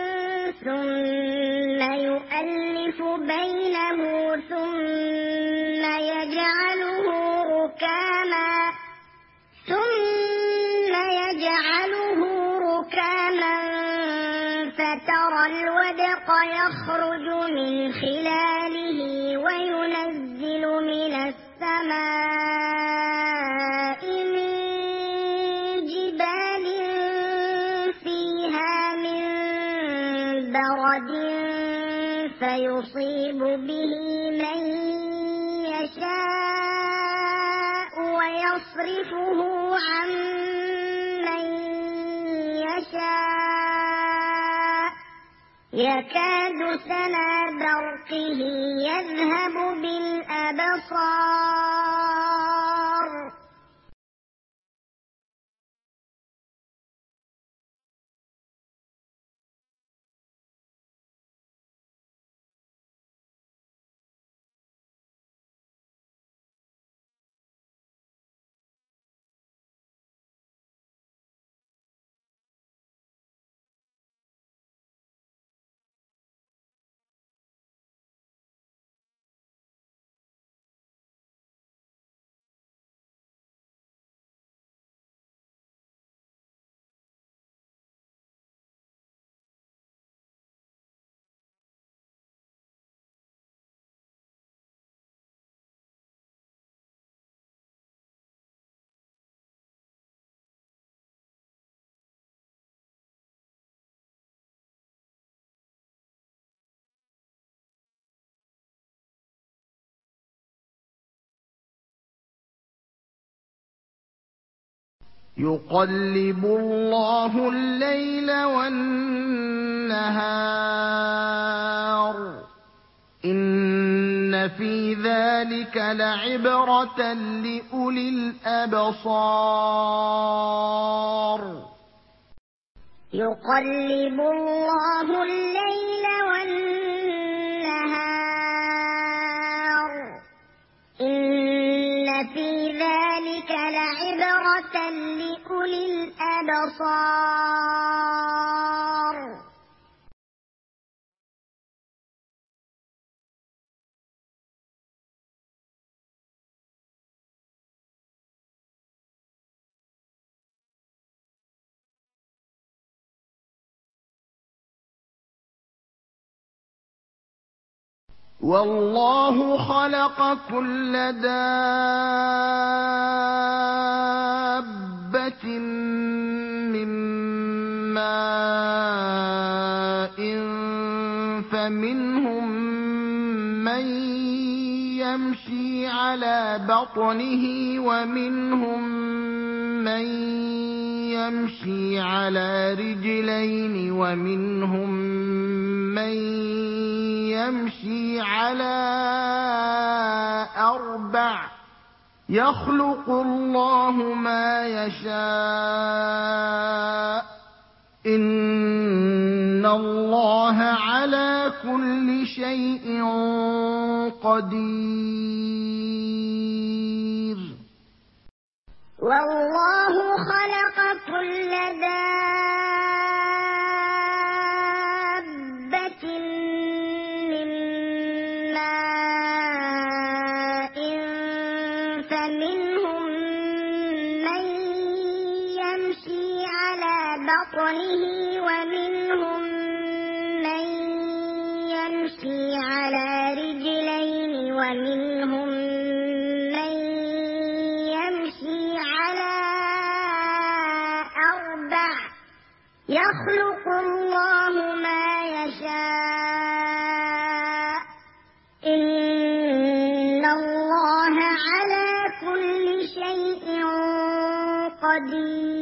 B: ثم يؤلف بينه ثم يجعله ركاما ثم يجعله ركاما فترى الودق يخرج من خلاله وينزل من السماء من جبال فيها من برد فيصيب به من يشاء ويصرفه عن من يشاء يكاد سنا برقه يذهب بالأبصار
A: يقلب الله الليل والنهار إن في ذلك لعبرة لأولي الأبصار
B: يقلب الله الليل والنهار إن في ذلك لعبرة لأولي الأبصار
A: والله خلق كل دابة من ماء فمنهم من يمشي على بطنه ومنهم من يمشي على رجلين ومنهم من يمشي على أربع يخلق الله ما يشاء إن الله على كل شيء قدير
B: والله خلق كل دابة من ماء فمنهم من يمشي على بطنه ومنهم من يمشي على رجلين ومنهم من يمشي يخلق الله ما يشاء إن الله على كل شيء قدير.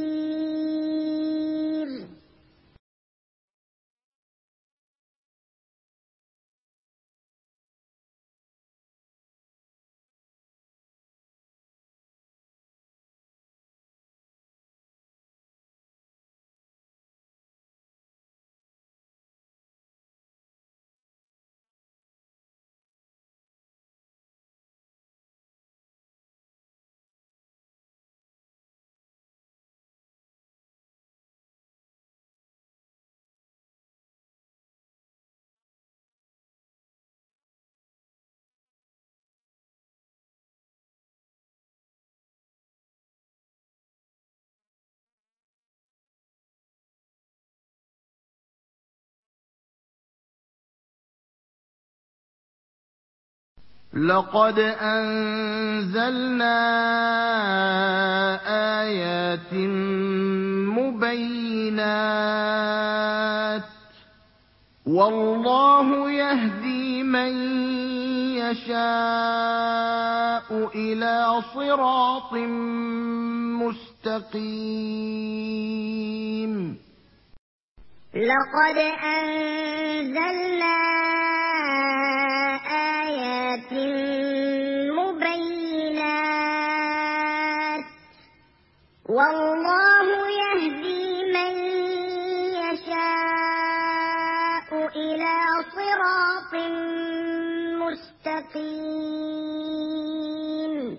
A: لقد أنزلنا آيات مبينات والله يهدي من يشاء إلى صراط مستقيم.
B: لقد أنزلنا آيات مبينات والله يهدي من يشاء إلى صراط مستقيم.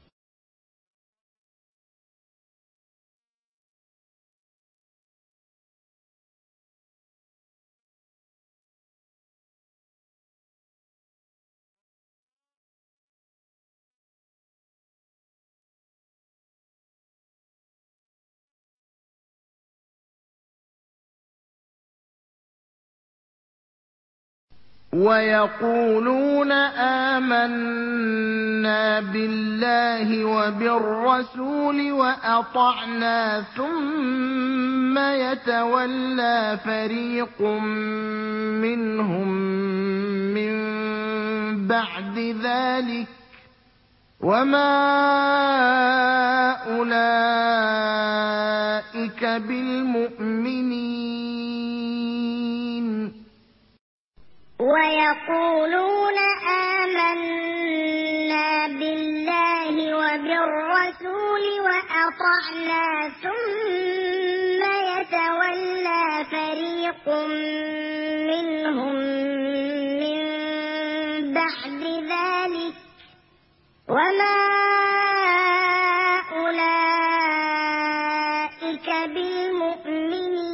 A: ويقولون آمنا بالله وبالرسول وأطعنا ثم يتولى فريق منهم من بعد ذلك وما أولئك بالمؤمنين.
B: ويقولون آمنا بالله وبالرسول وأطعنا ثم يتولى فريق منهم من بعد ذلك وما أولئك بالمؤمنين.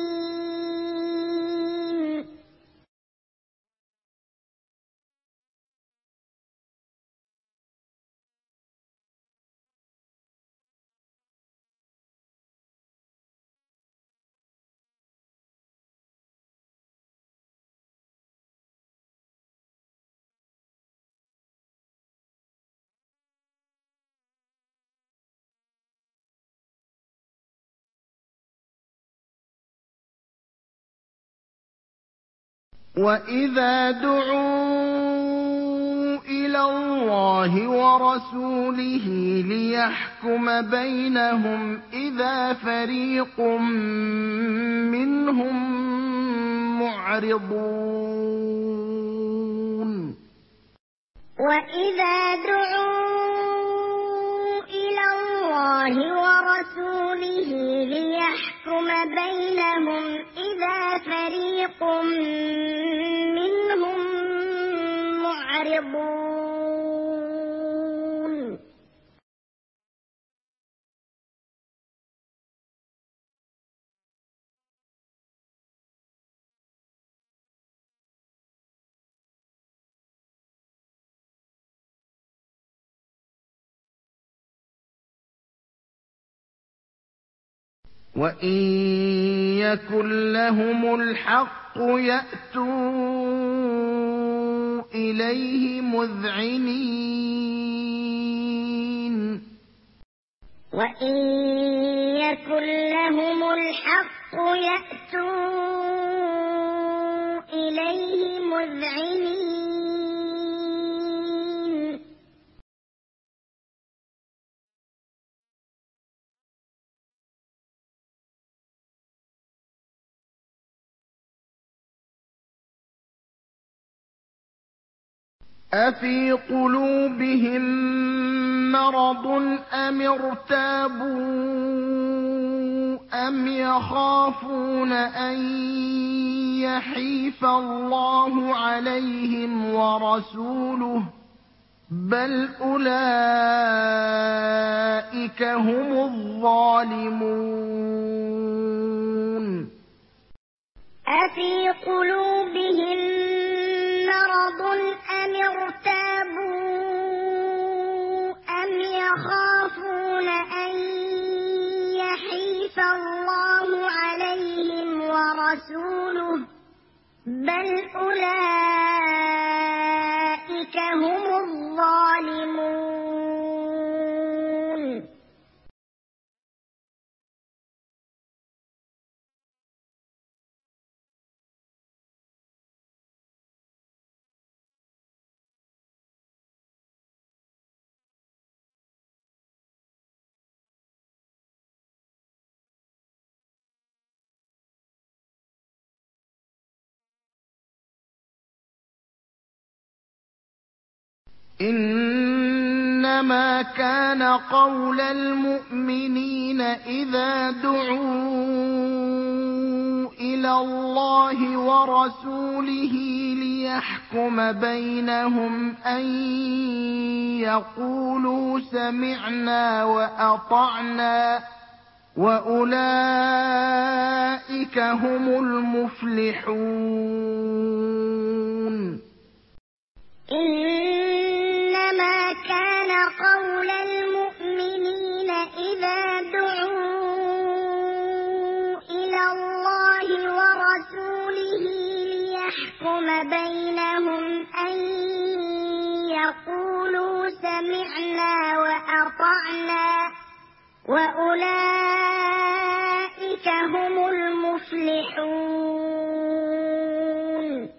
A: وَإِذَا دُعُوا إِلَى اللَّهِ وَرَسُولِهِ لِيَحْكُمَ بَيْنَهُمْ إِذَا فَرِيقٌ مِّنْهُم مُّعْرِضُونَ.
B: وَإِذَا دُعُوا إِلَى اللَّهِ وَرَسُولِهِ لِيَحْكُمَ بَيْنَهُمْ إِذَا فَرِيقٌ مِّنْهُم مُّعْرِضُونَ.
A: وَإِن يَكُن لَّهُمُ الْحَقُّ يَأْتُوا إِلَيْهِ مُذْعِنِينَ.
B: وإن يكن لهم الحق يأتوا إليه مذعنين
A: أفي قلوبهم مرض أم ارتابوا أم يخافون أن يحيف الله عليهم ورسوله بل أولئك هم الظالمون
B: أفي قلوبهم مرض أم ارتابوا أم يخافون أن يحيف الله عليهم ورسوله بل أولئك هم الظالمون
A: إنما كان قول المؤمنين إذا دعوا إلى الله ورسوله ليحكم بينهم أن يقولوا سمعنا وأطعنا وأولئك هم المفلحون
B: إنما كان قول المؤمنين إذا دعوا إلى الله ورسوله ليحكم بينهم أن يقولوا سمعنا وأطعنا وأولئك هم المفلحون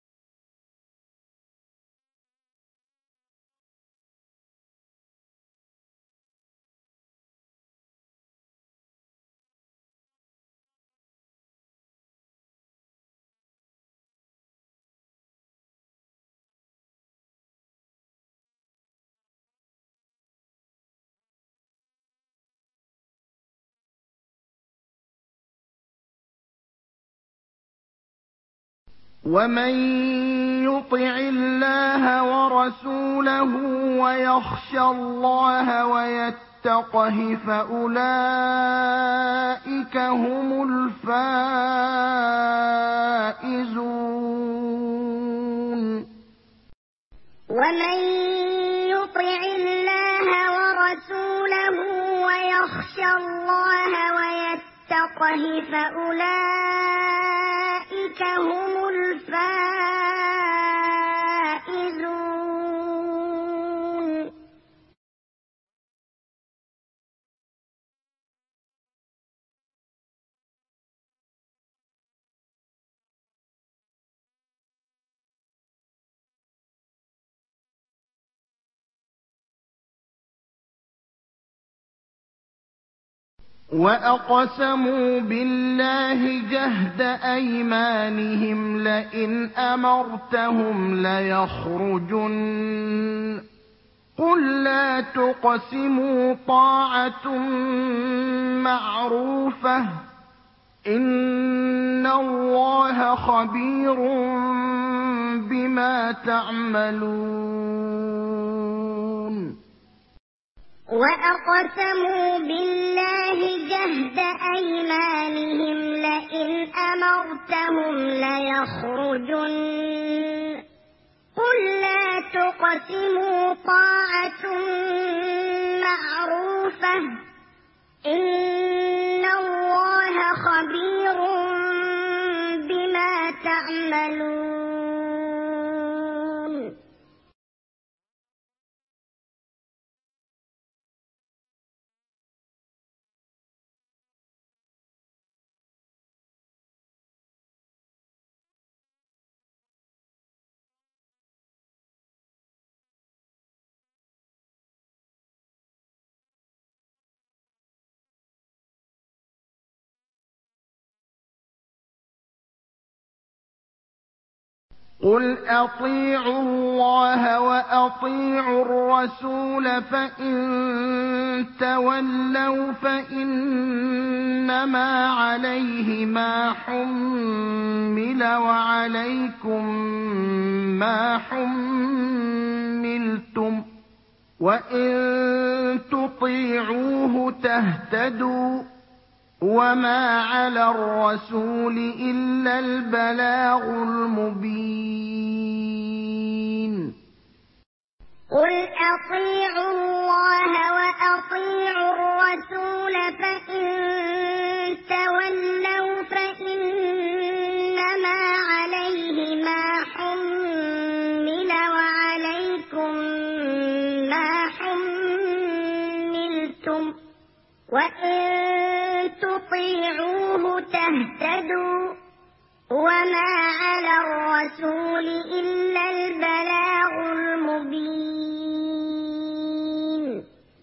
A: ومن يطع الله ورسوله ويخشى الله ويتقه فأولئك هم الفائزون
B: ومن يطع الله ورسوله ويخشى الله ويتقه فأولئك هم الفائزون
A: وأقسموا بالله جهد أيمانهم لئن أمرتهم ليخرجن قل لا تقسموا طاعة معروفة إن الله خبير بما تعملون
B: وأقسموا بالله جهد أيمانهم لئن أمرتهم ليخرجن قل لا تقسموا طاعة معروفة إن الله خبير بما تعملون
A: قُلْ أَطِيعُوا اللَّهَ وَأَطِيعُوا الرَّسُولَ فَإِن تَوَلَّوْا فَإِنَّمَا عَلَيْهِ مَا حُمِّلَ وَعَلَيْكُم مَّا حُمِّلْتُمْ ۖ وَإِن تُطِيعُوهُ تَهْتَدُوا ۚ وَمَا عَلَى الرَّسُولِ إِلَّا الْبَلَاغُ الْمُبِينُ
B: قُلْ أَطِيعُوا اللَّهَ وَأَطِيعُوا الرَّسُولَ فَإِن تَوَلَّوْا فَإِنَّمَا عَلَيْهِ مَا حُمِّلَ وَعَلَيْكُم مَّا حُمِّلْتُمْ ۖ وَإِن تُطِيعُوهُ تَهْتَدُوا ۚ وَمَا عَلَى الرَّسُولِ إِلَّا الْبَلَاغُ الْمُبِينُ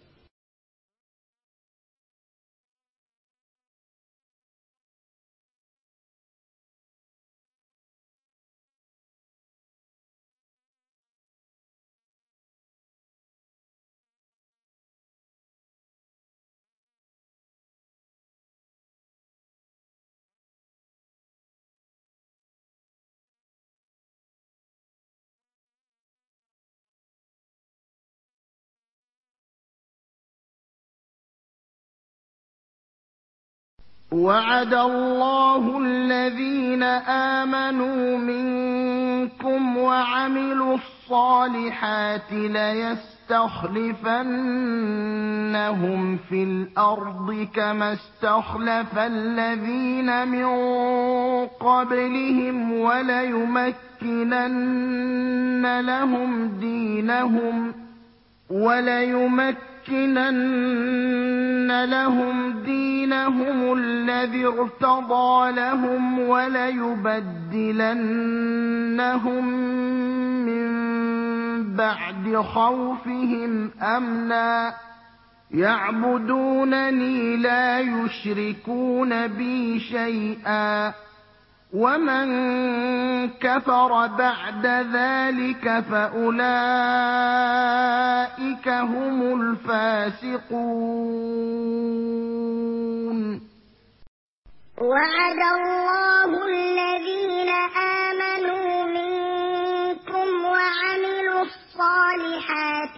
A: وَعَدَ اللَّهُ الَّذِينَ آمَنُوا مِنكُمْ وَعَمِلُوا الصَّالِحَاتِ لَيَسْتَخْلِفَنَّهُمْ فِي الْأَرْضِ كَمَا اسْتَخْلَفَ الَّذِينَ مِن قَبْلِهِمْ وَلَيُمَكِّنَنَّ لَهُمْ دِينَهُمْ وَلَيُمَكِّنَنَّ لَهُمْ دِينَهُمُ الَّذِي ارْتَضَىٰ لَهُمْ وَلَيُبَدِّلَنَّهُم مِّن بَعْدِ خَوْفِهِمْ أَمْنًا ۚ يَعْبُدُونَنِي لَا يُشْرِكُونَ بِي شَيْئًا ۚ وَمَن كَفَرَ بَعْدَ ذَٰلِكَ فَأُولَٰئِكَ هُمُ الْفَاسِقُونَ
B: وَعَدَ اللَّهُ الَّذِينَ آمَنُوا مِنكُمْ وَعَمِلُوا الصَّالِحَاتِ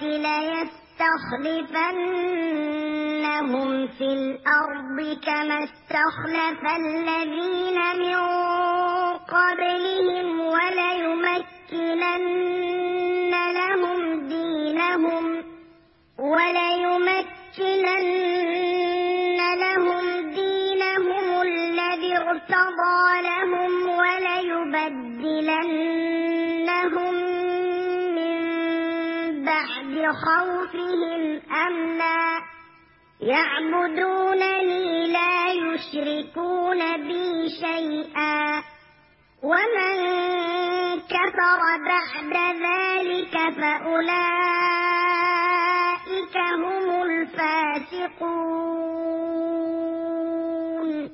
B: لَيَسْتَخْلِفَنَّهُمْ فِي الْأَرْضِ كَمَا اسْتَخْلَفَ الَّذِينَ مِن قَبْلِهِمْ وَلَيُمَكِّنَنَّ لَهُمْ دِينَهُمْ وَلَيُمَكِّنَنَّ لَهُمْ دِينَهُمُ الَّذِي ارْتَضَىٰ لَهُمْ وَلَيُبَدِّلَنَّهُم مِّن بَعْدِ خَوْفِهِمْ أَمْنًا ۚ يَعْبُدُونَنِي لَا يُشْرِكُونَ بِي شَيْئًا ۚ وَمَن كَفَرَ بَعْدَ ذَٰلِكَ فَأُولَٰئِكَ هُمُ الْفَاسِقُونَ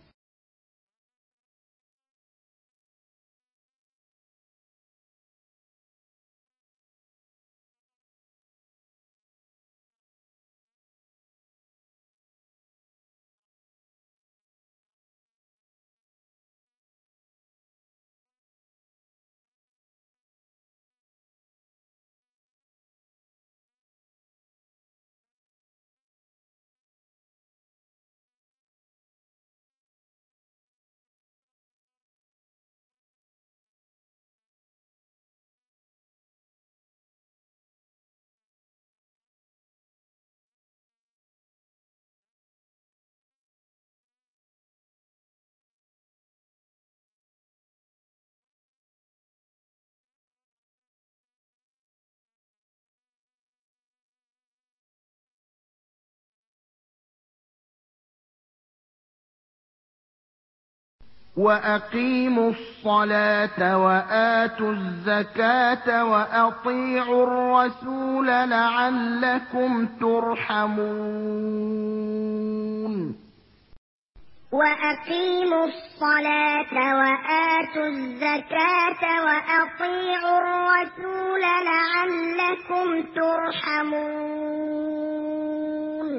A: وَأَقِيمُوا الصَّلَاةَ وَآتُوا الزَّكَاةَ وَأَطِيعُوا الرَّسُولَ لَعَلَّكُمْ تُرْحَمُونَ
B: وأقيموا الصلاة وآتوا الزكاة وأطيعوا الرسول لعلكم ترحمون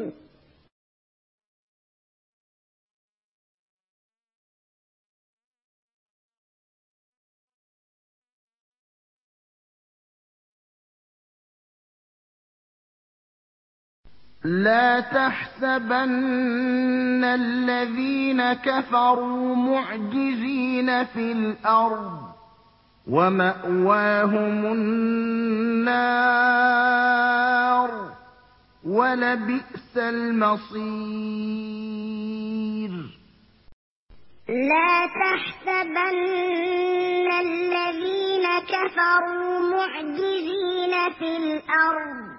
A: لا تحسبن الذين كفروا معجزين في الأرض ومأواهم النار ولبئس المصير
B: لا تحسبن الذين كفروا معجزين في الأرض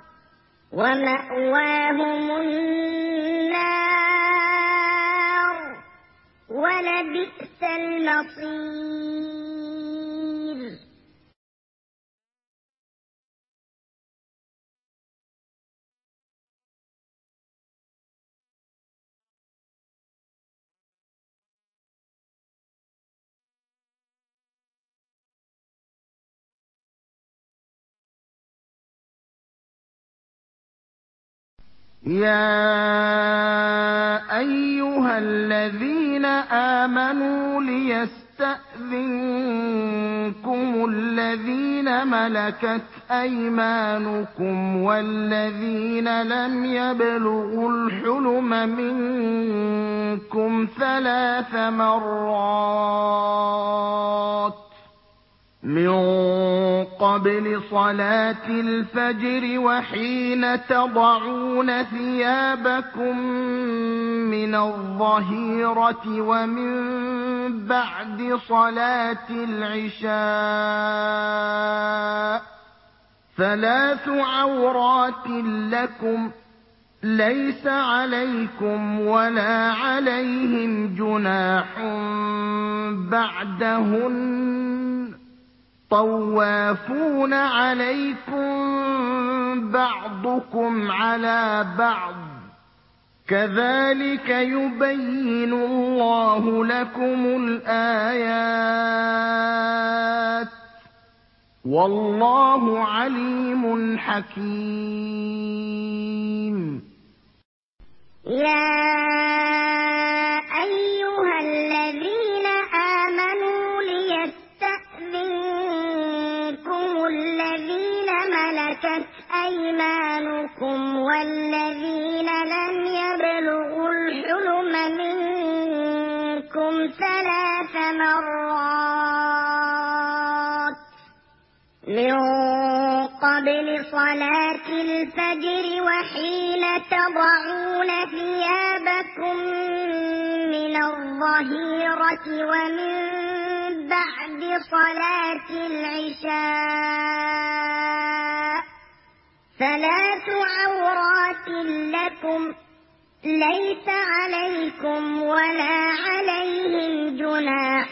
B: ومأواهم النار ولبئس المصير
A: يا أيها الذين آمنوا ليستأذنكم الذين ملكت أيمانكم والذين لم يبلغوا الحلم منكم ثلاث مرات من قبل صلاة الفجر وحين تضعون ثيابكم من الظهيرة ومن بعد صلاة العشاء ثلاث عورات لكم ليس عليكم ولا عليهم جناح بعدهن طوافون عليكم بعضكم على بعض كذلك يبين الله لكم الآيات والله عليم حكيم
B: يا أيها الذين آمنوا ليستأذنكم الذين ملكت أيمانكم والذين لم يبلغوا الحلم منكم ثلاث مرات من قبل صلاة الفجر وحين تضعون ثيابكم من الظهيرة ومن بعد صلاة العشاء ثلاث عورات لكم ليس عليكم ولا عليهم جناح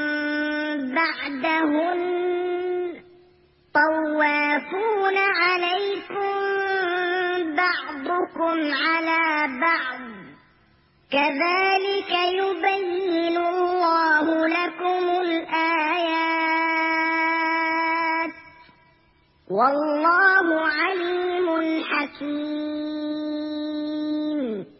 B: بعدهن طوافون عليكم بعضكم على بعض كذلك يبين الله لكم الآيات والله عليم حكيم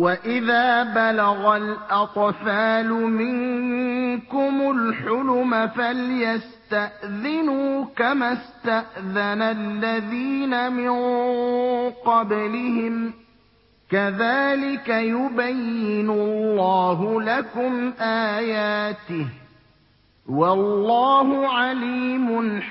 A: وَإِذَا بَلَغَ الْأَطْفَالُ مِنكُمُ الْحُلُمَ فَلْيَسْتَأْذِنُوا كَمَا اسْتَأْذَنَ الَّذِينَ مِن قَبْلِهِمْ ۚ كَذَٰلِكَ يُبَيِّنُ اللَّهُ لَكُمْ آيَاتِهِ ۗ وَاللَّهُ عَلِيمٌ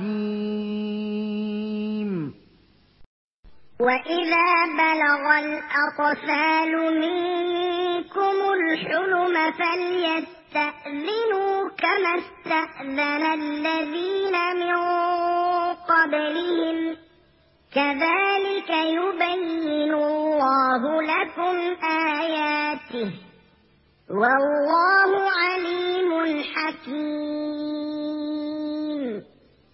A: حَكِيمٌ.
B: وَإِذَا بَلَغَ الْأَطْفَالُ مِنكُمُ الْحُلُمَ فَلْيَسْتَأْذِنُوا كَمَا اسْتَأْذَنَ الَّذِينَ مِن قَبْلِهِمْ ۚ كَذَٰلِكَ يُبَيِّنُ اللَّهُ لَكُمْ آيَاتِهِ ۗ وَاللَّهُ عَلِيمٌ حَكِيمٌ.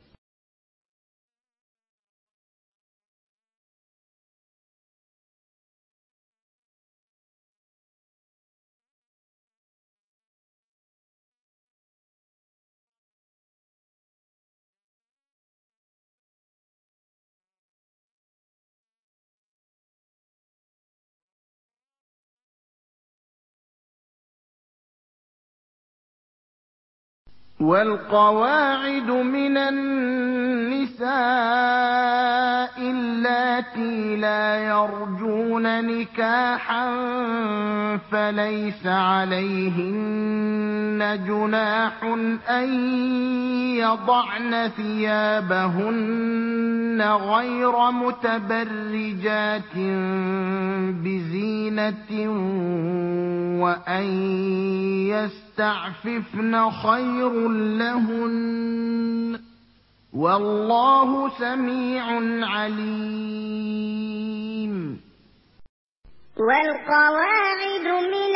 A: وَالْقَوَاعِدُ مِنَ النِّسَاءِ اللَّاتِي لَا يَرْجُونَ نِكَاحًا فَلَيْسَ عَلَيْهِنَّ جُنَاحٌ أَن يَضَعْنَ ثِيَابَهُنَّ غَيْرَ مُتَبَرِّجَاتٍ بِزِينَةٍ وَأَن يَسْتَعْفِفْنَ خَيْرٌ لَّهُنَّ ۗ وَاللَّهُ سَمِيعٌ عَلِيمٌ.
B: وَالْقَوَاعِدُ مِنَ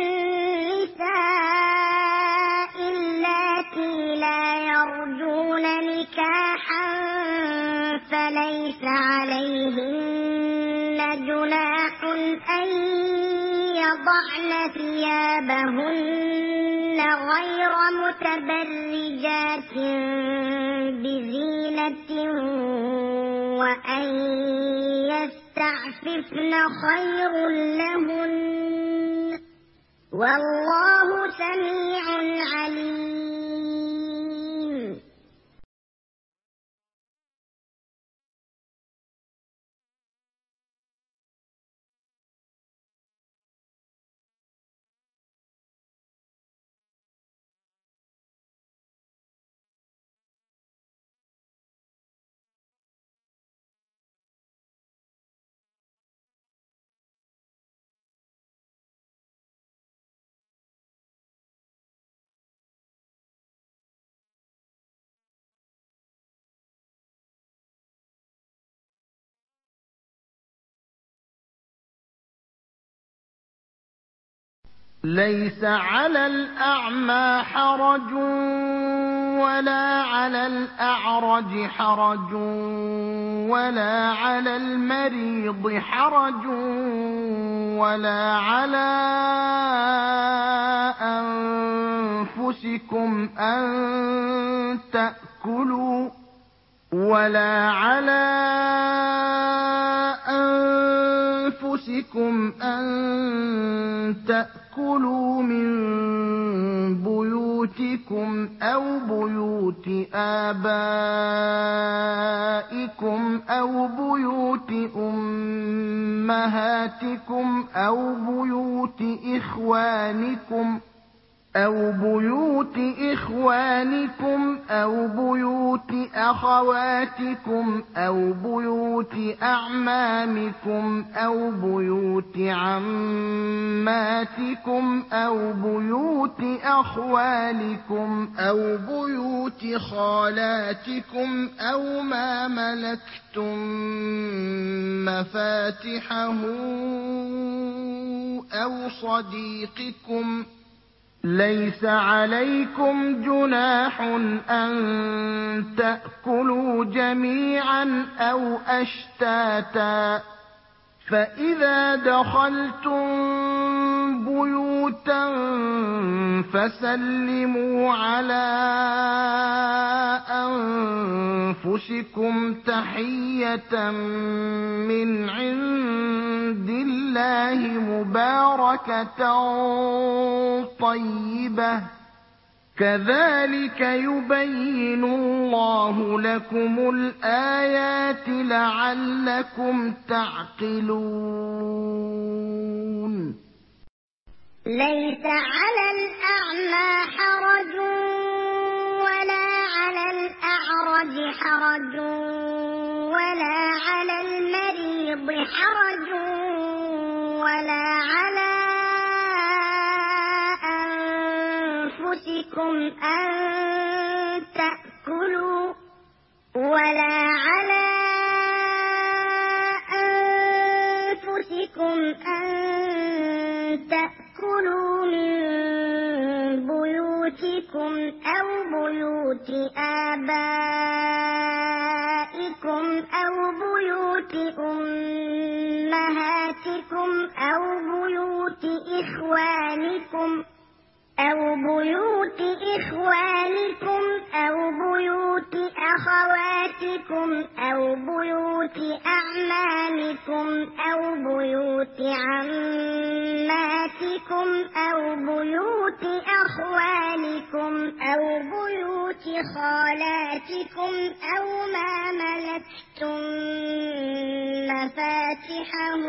B: النِّسَاءِ اللَّاتِي لَا يَرْجُونَ نِكَاحًا فَلَيْسَ عَلَيْهِنَّ جُنَاحٌ أَن يَضَعْنَ ثِيَابَهُنَّ غَيْرَ مُتَبَرِّجَاتٍ بِزِينَةٍ وَأَن يَسْتَعْفِفْنَ خَيْرٌ لَّهُنَّ ۗ وَاللَّهُ سَمِيعٌ عَلِيمٌ.
A: لَيْسَ عَلَى الْأَعْمَىٰ حَرَجٌ وَلَا عَلَى الْأَعْرَجِ حَرَجٌ وَلَا عَلَى الْمَرِيضِ حَرَجٌ وَلَا عَلَىٰ أَنفُسِكُمْ أَن تَأْكُلُوا وَلَا عَلَىٰ أَنفُسِكُمْ أَن تَأْكُلُوا مِن بُيُوتِكُمْ أَوْ بُيُوتِ آبَائِكُمْ أَوْ بُيُوتِ أُمَّهَاتِكُمْ أَوْ بُيُوتِ إِخْوَانِكُمْ أَوْ بُيُوتِ إِخْوَانِكُمْ أَوْ بُيُوتِ أَخَوَاتِكُمْ أَوْ بُيُوتِ أَعْمَامِكُمْ أَوْ بُيُوتِ عَمَّاتِكُمْ أَوْ بُيُوتِ أَخْوَالِكُمْ أَوْ بُيُوتِ خَالَاتِكُمْ أَوْ مَا مَلَكْتُم مَّفَاتِحَهُ أَوْ صَدِيقِكُمْ ۚ لَيْسَ عَلَيْكُمْ جُنَاحٌ أَن تَأْكُلُوا جَمِيعًا أَوْ أَشْتَاتًا ۚ فَإِذَا دَخَلْتُم بيوتا فسلموا على أنفسكم تحية من عند الله مباركة طيبة كذلك يبين الله لكم الآيات لعلكم تعقلون
B: ليس على الأعمى حرج ولا على الأعرج حرج ولا على المريض حرج ولا على أنفسكم أن تأكلوا ولا على أنفسكم أن تأكلوا من بيوتكم أو بيوت آبائكم أو بيوت أمهاتكم أو بيوت إخوانكم أو بيوت إخوانكم أو بيوت أخواتكم أو بيوت أعمامكم أو بيوت عماتكم أو بيوت أخوالكم أو بيوت خالاتكم أو ما ملكتم مفاتحه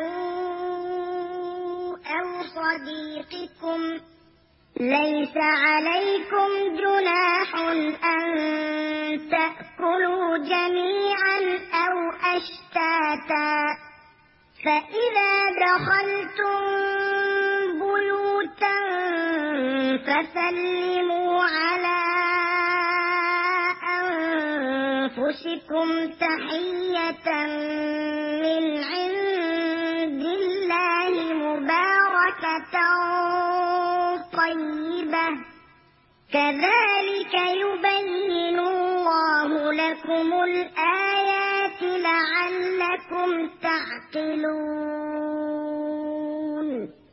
B: أو صديقكم ليس عليكم جناح أن تأكلوا جميعا أو أشتاتا فإذا دخلتم بيوتا فسلموا على أنفسكم تحية من عند الله مباركة طيبة كذلك يبين الله لكم الآيات لعلكم تعقلون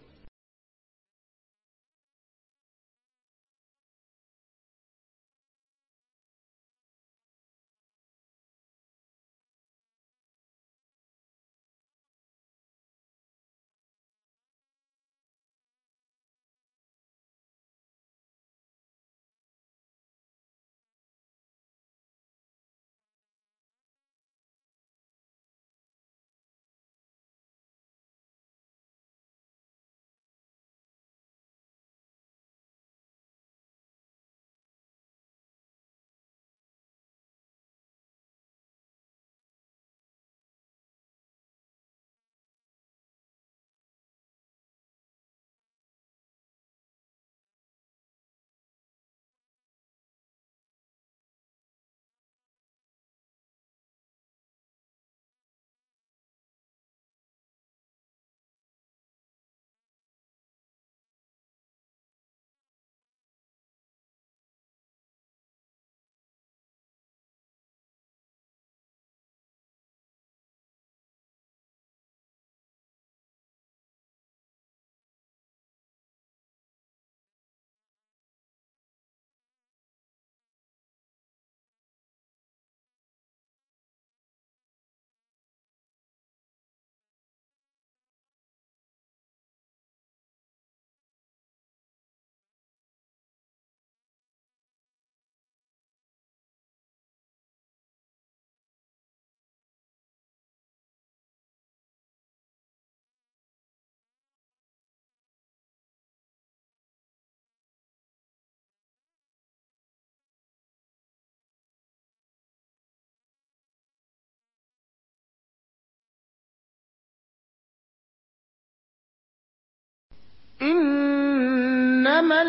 A: إنما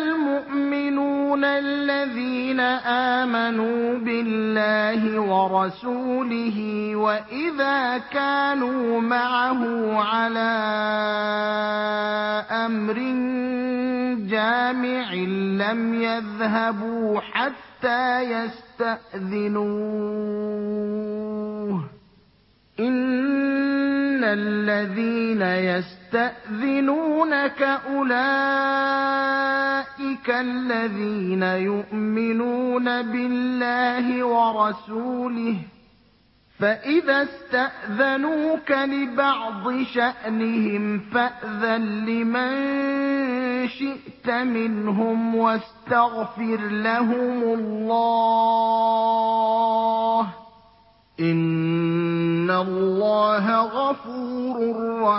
A: المؤمنون الذين آمنوا بالله ورسوله وإذا كانوا معه على أمر جامع لم يذهبوا حتى يستأذنوه إن الذين يستأذنونك أولئك الذين يؤمنون بالله ورسوله فإذا استأذنوك لبعض شأنهم فأذن لمن شئت منهم واستغفر لهم الله إن الله غفور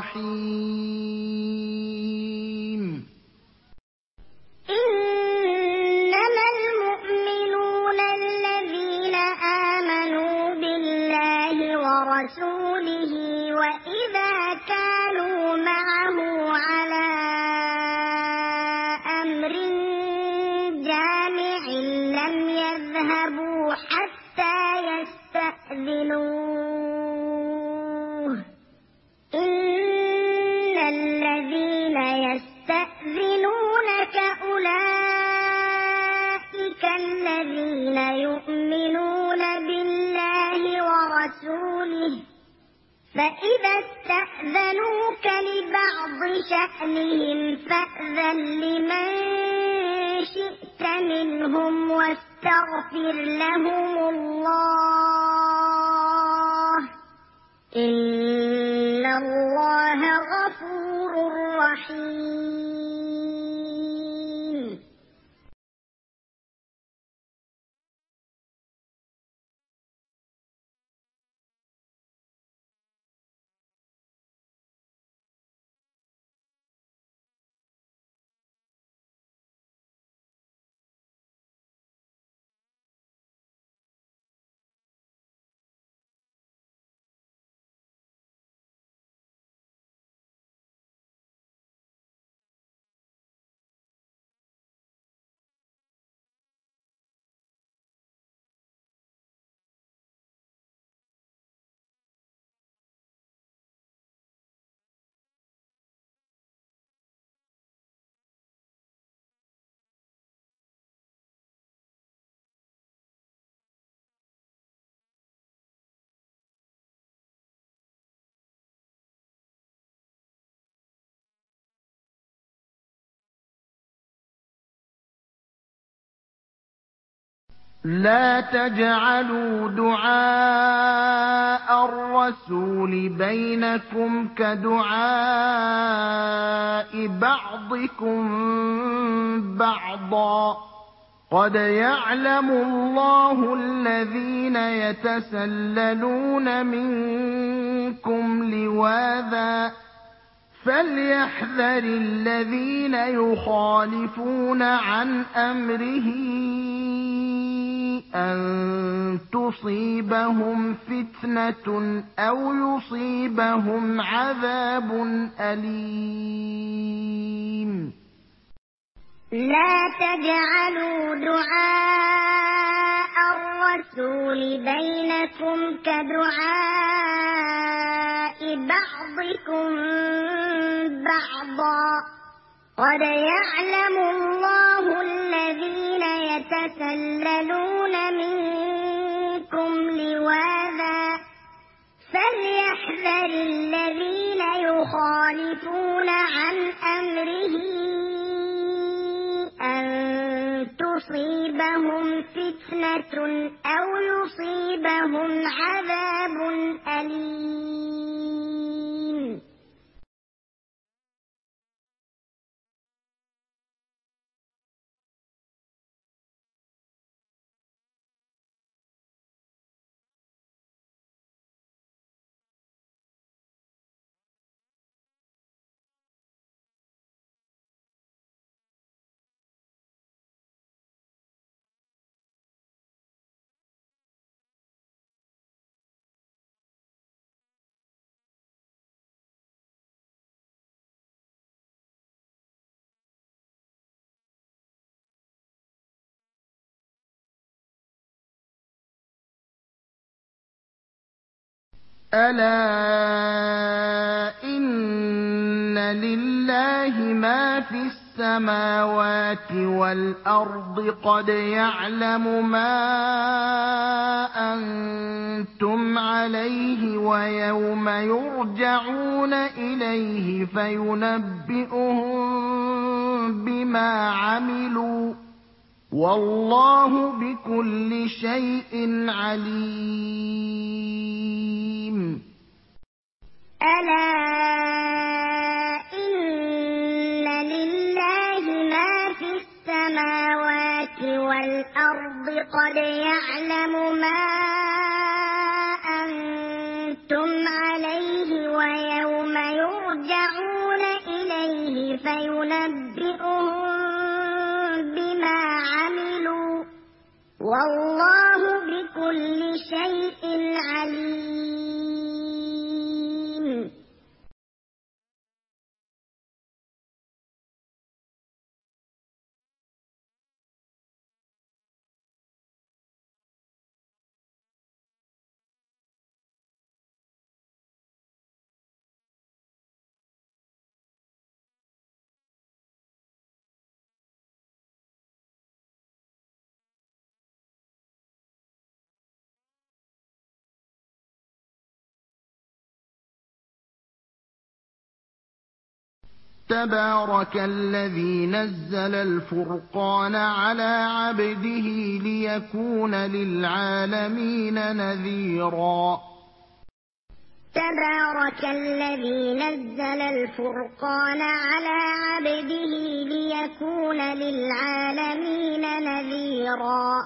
A: رحيم.
B: إنما المؤمنون الذين آمنوا بالله ورسوله وإذا كانوا معه على أمر جامع لم يذهبوا حتى يستأذنوه إن الذين يستأذنونك أولئك الذين يؤمنون بالله ورسوله فإذا استأذنوك لبعض شأنهم فأذن لمن شئت منهم واستغفر لهم الله إن الله غفور رحيم.
A: لا تجعلوا دعاء الرسول بينكم كدعاء بعضكم بعضا قد يعلم الله الذين يتسللون منكم لواذا فليحذر الذين يخالفون عن أمره أن تصيبهم فتنة أو يصيبهم عذاب أليم.
B: لا تجعلوا دعاء الرسول بينكم كدعاء بعضكم بعضا قد يعلم الله الذين يتسللون منكم لواذا فليحذر الذين يخالفون عن أمره أن تصيبهم فتنة أو يصيبهم عذاب أليم.
A: ألا إن لله ما في السماوات والأرض قد يعلم ما أنتم عليه ويوم يرجعون إليه فينبئهم بما عملوا والله بكل شيء عليم.
B: ألا إن لله ما في السماوات والأرض قد يعلم ما أنتم عليه ويوم يرجعون إليه فينبئهم بما عملوا والله بكل شيء عليم.
A: تبارك الذي نزل الفرقان على عبده ليكون للعالمين نذيرا.
B: تبارك الذي نزل الفرقان على عبده ليكون للعالمين نذيرا.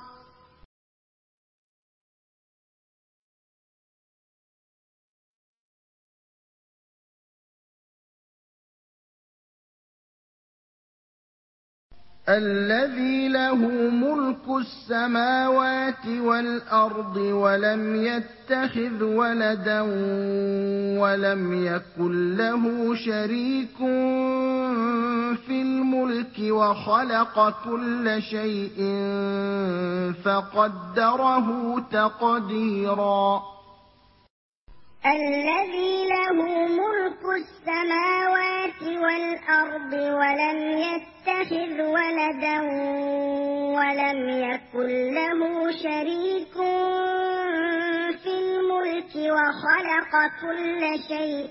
A: الذي له ملك السماوات والأرض ولم يتخذ ولدا ولم يكن له شريك في الملك وخلق كل شيء فقدره تقديرا.
B: الذي له ملك السماوات والأرض ولم يتخذ ولدا ولم يكن له شريك في الملك وخلق كل شيء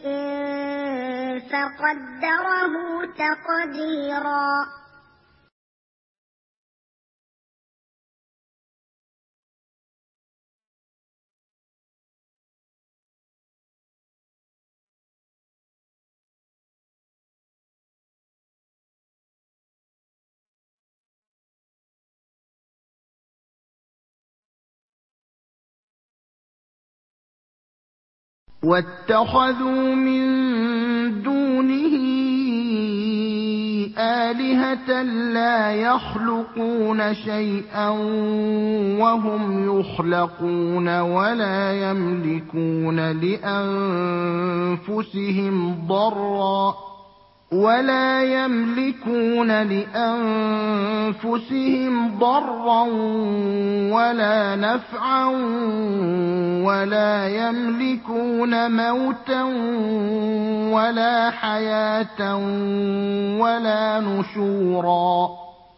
B: فقدره تقديرا.
A: واتخذوا من دونه آلهة لا يخلقون شيئا وهم يخلقون ولا يملكون لأنفسهم ضرا ولا يملكون لأنفسهم ضرا ولا نفعا ولا يملكون موتا ولا حياة ولا نشورا.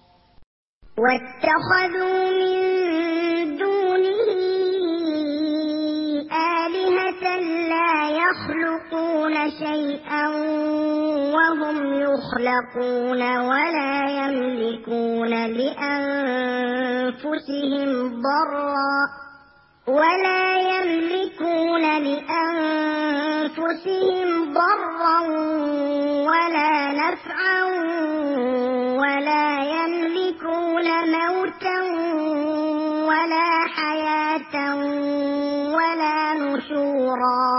B: واتخذوا من دونه آلهة لا يخلقون شيئا وهم يخلقون ولا يملكون لأنفسهم ضرا ولا يملكون لأنفسهم ضرا ولا نفعا ولا يملكون موتا ولا حياة ولا نشورا.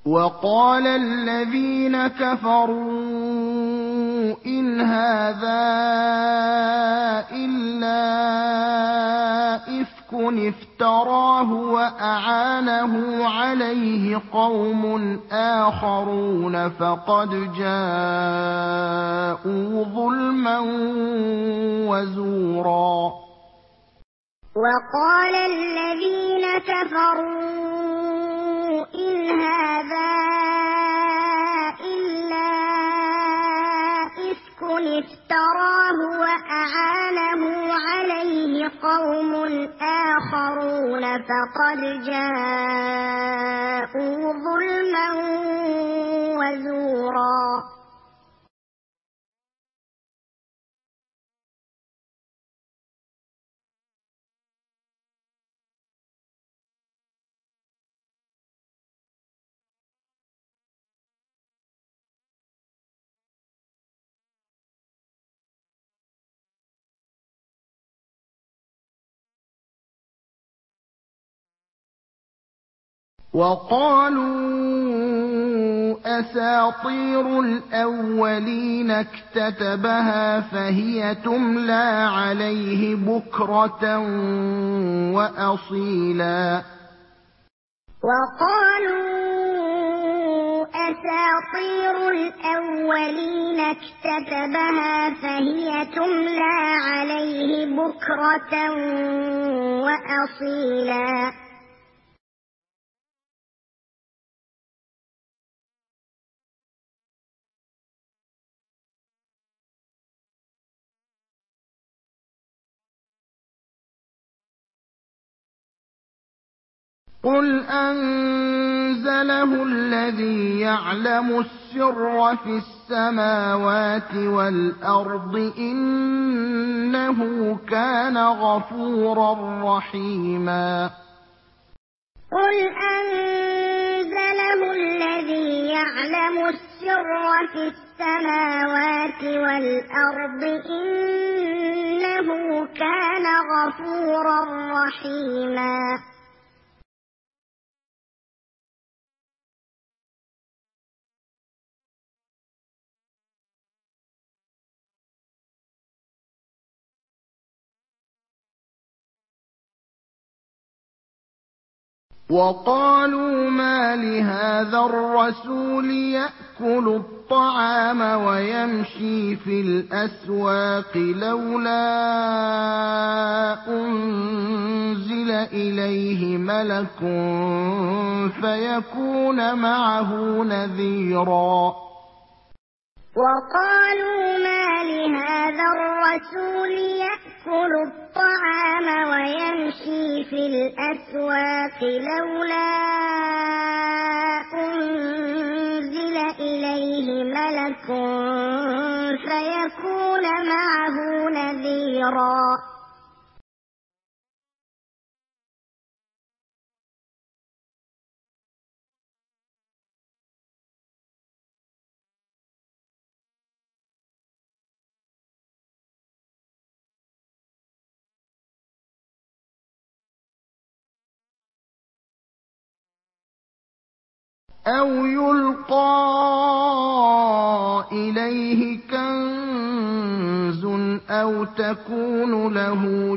A: وقال الذين كفروا إن هذا إلا إفك افتراه وأعانه عليه قوم آخرون فقد جاءوا ظلما وزورا.
B: وقال الذين كفروا إن هذا إلا إفك افتراه وأعانه عليه قوم آخرون فقد جاءوا ظلما وزورا.
A: وقالوا أساطير الأولين اكتتبها فهي تملى عليه بكرة وأصيلا.
B: وقالوا أساطير الأولين اكتتبها فهي تملى عليه بكرة وأصيلا.
A: قل أنزله الذي يعلم السر في السماوات والأرض إنه كان غفورا رحيما.
B: قل أنزله الذي يعلم السر في السماوات والأرض إنه كان غفورا رحيما.
A: وقالوا ما لهذا الرسول يأكل الطعام ويمشي في الأسواق لولا أنزل إليه ملك فيكون معه نذيرا.
B: وقالوا ما لهذا الرسول يأكل الطعام ويمشي في الأسواق لولا أنزل إليه ملك فيكون معه نذيرا.
A: أو يلقى إليه كنز أو تكون له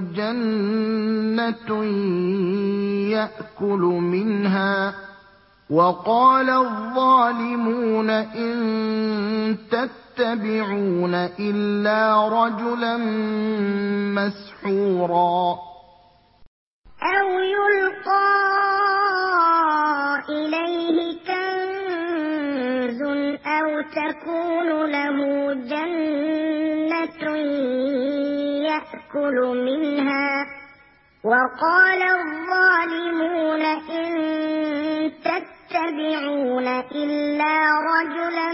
A: جنة يأكل منها. وقال الظالمون إن تتبعون إلا رجلا مسحورا.
B: أو يلقى إليه كنز أو تكون له جنة يأكل منها. وقال الظالمون إن تتبعون إلا رجلا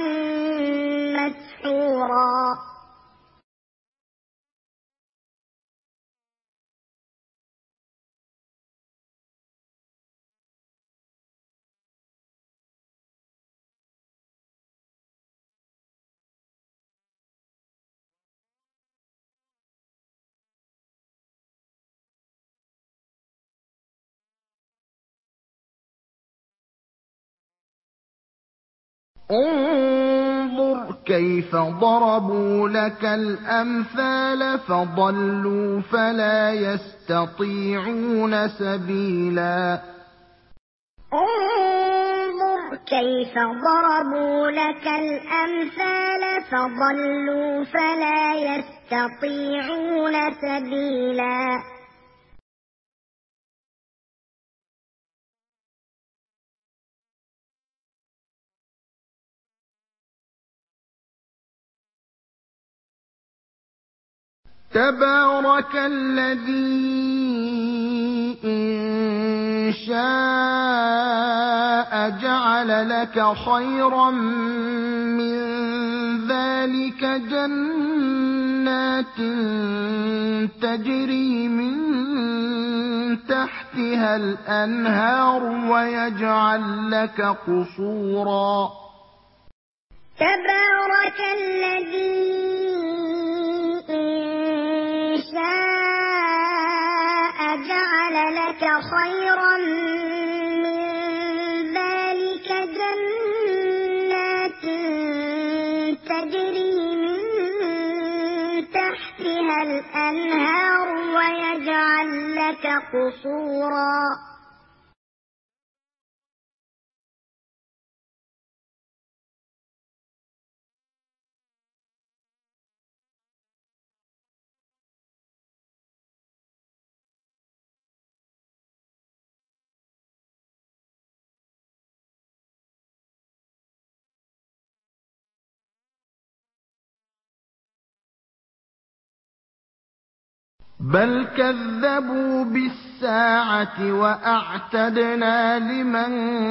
B: مسحورا.
A: انظُرْ كَيْفَ ضَرَبُوا لَكَ الْأَمْثَالَ فَضَلُّوا فَلَا يَسْتَطِيعُونَ سَبِيلًا
B: انظُرْ كَيْفَ ضَرَبُوا لَكَ الْأَمْثَالَ فَضَلُّوا فَلَا يَسْتَطِيعُونَ سَبِيلًا
A: تبارك الذي إن شاء جعل لك خيرا من ذلك جنات تجري من تحتها الأنهار ويجعل لك قصورا
B: تبارك الذي شاء جعل لك خيرا من ذلك جنات تجري من تحتها الأنهار ويجعل لك قصورا
A: بل كذبوا بالساعة وأعتدنا لمن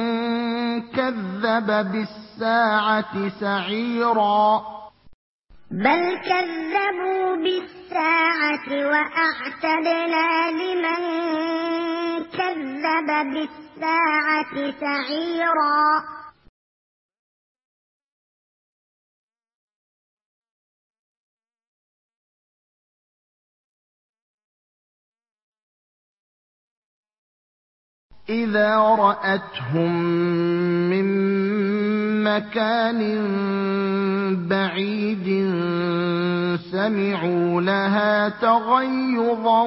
A: كذب بالساعة سعيرا
B: بل كذبوا بالساعة وأعتدنا لمن كذب بالساعة سعيرا
A: إذا رأتهم من مكان بعيد سمعوا لها تغيظا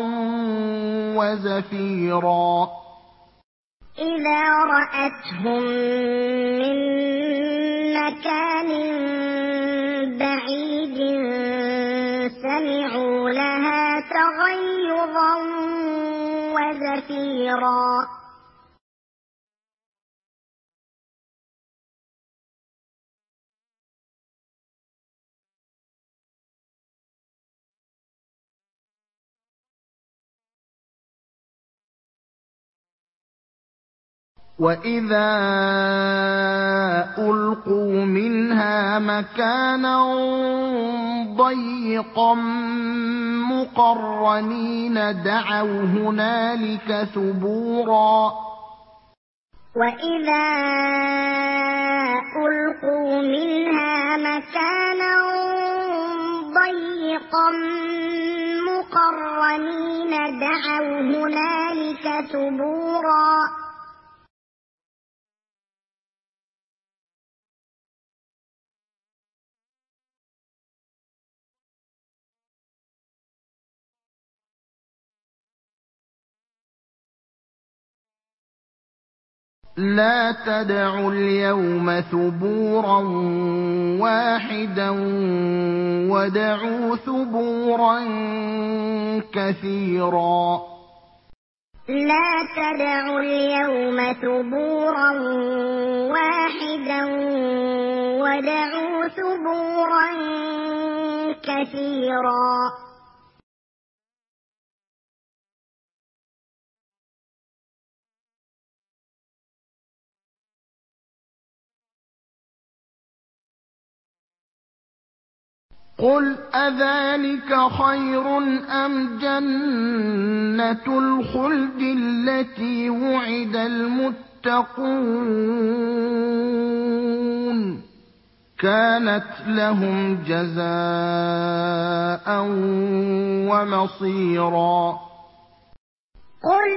A: وزفيرا
B: إذا رأتهم من مكان بعيد سمعوا لها تغيظا وزفيرا
A: وإذا ألقوا منها مكانا ضيقا مقرنين دعوا هنالك ثبورا
B: وإذا ألقوا منها مكانا ضيقا مقرنين دعوا هنالك ثبورا
A: لا تدعوا اليوم ثبورا واحدا ودعوا ثبورا كثيرا
B: لا تدعوا اليوم ثبورا واحدا ودعوا ثبورا كثيرا
A: قل أذلك خير أم جنة الخلد التي وعد المتقون كانت لهم جزاء ومصيرا
B: قل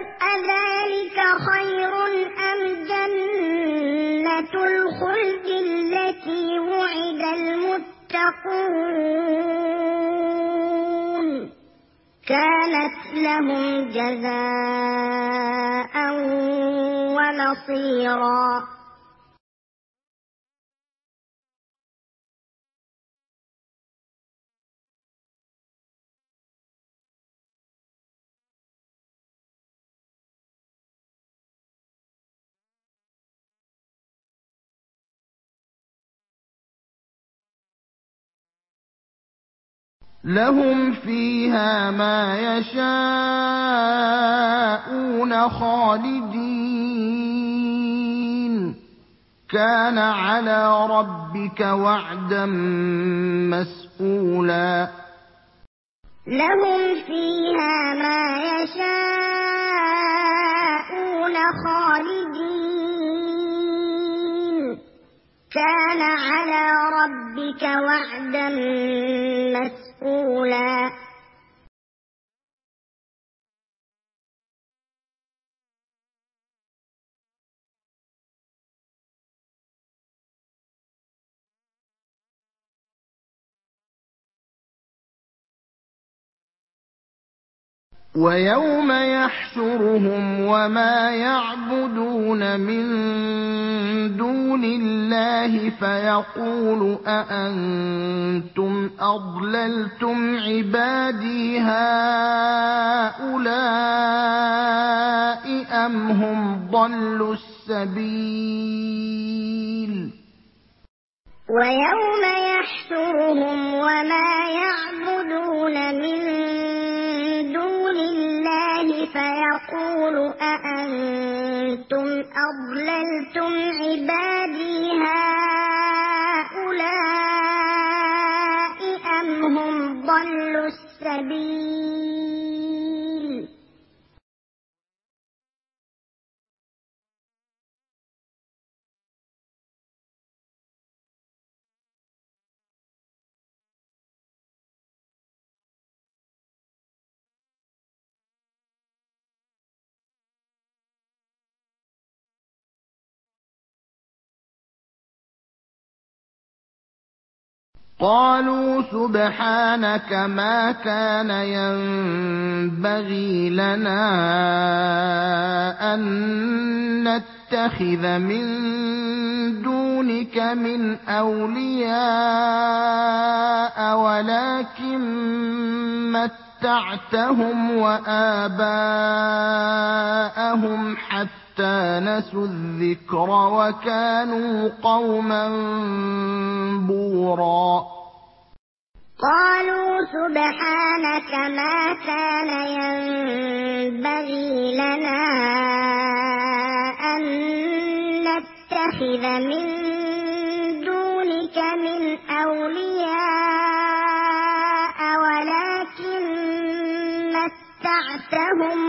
B: أذلك خير أم جنة الخلد التي التي وعد المتقون كانت لهم جزاء ومصيرا
A: لهم فيها ما يشاءون خالدين كان على ربك وعدا مسئولا
B: لهم فيها ما يشاءون خالدين كان على ربك وعدا مسئولا
A: ويوم يحشرهم وما يعبدون من دون الله فيقول أأنتم أضللتم عبادي هؤلاء أم هم ضلوا السبيل
B: ويوم يحشرهم وما يعبدون من دون الله فيقول أأنتم أضللتم عبادي هؤلاء أم هم ضلوا السبيل
A: قالوا سبحانك ما كان ينبغي لنا أن نتخذ من دونك من أولياء ولكن متعتهم وآباءهم حتى نسوا الذكر وكانوا قوما بورا
B: قالوا سبحانك ما كان ينبغي لنا أن نتخذ من دونك من أولياء ولكن متعتهم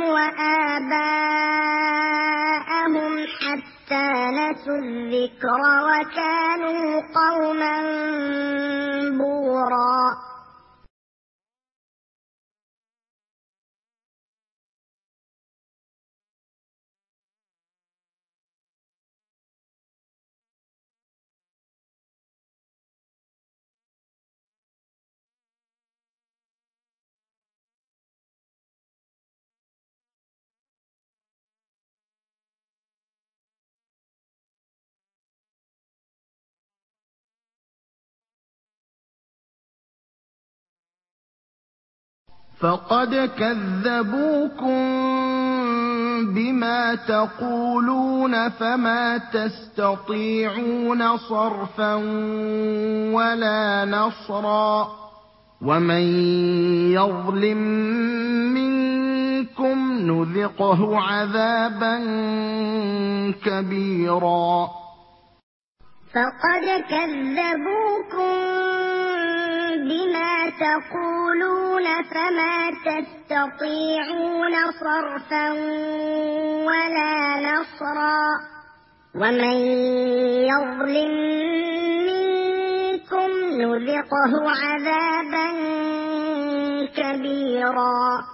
B: وآباءهم حتى نسوا الذكر وكانوا قوما بورا
A: فقد كذبوكم بما تقولون فما تستطيعون صرفا ولا نصرا ومن يظلم منكم نذقه عذابا كبيرا
B: فقد كذبوكم بما تقولون فما تستطيعون صرفا ولا نصرا ومن يظلم منكم نذقه عذابا كبيرا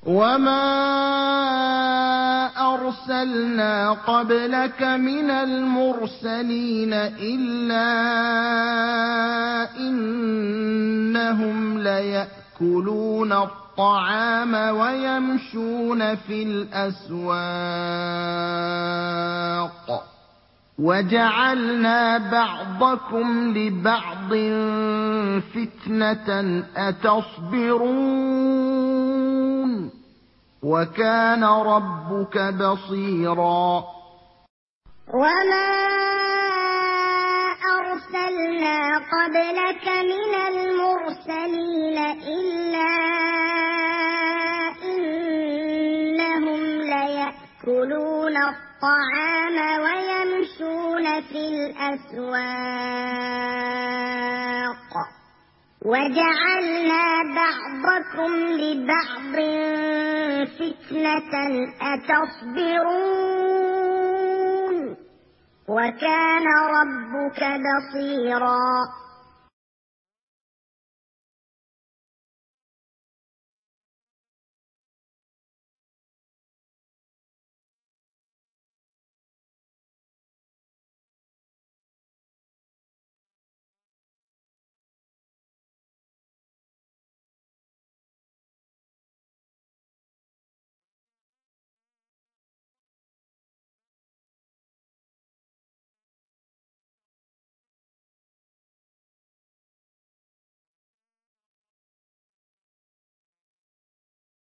A: وما أرسلنا قبلك من المرسلين إلا إنهم ليأكلون الطعام ويمشون في الأسواق وجعلنا بعضكم لبعض فتنة أتصبرون وكان ربك بصيرا
B: وما أرسلنا قبلك من المرسلين إلا إنهم ليأكلون الطعام ويمشون في الأسواق وجعلنا بعضكم لبعض فتنة أتصبرون وكان ربك بصيرا